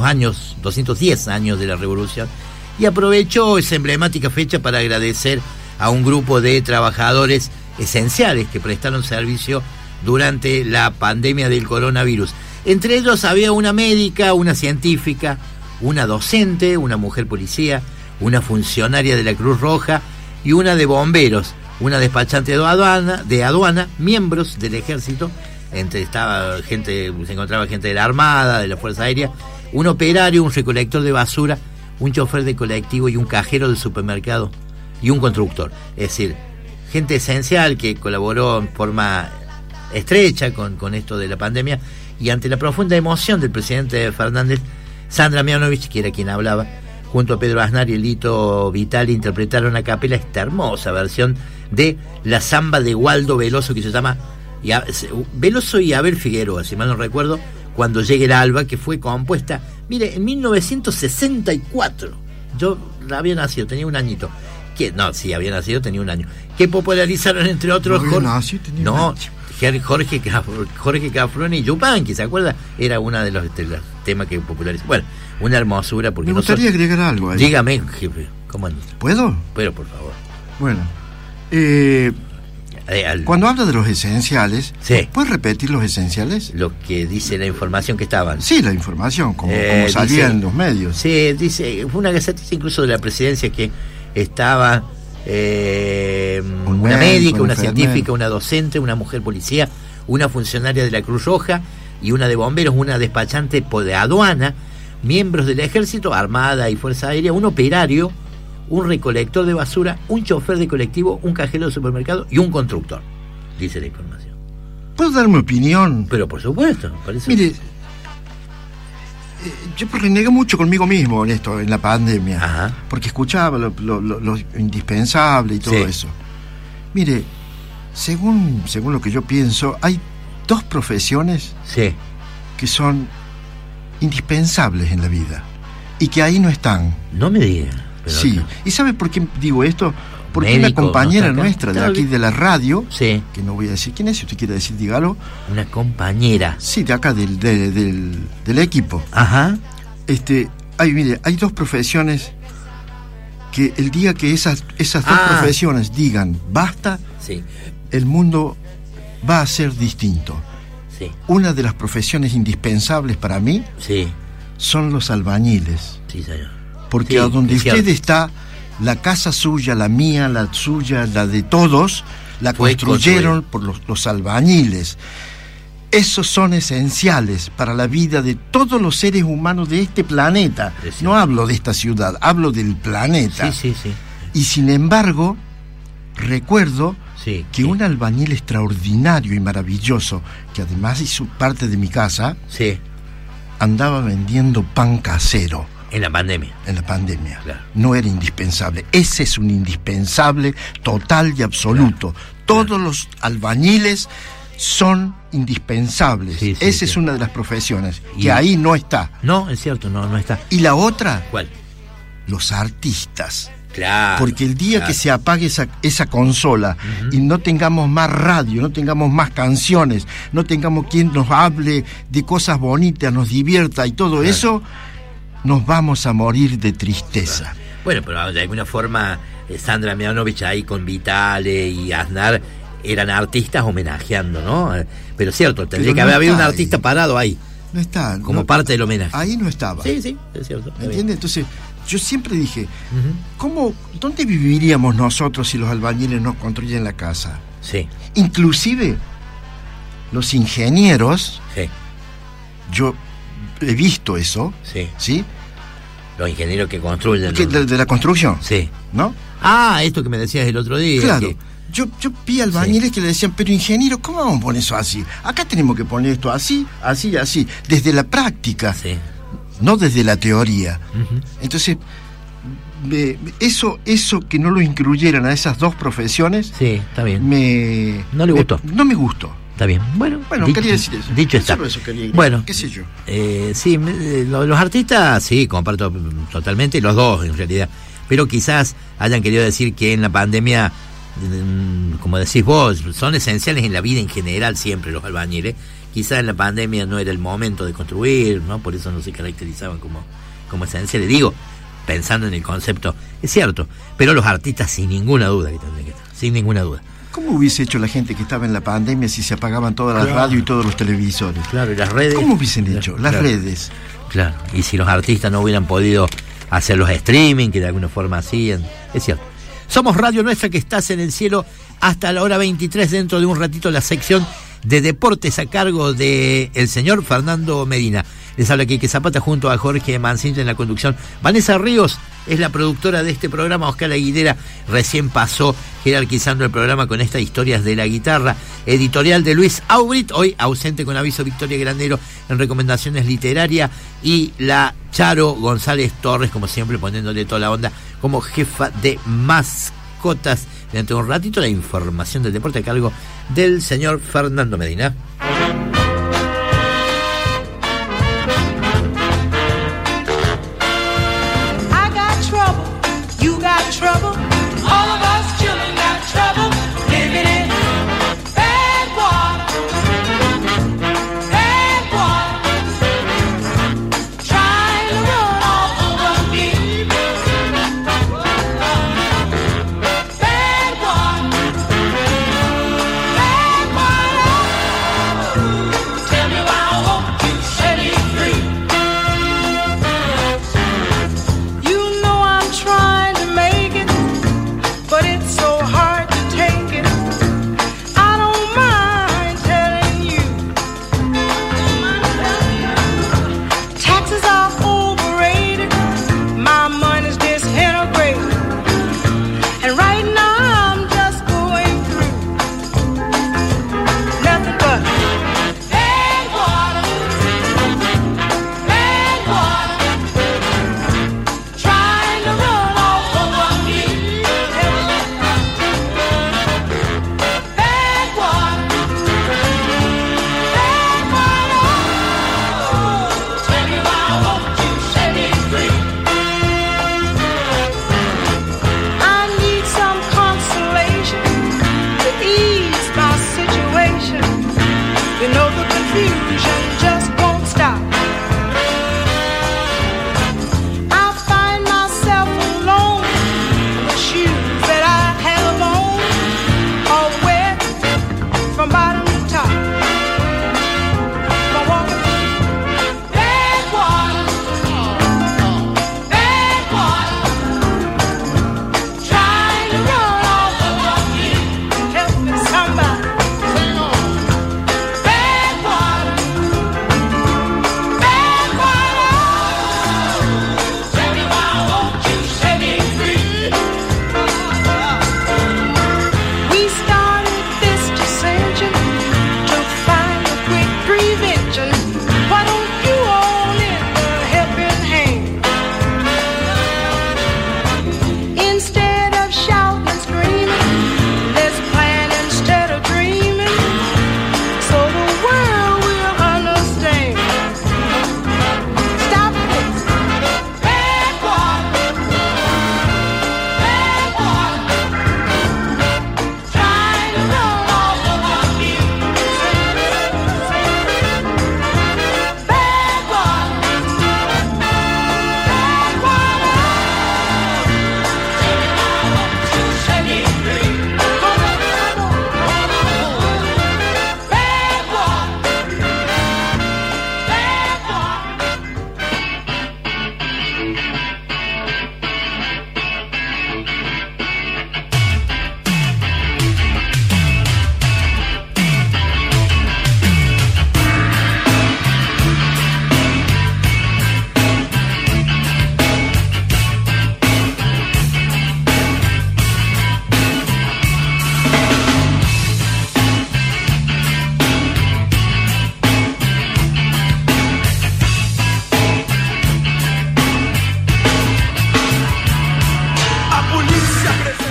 210 años de la Revolución y aprovechó esa emblemática fecha para agradecer a un grupo de trabajadores esenciales que prestaron servicio durante la pandemia del coronavirus. Entre ellos había una médica, una científica, una docente, una mujer policía, una funcionaria de la Cruz Roja y una de bomberos, una despachante de aduana, miembros del ejército, se encontraba gente de la Armada, de la Fuerza Aérea, un operario, un recolector de basura, un chofer de colectivo y un cajero de supermercado y un constructor. Es decir, gente esencial que colaboró en forma estrecha con esto de la pandemia, y ante la profunda emoción del presidente Fernández, Sandra Mianovich, que era quien hablaba, junto a Pedro Aznar y Lito Vitali, interpretaron a capela esta hermosa versión de la samba de Waldo Veloso, que se llama Veloso y Abel Figueroa, si mal no recuerdo, Cuando llegue el alba, que fue compuesta, mire, en 1964. Yo había nacido, tenía un añito. Había nacido, tenía un año. Que popularizaron, entre otros, Jorge Cafrune y Yupanqui, ¿se acuerda? Era una de los temas que popularizó. Bueno, una hermosura. Porque me gustaría agregar algo ahí. Dígame, jefe, ¿cómo andas? ¿Puedo? Pero, por favor. Bueno, cuando habla de los esenciales, sí. ¿Puedes repetir los esenciales? Lo que dice la información que estaban. Sí, la información, como salía en los medios. Sí, dice, fue una gaceta incluso de la presidencia que estaba una médica, una científica, una docente, una mujer policía, una funcionaria de la Cruz Roja y una de bomberos, una despachante de aduana, miembros del ejército, Armada y Fuerza Aérea, un operario, un recolector de basura, un chofer de colectivo, un cajero de supermercado y un constructor, dice la información. ¿Puedo dar mi opinión? Pero por supuesto, parece. Mire, yo renegué mucho conmigo mismo en esto, en la pandemia. Ajá. Porque escuchaba lo indispensable y todo eso. Mire, según lo que yo pienso, hay dos profesiones que son indispensables en la vida y que ahí no están. No me diga. Sí. ¿Y sabe por qué digo esto? Porque una compañera nuestra de aquí de la radio, que no voy a decir quién es, si usted quiere decir, dígalo. Una compañera. Sí, de acá del equipo. Ajá. Hay dos profesiones que el día que esas dos profesiones digan basta, el mundo va a ser distinto. Sí. Una de las profesiones indispensables para mí son los albañiles. Sí, señor. Porque a donde usted está, la casa suya, la mía, la suya, la de todos, la construyeron por los albañiles. Esos son esenciales para la vida de todos los seres humanos de este planeta. No hablo de esta ciudad, hablo del planeta. Sí. Y sin embargo, recuerdo que un albañil extraordinario y maravilloso, que además hizo parte de mi casa, andaba vendiendo pan casero. En la pandemia. Claro. No era indispensable. Ese es un indispensable total y absoluto. Todos los albañiles son indispensables. Esa es una de las profesiones que ahí no está. No, es cierto, no está. ¿Y la otra? ¿Cuál? Los artistas. Claro. Porque el día que se apague esa consola y no tengamos más radio, no tengamos más canciones, no tengamos quien nos hable de cosas bonitas, nos divierta y todo eso, nos vamos a morir de tristeza. Bueno, pero de alguna forma Sandra Mianovich ahí con Vitale y Aznar eran artistas homenajeando, ¿no? Pero cierto, tendría que haber habido un artista parado ahí. No está. Como parte del homenaje. Ahí no estaba. Sí, es cierto. ¿Me entiendes? Entonces, yo siempre dije, ¿dónde viviríamos nosotros si los albañiles nos construyen la casa? Sí. Inclusive, los ingenieros, yo he visto eso, ¿sí? Los ingenieros que construyen. De la construcción. Sí. ¿No? Esto que me decías el otro día. Claro. Yo vi albañiles que le decían, pero ingeniero, ¿cómo vamos a poner eso así? Acá tenemos que poner esto así, así y así. Desde la práctica, no desde la teoría. Entonces, eso que no lo incluyeran a esas dos profesiones, está bien. No le gustó. No me gustó. Está bien. Bueno, quería decir eso. Dicho está. Solo eso quería decir. Bueno, qué sé yo. Los artistas, sí, comparto totalmente, los dos en realidad. Pero quizás hayan querido decir que en la pandemia, como decís vos, son esenciales en la vida en general siempre los albañiles. Quizás en la pandemia no era el momento de construir, ¿no? Por eso no se caracterizaban como esenciales. Digo, pensando en el concepto, es cierto, pero los artistas sin ninguna duda que tendrían que estar, sin ninguna duda. ¿Cómo hubiese hecho la gente que estaba en la pandemia si se apagaban todas las radios y todos los televisores? Claro, y las redes. ¿Cómo hubiesen hecho? Las redes. Claro, y si los artistas no hubieran podido hacer los streaming, que de alguna forma hacían, es cierto. Somos Radio Nuestra, que estás en el cielo hasta la hora 23, dentro de un ratito la sección de deportes a cargo de el señor Fernando Medina. Les habla Quique Zapata junto a Jorge Mancilla en la conducción. Vanessa Ríos es la productora de este programa. Oscar Aguilera recién pasó jerarquizando el programa con estas historias de la guitarra. Editorial de Luis Aubrit, hoy ausente con aviso Victoria Granero en recomendaciones literarias. Y la Charo González Torres, como siempre, poniéndole toda la onda como jefa de mascotas. Dentro de un ratito la información del deporte a cargo del señor Fernando Medina. Trouble, all of us children got trouble living in bad water, trying to run all over me. Bad water, tell me why won't you set me free? You know I'm trying to make it, but it's so hard to take it. I don't mind telling you, taxes are overrated, my money's disintegrated, and right now I'm just going through nothing but bad water, trying to run all over me. Bad water, tell me why won't you set me free? I need some consolation to ease my situation. You know the confusion just won't stop. I find myself alone. The shoes that I have on are wet from bottom to top. I'm walking bad water, trying to run all over me. Help me, somebody. Bad water,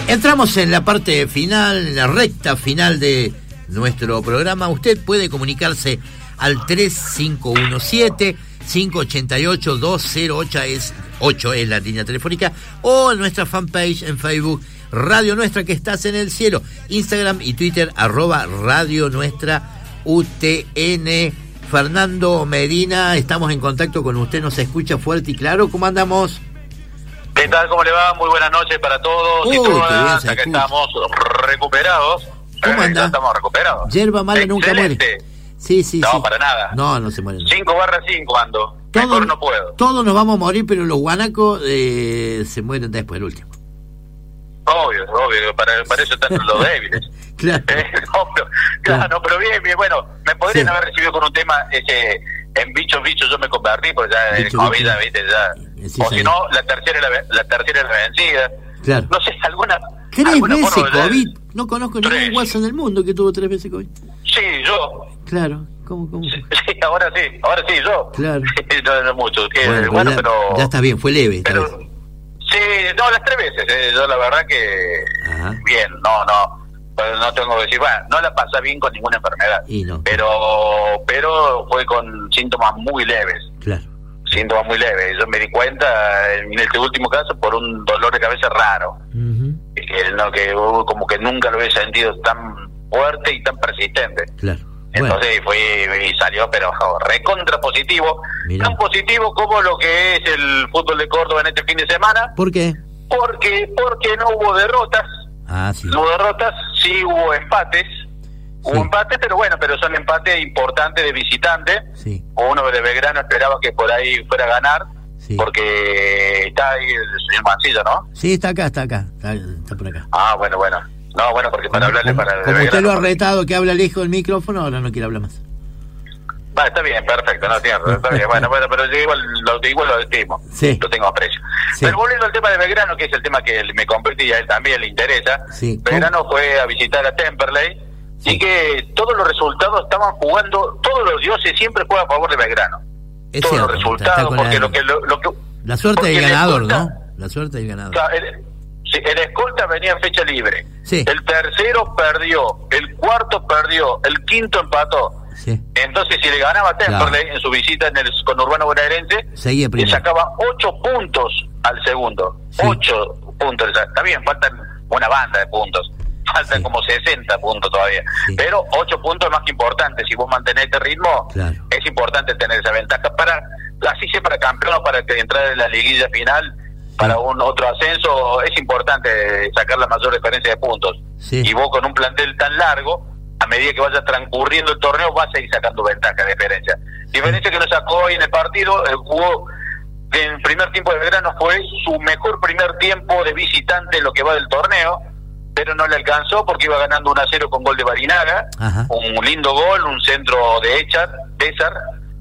Entramos en la parte final, en la recta final de nuestro programa. Usted puede comunicarse al 3517-588-208 es la línea telefónica, o en nuestra fanpage en Facebook, Radio Nuestra que estás en el cielo, Instagram y Twitter, @Radio Nuestra UTN. Fernando Medina, estamos en contacto con usted, nos escucha fuerte y claro. ¿Cómo andamos? ¿Qué tal? ¿Cmo le va? Muy buenas noches para todos y todas. Acá estamos recuperados. ¿Cómo anda? Estamos recuperados. Yerba mala nunca muere. Sí. No, para nada. No se muere. 5/5 ando. Mejor no puedo. Todos nos vamos a morir, pero los guanacos se mueren después, el último. Obvio. Para eso están los débiles. Claro. Pero bien. Bueno, me podrían haber recibido con un tema en bicho yo me convertí, porque ya el COVID, ¿viste? Ya. Sí, o si no, la tercera es la vencida. Claro. No sé, alguna 3 veces forma, COVID. No conozco ningún WhatsApp del mundo que tuvo 3 veces COVID. Sí, yo. Claro. ¿Cómo? Sí, ahora sí, yo. Claro. No mucho. Bueno, pero ya está bien, fue leve. Pero, sí, no, las 3 veces. Yo la verdad que bien, no tengo que decir, bueno, no la pasa bien con ninguna enfermedad. Pero fue con síntomas muy leves. Claro. Síntomas muy leves. Yo me di cuenta en este último caso por un dolor de cabeza raro. Que como que nunca lo había sentido tan fuerte y tan persistente. Claro. Entonces fui y salió, pero recontra positivo. Mirá. Tan positivo como lo que es el fútbol de Córdoba en este fin de semana. ¿Por qué? Porque no hubo derrotas. Sí. No hubo derrotas, sí hubo empates. Hubo empates, pero son empates importantes de visitante. Sí. Uno de Belgrano esperaba que por ahí fuera a ganar, porque está ahí el señor Mancilla, ¿no? Sí, está por acá. Bueno. No, porque para hablarle para como Belgrano, usted lo ha retado que habla lejos del micrófono, ahora no quiere hablar más. Está bien, perfecto, no tiene, está bien, bueno, pero yo igual lo estimo, lo tengo aprecio. Pero volviendo al tema de Belgrano, que es el tema que me compete y a él también le interesa, Belgrano fue a visitar a Temperley y que todos los resultados estaban jugando, todos los dioses siempre juegan a favor de Belgrano. Es todos cierto, los resultados, porque la suerte del ganador, ¿no? La suerte del ganador. El escolta venía en fecha libre. El tercero perdió, el cuarto perdió, el quinto empató. Entonces, si le ganaba a Temperley en su visita en el conurbano bonaerense, le sacaba 8 puntos al segundo. 8 puntos. Está bien, faltan una banda de puntos. Faltan como 60 puntos todavía. Pero 8 puntos es más que importante. Si vos mantenés este ritmo, es importante tener esa ventaja así sea para campeón o para que entrar en la liguilla final. Para un otro ascenso es importante sacar la mayor diferencia de puntos. Y vos con un plantel tan largo, a medida que vaya transcurriendo el torneo, vas a ir sacando ventaja de diferencia. Diferencia que no sacó hoy en el partido, jugó en el primer tiempo de Belgrano, fue su mejor primer tiempo de visitante en lo que va del torneo, pero no le alcanzó porque iba ganando 1-0 con gol de Barinaga, un lindo gol, un centro de César,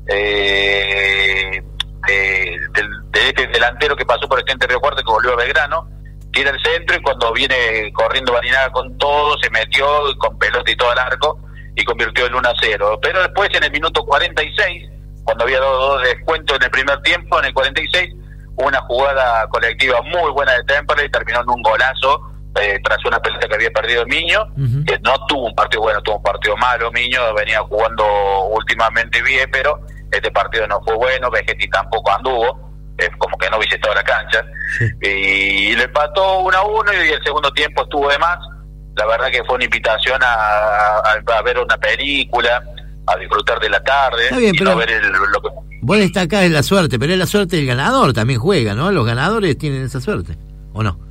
de este delantero que pasó por el centro de Río Cuarto, que volvió a Belgrano, tira el centro y cuando viene corriendo Barinaga con todo, se metió con pelota y todo al arco y convirtió el 1-0. Pero después en el minuto 46, cuando había dado 2 descuentos en el primer tiempo, en el 46, una jugada colectiva muy buena de Temperley y terminó en un golazo tras una pelota que había perdido Miño, que no tuvo un partido bueno, tuvo un partido malo. Miño venía jugando últimamente bien, pero este partido no fue bueno. Vegetti tampoco anduvo, como que no visitó la cancha, y le empató 1-1 y el segundo tiempo estuvo de más. La verdad que fue una invitación a ver una película, a disfrutar de la tarde. Está bien, y pero no ver lo que... Vos destacás en la suerte, pero es la suerte del ganador, también juega, ¿no? Los ganadores tienen esa suerte, ¿o no?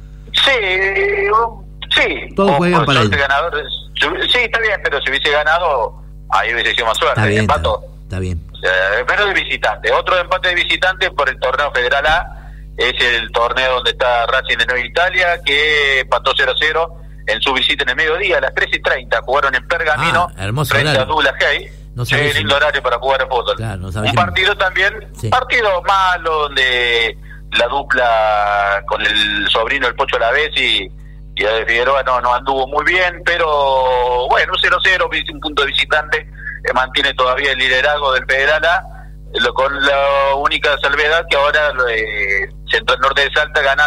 Sí. Todos juegan para ellos. Sí, está bien, pero si hubiese ganado, ahí hubiese sido más suerte. Está bien, empató. Está bien. Pero de visitante. Otro empate de visitante por el torneo Federal A es el torneo donde está Racing de Nueva Italia, que empató 0-0 en su visita en el mediodía, a las 3:30. Jugaron en Pergamino frente a Douglas Hay. Lindo horario para jugar al fútbol. Claro, un partido también, partido malo, donde la dupla con el sobrino del Pocho Alavés y de Figueroa no anduvo muy bien, pero bueno, 0-0, un punto de visitante, mantiene todavía el liderazgo del Federal A, con la única salvedad que ahora Central Norte de Salta ganando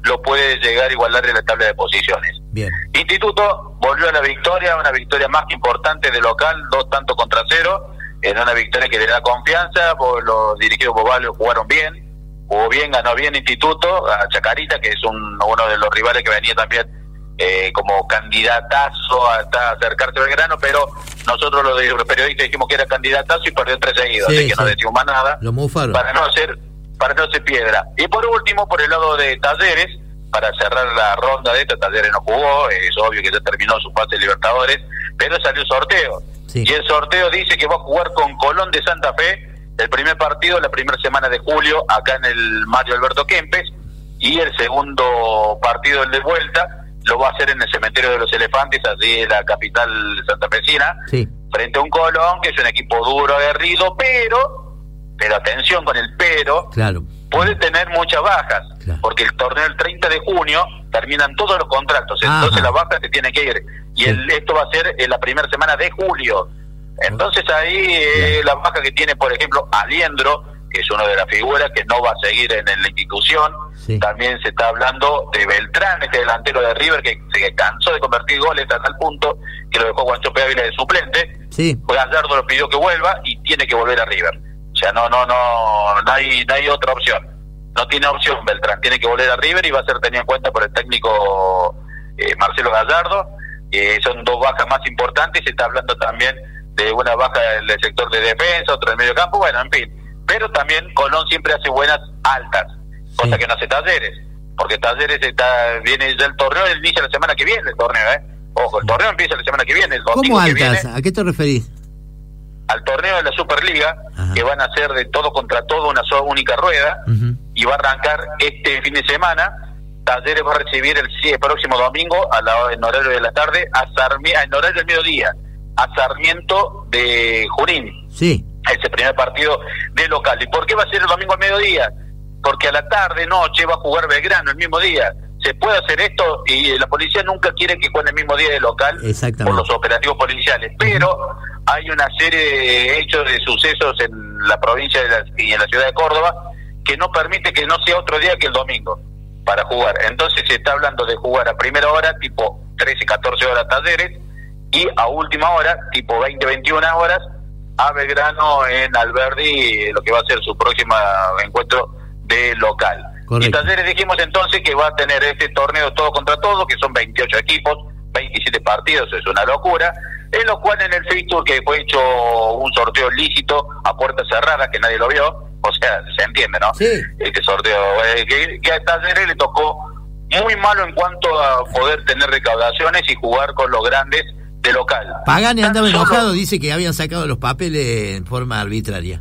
lo puede llegar a igualar en la tabla de posiciones. Bien. Instituto volvió a la victoria, una victoria más que importante de local, 2-0, en una victoria que le da confianza. Los dirigidos por Valio jugaron bien, jugó bien, ganó bien Instituto, a Chacarita, que es uno de los rivales que venía también como candidatazo hasta acercarse a Belgrano, pero nosotros los periodistas dijimos que era candidatazo y perdió 3 seguidos, así que no decimos más nada, lo mufaron. para no hacer piedra. Y por último, por el lado de Talleres, para cerrar la ronda de esta, Talleres no jugó, es obvio que ya terminó su fase de Libertadores, pero salió el sorteo. Sí. Y el sorteo dice que va a jugar con Colón de Santa Fe el primer partido la primera semana de julio acá en el Mario Alberto Kempes, y el segundo partido, el de vuelta, lo va a hacer en el Cementerio de los Elefantes, allí en la capital santafesina, frente a un Colón que es un equipo duro, aguerrido, pero atención con el pero, puede tener muchas bajas, porque el torneo el 30 de junio terminan todos los contratos, entonces las bajas se tienen que ir, y esto va a ser en la primera semana de julio. Entonces ahí la baja que tiene, por ejemplo, Aliendro, que es una de las figuras que no va a seguir en la institución. También se está hablando de Beltrán, este delantero de River que se cansó de convertir goles a tal punto que lo dejó Guanchope Ávila de suplente. Gallardo lo pidió que vuelva y tiene que volver a River. O sea, no hay otra opción. No tiene opción Beltrán, tiene que volver a River y va a ser tenido en cuenta por el técnico Marcelo Gallardo. Son 2 bajas más importantes. Se está hablando también de una baja del sector de defensa, otro del medio campo, bueno, en fin. Pero también Colón siempre hace buenas altas, cosa que no hace Talleres, porque Talleres viene ya el torneo, inicia la semana que viene el torneo, Ojo, el torneo empieza la semana que viene, el domingo. ¿Cómo altas? Que viene, ¿A qué te referís? Al torneo de la Superliga, que van a ser de todo contra todo, una sola única rueda, y va a arrancar este fin de semana. Talleres va a recibir el próximo domingo en horario de la tarde, en horario del mediodía, a Sarmiento de Junín. Ese primer partido de local. ¿Y por qué va a ser el domingo al mediodía? Porque a la tarde, noche, va a jugar Belgrano el mismo día. Se puede hacer esto y la policía nunca quiere que juegue el mismo día de local por los operativos policiales. Pero hay una serie de hechos, de sucesos en la provincia y en la ciudad de Córdoba que no permite que no sea otro día que el domingo para jugar. Entonces se está hablando de jugar a primera hora, tipo 13, 14 horas Talleres, y a última hora, tipo 20, 21 horas, a Belgrano en Alberdi, lo que va a ser su próximo encuentro de local. Correcto. Y Talleres dijimos entonces que va a tener este torneo todo contra todo, que son 28 equipos, 27 partidos, es una locura, en lo cual en el fixture, que fue hecho un sorteo lícito a puertas cerradas, que nadie lo vio, o sea, se entiende, ¿no? Este sorteo, que a Talleres le tocó muy malo en cuanto a poder tener recaudaciones y jugar con los grandes de local. Pagani andaba enojado, dice que habían sacado los papeles en forma arbitraria.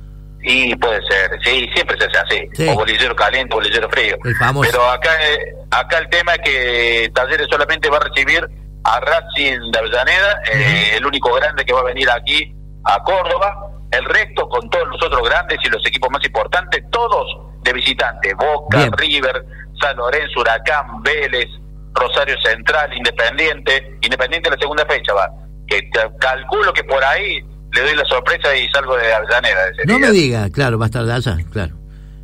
Y puede ser, siempre se hace así, o bolillero caliente, o bolillero frío. Pero acá el tema es que Talleres solamente va a recibir a Racing de Avellaneda, el único grande que va a venir aquí a Córdoba. El resto, con todos los otros grandes y los equipos más importantes, todos de visitante: Boca, River, San Lorenzo, Huracán, Vélez, Rosario Central, Independiente la segunda fecha va, que calculo que por ahí le doy la sorpresa y salgo de Avellaneda. No me diga, claro, va a estar de allá, claro.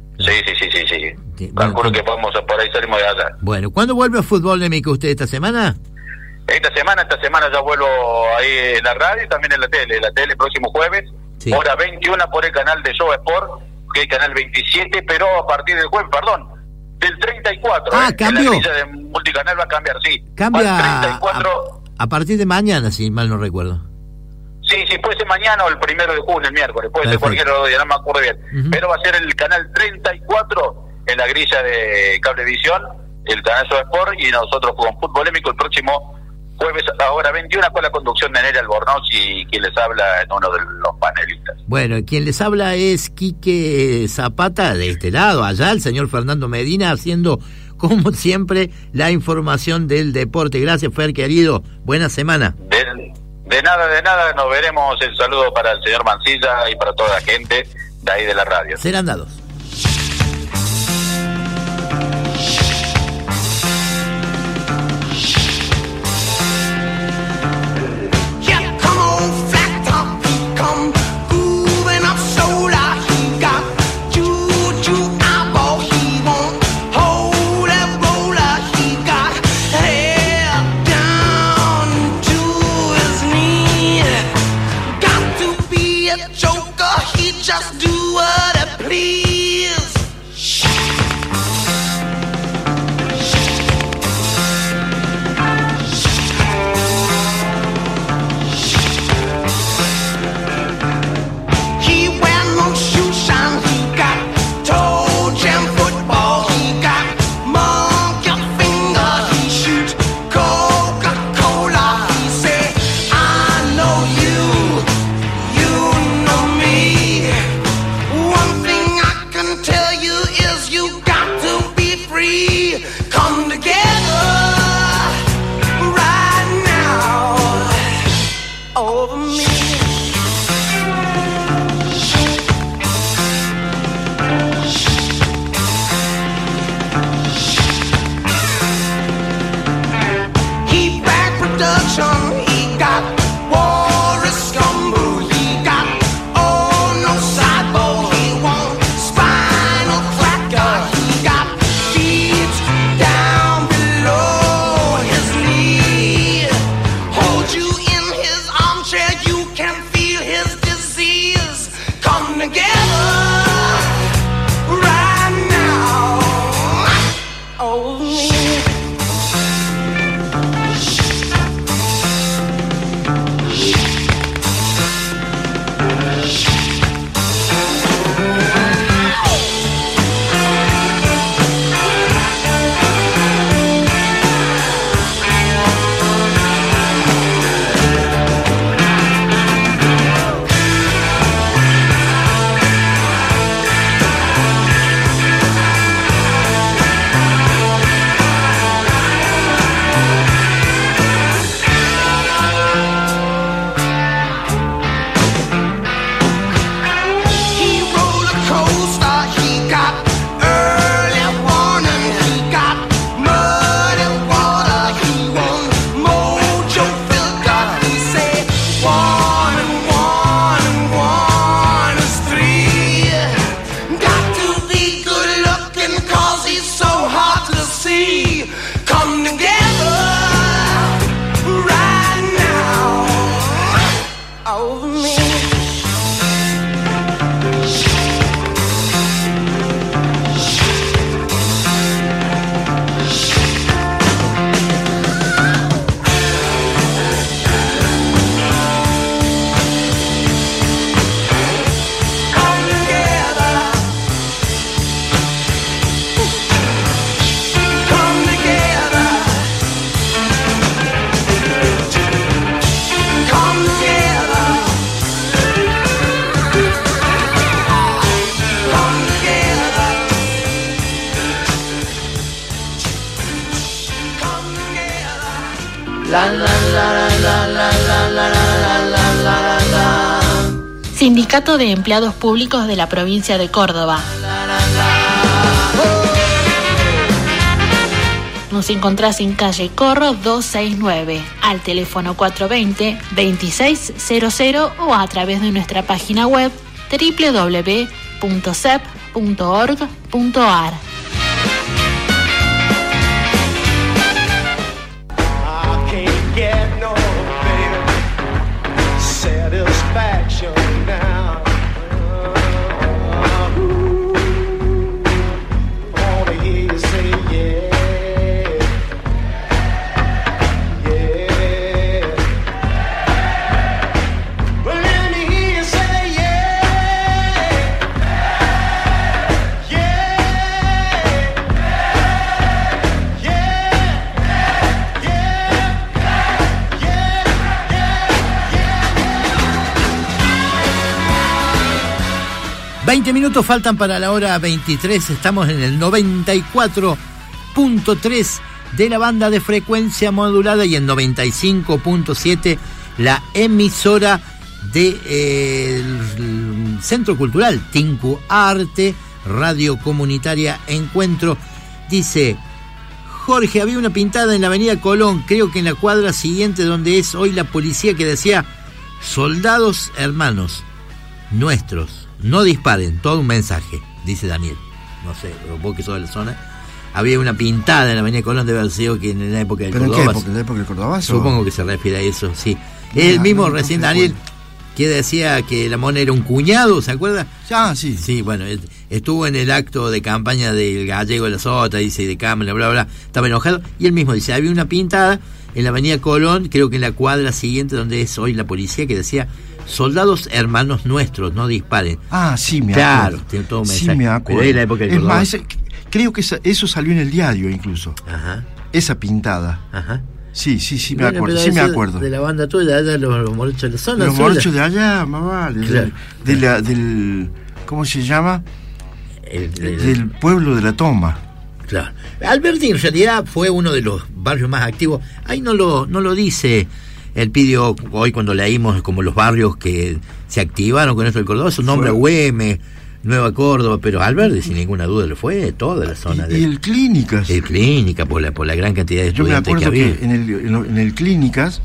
Sí. Calculo que por ahí salimos de allá. Bueno, ¿cuándo vuelve a Fútbol Némico usted esta semana? Esta semana ya vuelvo ahí en la radio y también en la tele el próximo jueves, hora 21 por el canal de Show Sport, que es el canal 27, pero a partir del jueves, del 34, cambió. La grilla de multicanal va a cambiar, Cambia 34, a partir de mañana, si mal no recuerdo. Sí, puede ser mañana o el 1 de junio, el miércoles, puede ser cualquier otro día, no me acuerdo bien. Pero va a ser el canal 34 en la grilla de Cablevisión, el canal Show Sport, y nosotros con Fútbol Némico el próximo jueves a la hora 21 con la conducción de Nerea Albornoz y quien les habla es uno de los panelistas. Bueno, quien les habla es Quique Zapata, de este lado, allá el señor Fernando Medina, haciendo como siempre la información del deporte. Gracias, Fer, querido, buena semana. De nada, nos veremos. El saludo para el señor Mancilla y para toda la gente de ahí de la radio. Serán dados. he just do what I please. He wear no shoe shine, he got toe jam football, he got monkey finger, he shoot Coca-Cola, he say, I know you, you know me. One thing I can tell you is you got to be free. Come together right now over me. He back production, he got Warris Gumbo, he got no sideball, he want spinal cracker, he got feet down below his knee. Hold you in his armchair, you can feel his disease. Come together right now over me. He roller coaster, he got early warning, he got muddy water, he won mojo filter, he say 1 and 1 and 1 is 3. Got to be good looking 'cause he's so hard to see. Come together right now over me. Sindicato de Empleados Públicos de la Provincia de Córdoba. Nos encontrás en calle Corro 269, al teléfono 420-2600 o a través de nuestra página web www.cep.org.ar. I can't get no baby satisfaction now. Wanna hear you say yeah, yeah. Well, let me hear you say yeah, yeah, yeah, yeah. 20 minutos faltan para la hora 23. Estamos en el 94.3 de la banda de frecuencia modulada y en 95.7 la emisora del Centro Cultural Tinku Arte, Radio Comunitaria Encuentro. Dice Jorge, había una pintada en la avenida Colón, creo que en la cuadra siguiente donde es hoy la policía, que decía: soldados hermanos nuestros, no disparen. Todo un mensaje, dice Daniel. No sé, vos que sos de la zona. Había una pintada en la avenida Colón, debe haber sido que en la época del Córdoba. ¿En la época del Córdoba? Supongo que se refiere a eso, sí. Es el mismo recién Daniel que decía que Lamón era un cuñado, ¿se acuerda? Ah, sí. Sí, bueno, estuvo en el acto de campaña del Gallego de la Sota, dice, de Cámara, bla, bla, estaba enojado, y él mismo dice, había una pintada en la avenida Colón, creo que en la cuadra siguiente donde es hoy la policía, que decía, soldados hermanos nuestros, no disparen. Ah, sí, me acuerdo. Claro, tiene todo un sí, mensaje. me acuerdo. Pero es la época del es más, creo que eso salió en el diario incluso. Ajá. Esa pintada. Ajá. Sí, me bueno, acuerdo, sí me acuerdo. De la banda tuya, allá los morochos de la zona. Los morochos de allá, más vale. Claro. Del ¿cómo se llama? Del pueblo de la Toma. Claro. Alberdi en realidad fue uno de los barrios más activos. Ahí no lo dice el Pidio hoy cuando leímos como los barrios que se activaron con esto del Córdoba. Su nombre Güemes, Nueva Córdoba, pero Alberdi sin ninguna duda lo fue, toda la zona y el Clínicas. El Clínicas, por la gran cantidad de estudiantes que había. Yo me acuerdo que en el Clínicas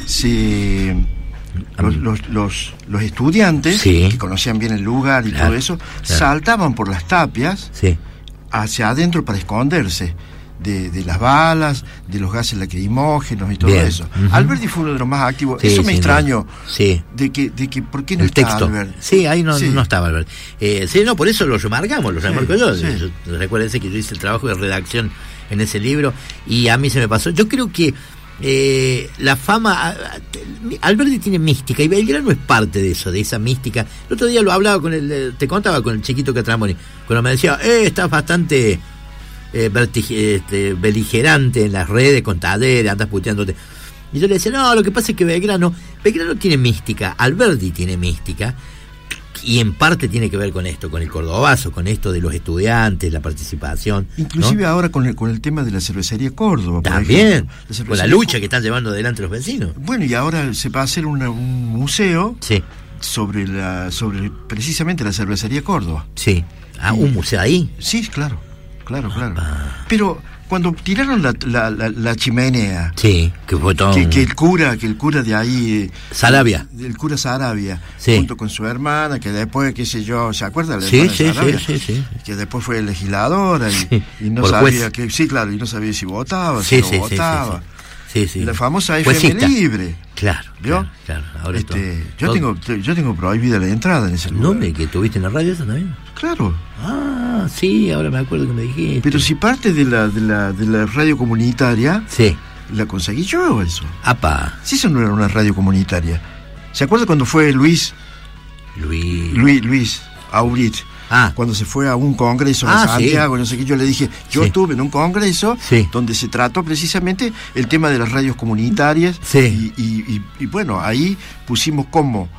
los estudiantes que conocían bien el lugar y todo eso, saltaban por las tapias hacia adentro para esconderse de las balas, de los gases lacrimógenos y todo eso. Alberdi fue uno de los más activos. Eso me extraño. De que ¿por qué no el está texto. Alberdi? Sí, ahí no estaba Alberdi. No, por eso lo remarco yo. Recuérdense que yo hice el trabajo de redacción en ese libro y a mí se me pasó. Yo creo que la fama, Alberdi tiene mística y Belgrano es parte de eso, de esa mística. El otro día lo hablaba te contaba con el chiquito Catramoni, cuando me decía, estás bastante beligerante en las redes con Tadera, andas puteándote. Y yo le decía, no, lo que pasa es que Belgrano tiene mística, Alberdi tiene mística, y en parte tiene que ver con esto, con el cordobazo, con esto de los estudiantes, la participación. Inclusive ahora con el tema de la cervecería Córdoba. También, con la lucha que están llevando adelante los vecinos. Bueno, y ahora se va a hacer un museo sobre precisamente la cervecería Córdoba. Sí. ¿Un museo ahí? Sí, claro. Pero cuando tiraron la chimenea, que fue todo que el cura de ahí, Sarabia, el cura Sarabia, junto con su hermana, que después, qué sé yo, ¿se acuerda? Sí. Que después fue legisladora y no sabía y no sabía si votaba, si no votaba. Sí. La famosa FM libre. Claro. ¿Vio? Claro. Ahora yo tengo prohibida la entrada en ese lugar. ¿No? ¿Que tuviste en la radio eso también? Claro. Ah, sí, ahora me acuerdo que me dijiste. Pero si parte de la radio comunitaria, la conseguí yo eso. ¡Apa! Si eso no era una radio comunitaria. ¿Se acuerda cuando fue Luis Aurit? Cuando se fue a un congreso en Santiago, no sé qué, yo le dije, yo estuve en un congreso donde se trató precisamente el tema de las radios comunitarias y bueno, ahí pusimos como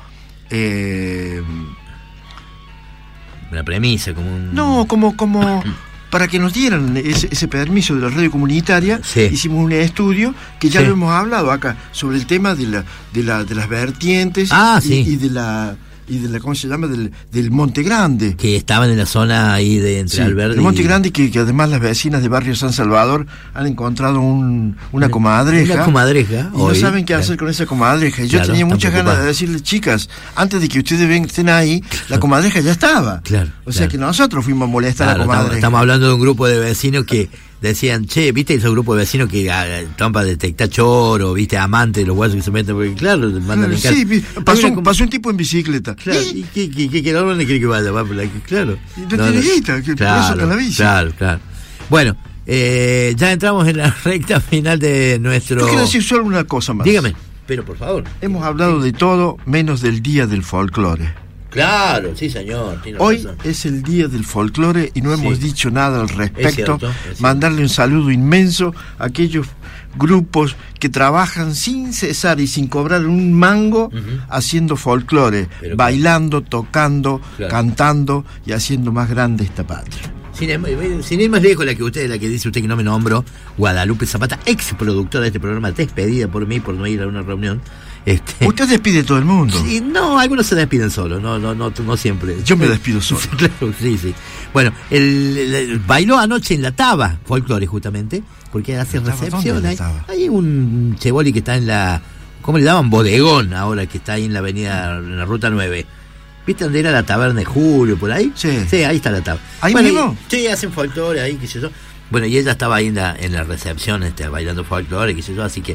una premisa, como un... No, como para que nos dieran ese permiso de la radio comunitaria, hicimos un estudio que ya lo hemos hablado acá, sobre el tema de las vertientes y de la ¿cómo se llama? Del Monte Grande. Que estaban en la zona ahí de entre Alberdi. El Monte Grande, que además las vecinas de Barrio San Salvador han encontrado una comadreja. Una comadreja. Y no saben qué hacer con esa comadreja. Y yo tenía muchas ganas de decirles, chicas, antes de que ustedes estén ahí, la comadreja ya estaba. O sea que nosotros fuimos a molestar a la comadreja. Estamos hablando de un grupo de vecinos que decían, ¿viste esos grupos de vecinos que trompa detecta choro, viste, amantes, los guasos que se meten? Porque claro, mandan en casa. Sí, pasó un tipo en bicicleta. Claro, ¿y qué dónde quiere que vaya? Claro. No tiene guita, que por eso está la bici. Claro. Bueno, ya entramos en la recta final de nuestro... Yo quiero decir solo una cosa más. Dígame, pero por favor. Hemos hablado de todo menos del Día del Folclore. Claro, sí señor. Hoy es el Día del Folclore y no hemos dicho nada al respecto. Es cierto. Mandarle un saludo inmenso a aquellos grupos que trabajan sin cesar y sin cobrar un mango haciendo folclore, bailando, tocando, cantando y haciendo más grande esta patria. Sin ir más lejos, la que dice usted que no me nombro, Guadalupe Zapata, ex productora de este programa, despedida por mí por no ir a una reunión. Usted despide a todo el mundo. Sí, no, algunos se despiden solos, no siempre. Yo me despido solo. Claro, sí. Bueno, bailó anoche en la Taba, folclore justamente, porque hace recepción. Hay un cheboli que está en la, ¿cómo le llaman? Bodegón, ahora que está ahí en la avenida, en la ruta 9. ¿Viste dónde era la taberna de Julio, por ahí? Sí, ahí está la taberna. ¿Ahí mismo? Sí, hacen folclore ahí, qué sé yo. Bueno, y ella estaba ahí en la recepción, bailando folclore, qué sé yo, así que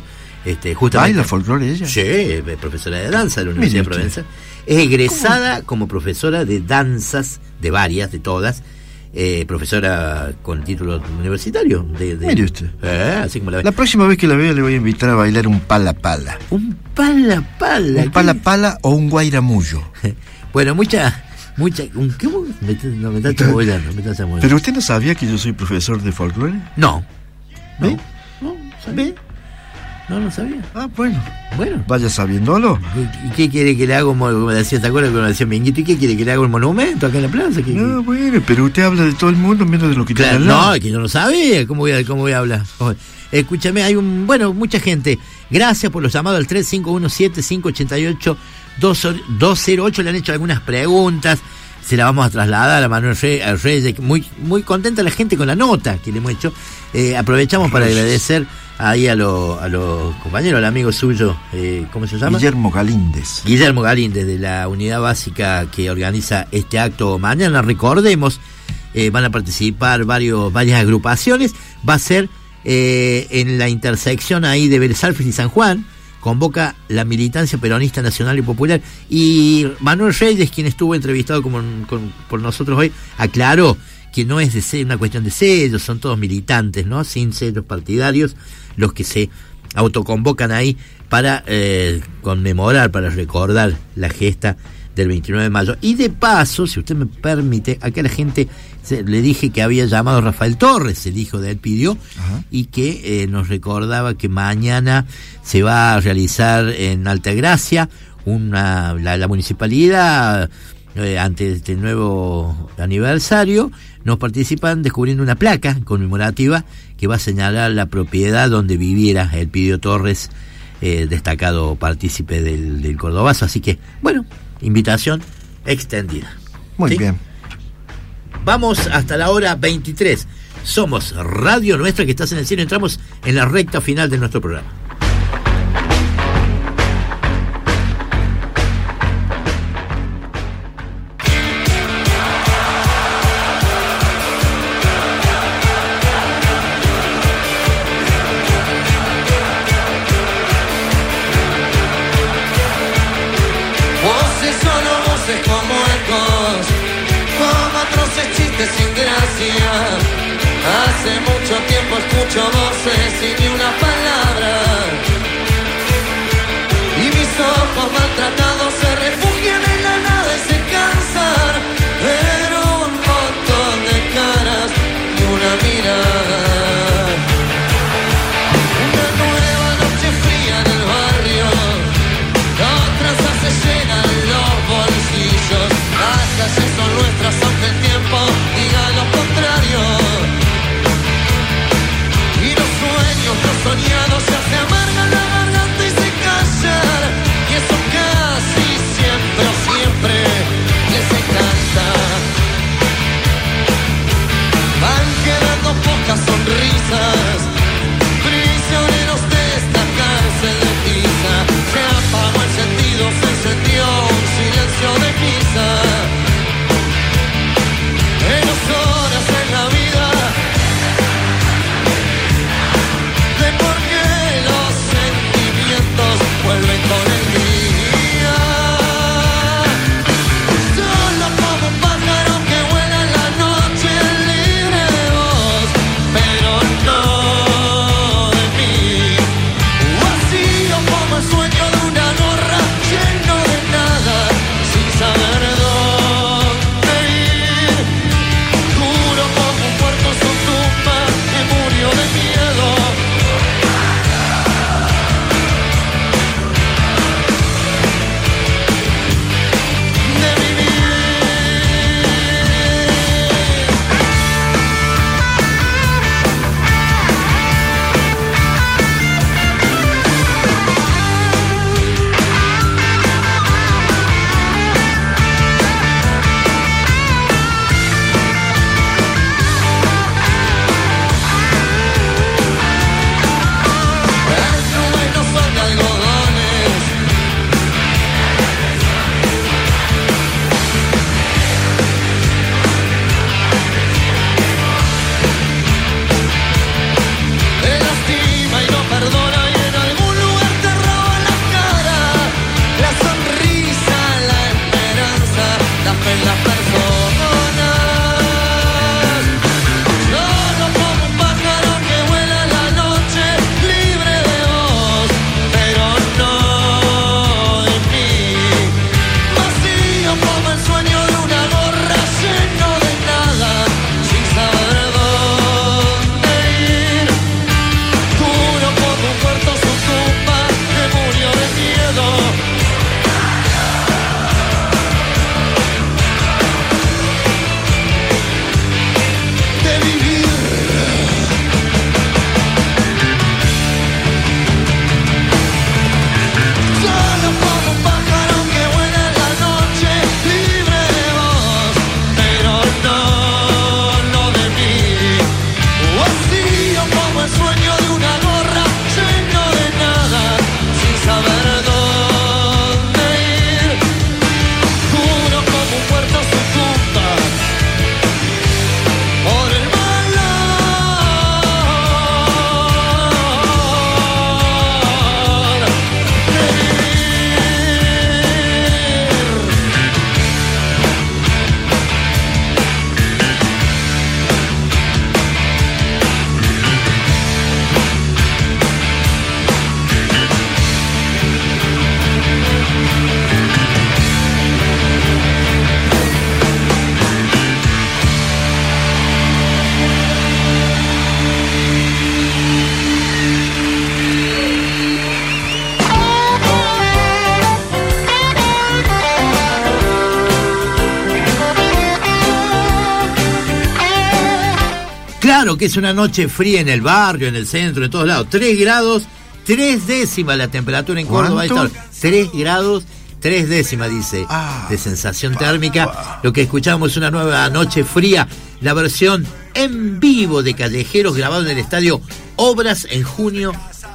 Justamente, ¿baila folclore ella? Sí, es profesora de danza de la Universidad de Provenza. Es egresada como profesora de danzas, de varias, de todas. Profesora con título universitario. Mire usted. Así como la próxima vez que la vea le voy a invitar a bailar un pala pala. ¿Un pala pala? Un pala pala o un guairamullo. Bueno, mucha. ¿Cómo? Me estás moviendo. ¿Pero usted no sabía que yo soy profesor de folclore? No. ¿Ve? No sabía. ¿Ve? No sabía. Ah, bueno. Vaya sabiéndolo. ¿Y qué quiere que le haga, como decía, te acuerdas cuando decía Minguito? ¿Y qué quiere que le haga un monumento acá en la plaza? No, bueno, pero usted habla de todo el mundo menos de lo que tiene al lado. No, es que yo no sabía. ¿Cómo voy a hablar? Escúchame, hay mucha gente. Gracias por los llamados al 3517-588-208. Le han hecho algunas preguntas. Se la vamos a trasladar a Manuel Reyes. Muy contenta la gente con la nota que le hemos hecho. Aprovechamos para agradecer ahí a los compañeros, al amigo suyo, ¿cómo se llama? Guillermo Galíndez, de la unidad básica que organiza este acto mañana. Recordemos, van a participar varias agrupaciones. Va a ser en la intersección ahí de Vélez Sarsfield y San Juan. Convoca la militancia peronista nacional y popular. Y Manuel Reyes, quien estuvo entrevistado por nosotros hoy, aclaró que no es una cuestión de sellos, son todos militantes, ¿no? Sin sellos partidarios, los que se autoconvocan ahí para conmemorar, para recordar la gesta del 29 de mayo. Y de paso, si usted me permite, acá la gente, le dije que había llamado a Rafael Torres, el hijo de él pidió, y que nos recordaba que mañana se va a realizar en Altagracia la municipalidad, ante este nuevo aniversario, nos participan descubriendo una placa conmemorativa que va a señalar la propiedad donde viviera el Pidio Torres, destacado partícipe del Cordobazo. Así que, bueno, invitación extendida. Muy bien. Vamos hasta la hora 23. Somos Radio Nuestra, que estás en el cielo. Entramos en la recta final de nuestro programa. Sin gracia, hace mucho tiempo escucho voces y ni una palabra, y mis ojos maltratados se refugian en la nada y se cansan, pero un montón de caras y una mirada. Una nueva noche fría en el barrio, otras se llenan los bolsillos, las calles son nuestras aunque el tiempo diga lo contrario, y los sueños no soñados ya se amargan la garganta y se callan, y eso casi Claro que es una noche fría en el barrio, en el centro, en todos lados. 3 grados, 3 décimas la temperatura en Córdoba. 3 grados, 3 décimas, dice, de sensación térmica. Lo que escuchamos es una nueva noche fría, la versión en vivo de Callejeros grabado en el estadio Obras en julio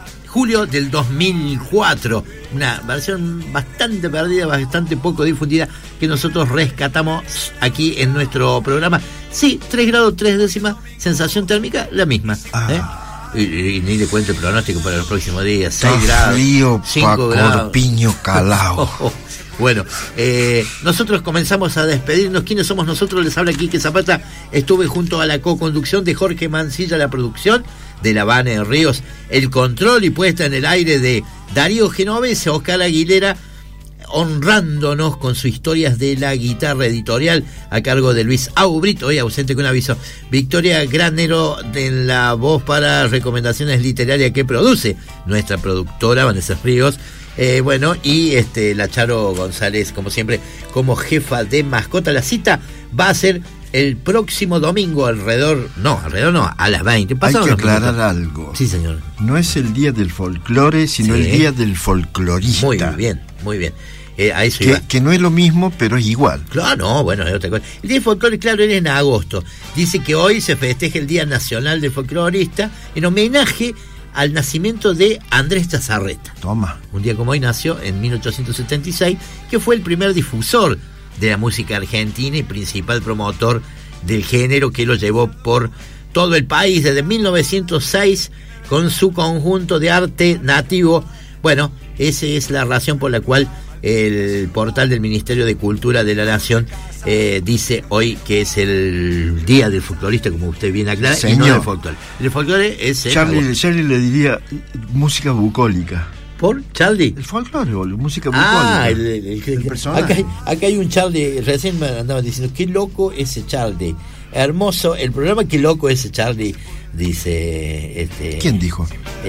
del 2004. Una versión bastante perdida, bastante poco difundida, que nosotros rescatamos aquí en nuestro programa. Sí, 3 grados, 3 décimas, sensación térmica, la misma. Y ni le cuento el pronóstico para los próximos días. 6 grados, frío, 5 grados. Corpiño calao. Bueno, nosotros comenzamos a despedirnos. ¿Quiénes somos nosotros? Les habla Quique Zapata. Estuve junto a la co-conducción de Jorge Mancilla, la producción de La Vane Ríos, el control y puesta en el aire de Darío Genovese, Oscar Aguilera, honrándonos con sus historias de la guitarra editorial a cargo de Luis Aubrit, hoy ausente con aviso. Victoria Granero en la voz para recomendaciones literarias que produce nuestra productora Vanessa Ríos. Bueno, y la Charo González, como siempre, como jefa de mascota. La cita va a ser el próximo domingo a las 20. Hay que aclarar algo. Sí, señor. No es el día del folclore, sino el día del folclorista. Muy bien, muy bien. A eso que no es lo mismo, pero es igual. Claro, no, bueno, es otra cosa. El día del folclore, claro, es en agosto. Dice que hoy se festeja el Día Nacional del Folclorista en homenaje al nacimiento de Andrés Chazarreta. Toma. Un día como hoy nació en 1876, que fue el primer difusor de la música argentina y principal promotor del género, que lo llevó por todo el país desde 1906 con su conjunto de arte nativo. Bueno, esa es la razón por la cual el portal del Ministerio de Cultura de la Nación dice hoy que es el día del folclorista, como usted bien aclara, y no del folclore. El folclore es Charlie le diría música bucólica. ¿Por? ¿Charlie? El folclore, música bucólica. El personaje. Acá hay un Charlie, recién me andaban diciendo, qué loco ese Charlie. Hermoso el programa, qué loco ese Charlie, dice ¿Quién dijo?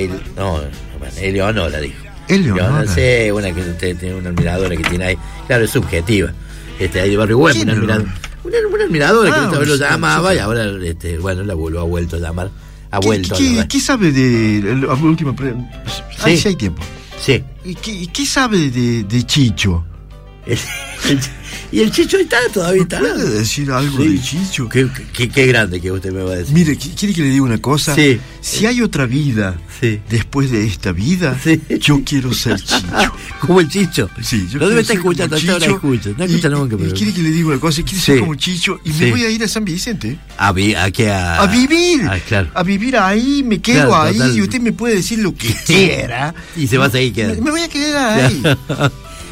Eleonora dijo. Eleonora. No sé, una que usted tiene una admiradora que tiene ahí. Claro, es subjetiva. Ahí de Barrio Web, una admiradora que esta vez lo llamaba, y ahora, bueno, la ha vuelto a llamar. ¿Qué sabe de la última? Sí, hay tiempo. Sí. ¿Y qué sabe de Chicho? Y el Chicho todavía está. ¿Puede decir algo de Chicho? Qué grande que usted me va a decir. Mire, ¿quiere que le diga una cosa? Sí. Si hay otra vida después de esta vida, yo quiero ser Chicho. ¿Como el Chicho? Sí, yo no debe estar escuchando, hasta ahora escucha. No escucha nunca. Y quiere que le diga una cosa, quiere ser como Chicho, y me voy a ir a San Vicente. ¿A vivir. Claro. A vivir ahí, me quedo ahí, total. Y usted me puede decir lo que quiera. Y se va a seguir quedando. Me voy a quedar ahí.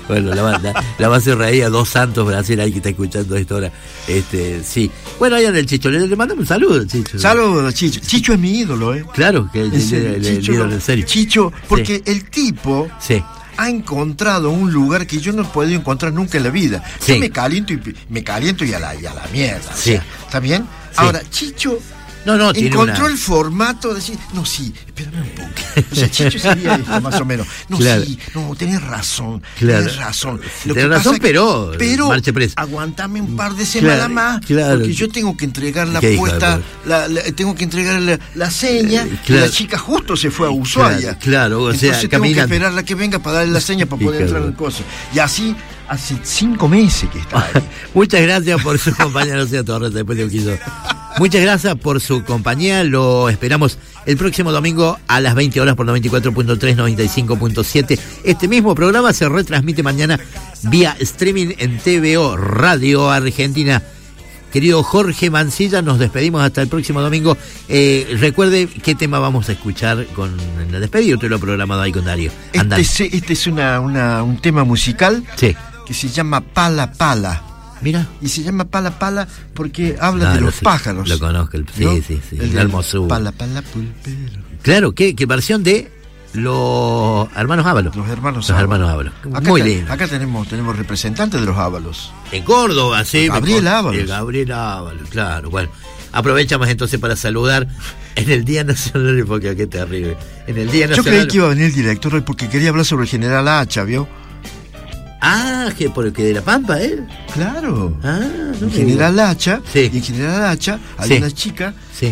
Bueno, la va a hacer reír a dos santos Brasil ahí que está escuchando esto ahora. Sí. Bueno, ahí anda el Chicho. Le mandamos un saludo, Chicho. Saludos, Chicho. Chicho es mi ídolo, ¿eh? Claro, que el ídolo, en serio. Chicho, porque el tipo ha encontrado un lugar que yo no he podido encontrar nunca en la vida. Sí. Yo me caliento y a la mierda. Sí. O sea, ¿está bien? Sí. Ahora, Chicho encontró el formato de decir, no, sí, espérame un poco. O sea, Chicho sería esto, más o menos. No, claro. sí, no, tenés razón. Claro. Tenés razón. Tenés razón, pero marche preso. Aguantame un par de semanas más, porque yo tengo que entregar la puesta, tengo que entregar la seña, y la chica justo se fue a Ushuaia. Claro, o sea, entonces tengo que esperarla que venga para darle la seña para poder entrar en el coso. Y así hace 5 meses que está ahí. Muchas gracias por su compañía, no sea Torres, después de un quiso. Muchas gracias por su compañía. Lo esperamos el próximo domingo a las 20 horas por 94.3, 95.7. Este mismo programa se retransmite mañana vía streaming en TVO Radio Argentina. Querido Jorge Mancilla, nos despedimos hasta el próximo domingo. Recuerde qué tema vamos a escuchar con la despedida. Usted lo ha programado ahí con Darío. Este es un tema musical que se llama Pala Pala. Mira. Y se llama Pala Pala porque habla de los pájaros. Lo conozco, sí. El hermoso. Pala Pala Pulpero. Claro, ¿qué versión de los hermanos Ábalos? Los hermanos Ábalos. Muy lindo. Acá tenemos representantes de los Ábalos. En Córdoba, sí. Gabriel Ábalos. Gabriel Ábalos, claro. Bueno, aprovechamos entonces para saludar en el Día Nacional, porque qué terrible. En el Día Nacional. Yo creí que iba a venir el director hoy porque quería hablar sobre el general Hacha, ¿vio? Que por el que de La Pampa, ¿eh? Claro. No el general Hacha. Sí. Y en general Hacha hay una chica que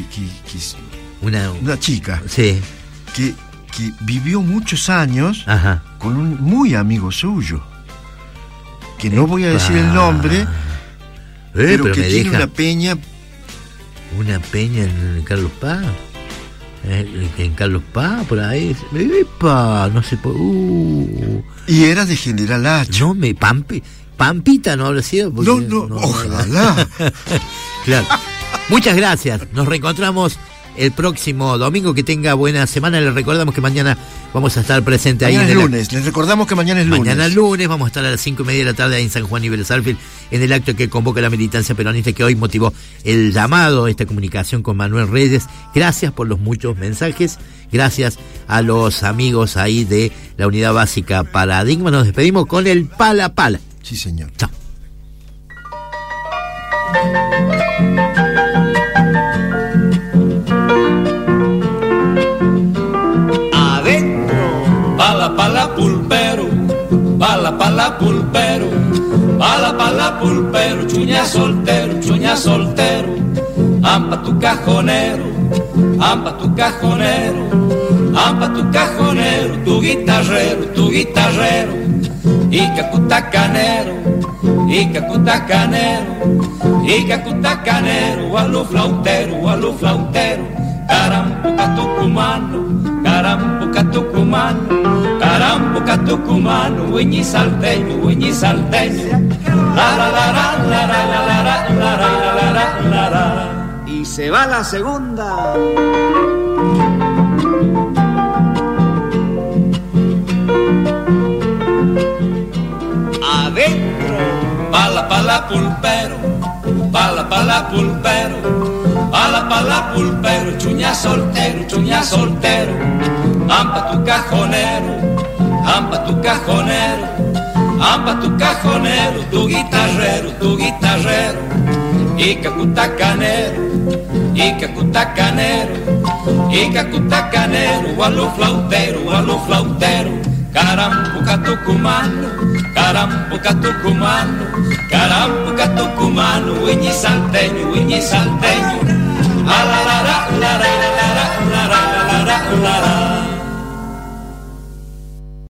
una chica que vivió muchos años con un muy amigo suyo. Que no voy a decir el nombre, pero que tiene una peña. Una peña en Carlos Paz. En Carlos Paz, por ahí. ¡Epa! No sé. Y era de General Hacha. No, Pampita no habrá sido. No, ojalá. Claro. Muchas gracias. Nos reencontramos el próximo domingo. Que tenga buena semana. Les recordamos que mañana vamos a estar presentes ahí. Mañana es lunes. Les recordamos que mañana es lunes. Mañana lunes vamos a estar a las 5:30 de la tarde ahí en San Juan y Vélez Sarsfield, en el acto que convoca la militancia peronista, que hoy motivó el llamado a esta comunicación con Manuel Reyes. Gracias por los muchos mensajes. Gracias a los amigos ahí de la Unidad Básica Paradigma. Nos despedimos con el Pala Pala. Sí, señor. Chao. Pala pala pulpero, pala pala pulpero, pala pala pulpero, chuña soltero, ampa tu cajonero, ampa tu cajonero, ampa tu cajonero, tu guitarrero, ica cutacanero, ica cutacanero, a lo flautero, carampuca tucumano, huiñi salteño, la. Y se va la segunda. Adentro. Pala pulpero, pala pulpero, chuña soltero, ampa tu cajonero, tu guitarrero, ica cutacanero, a lo flautero, carampuca tucumano, huiñi salteño,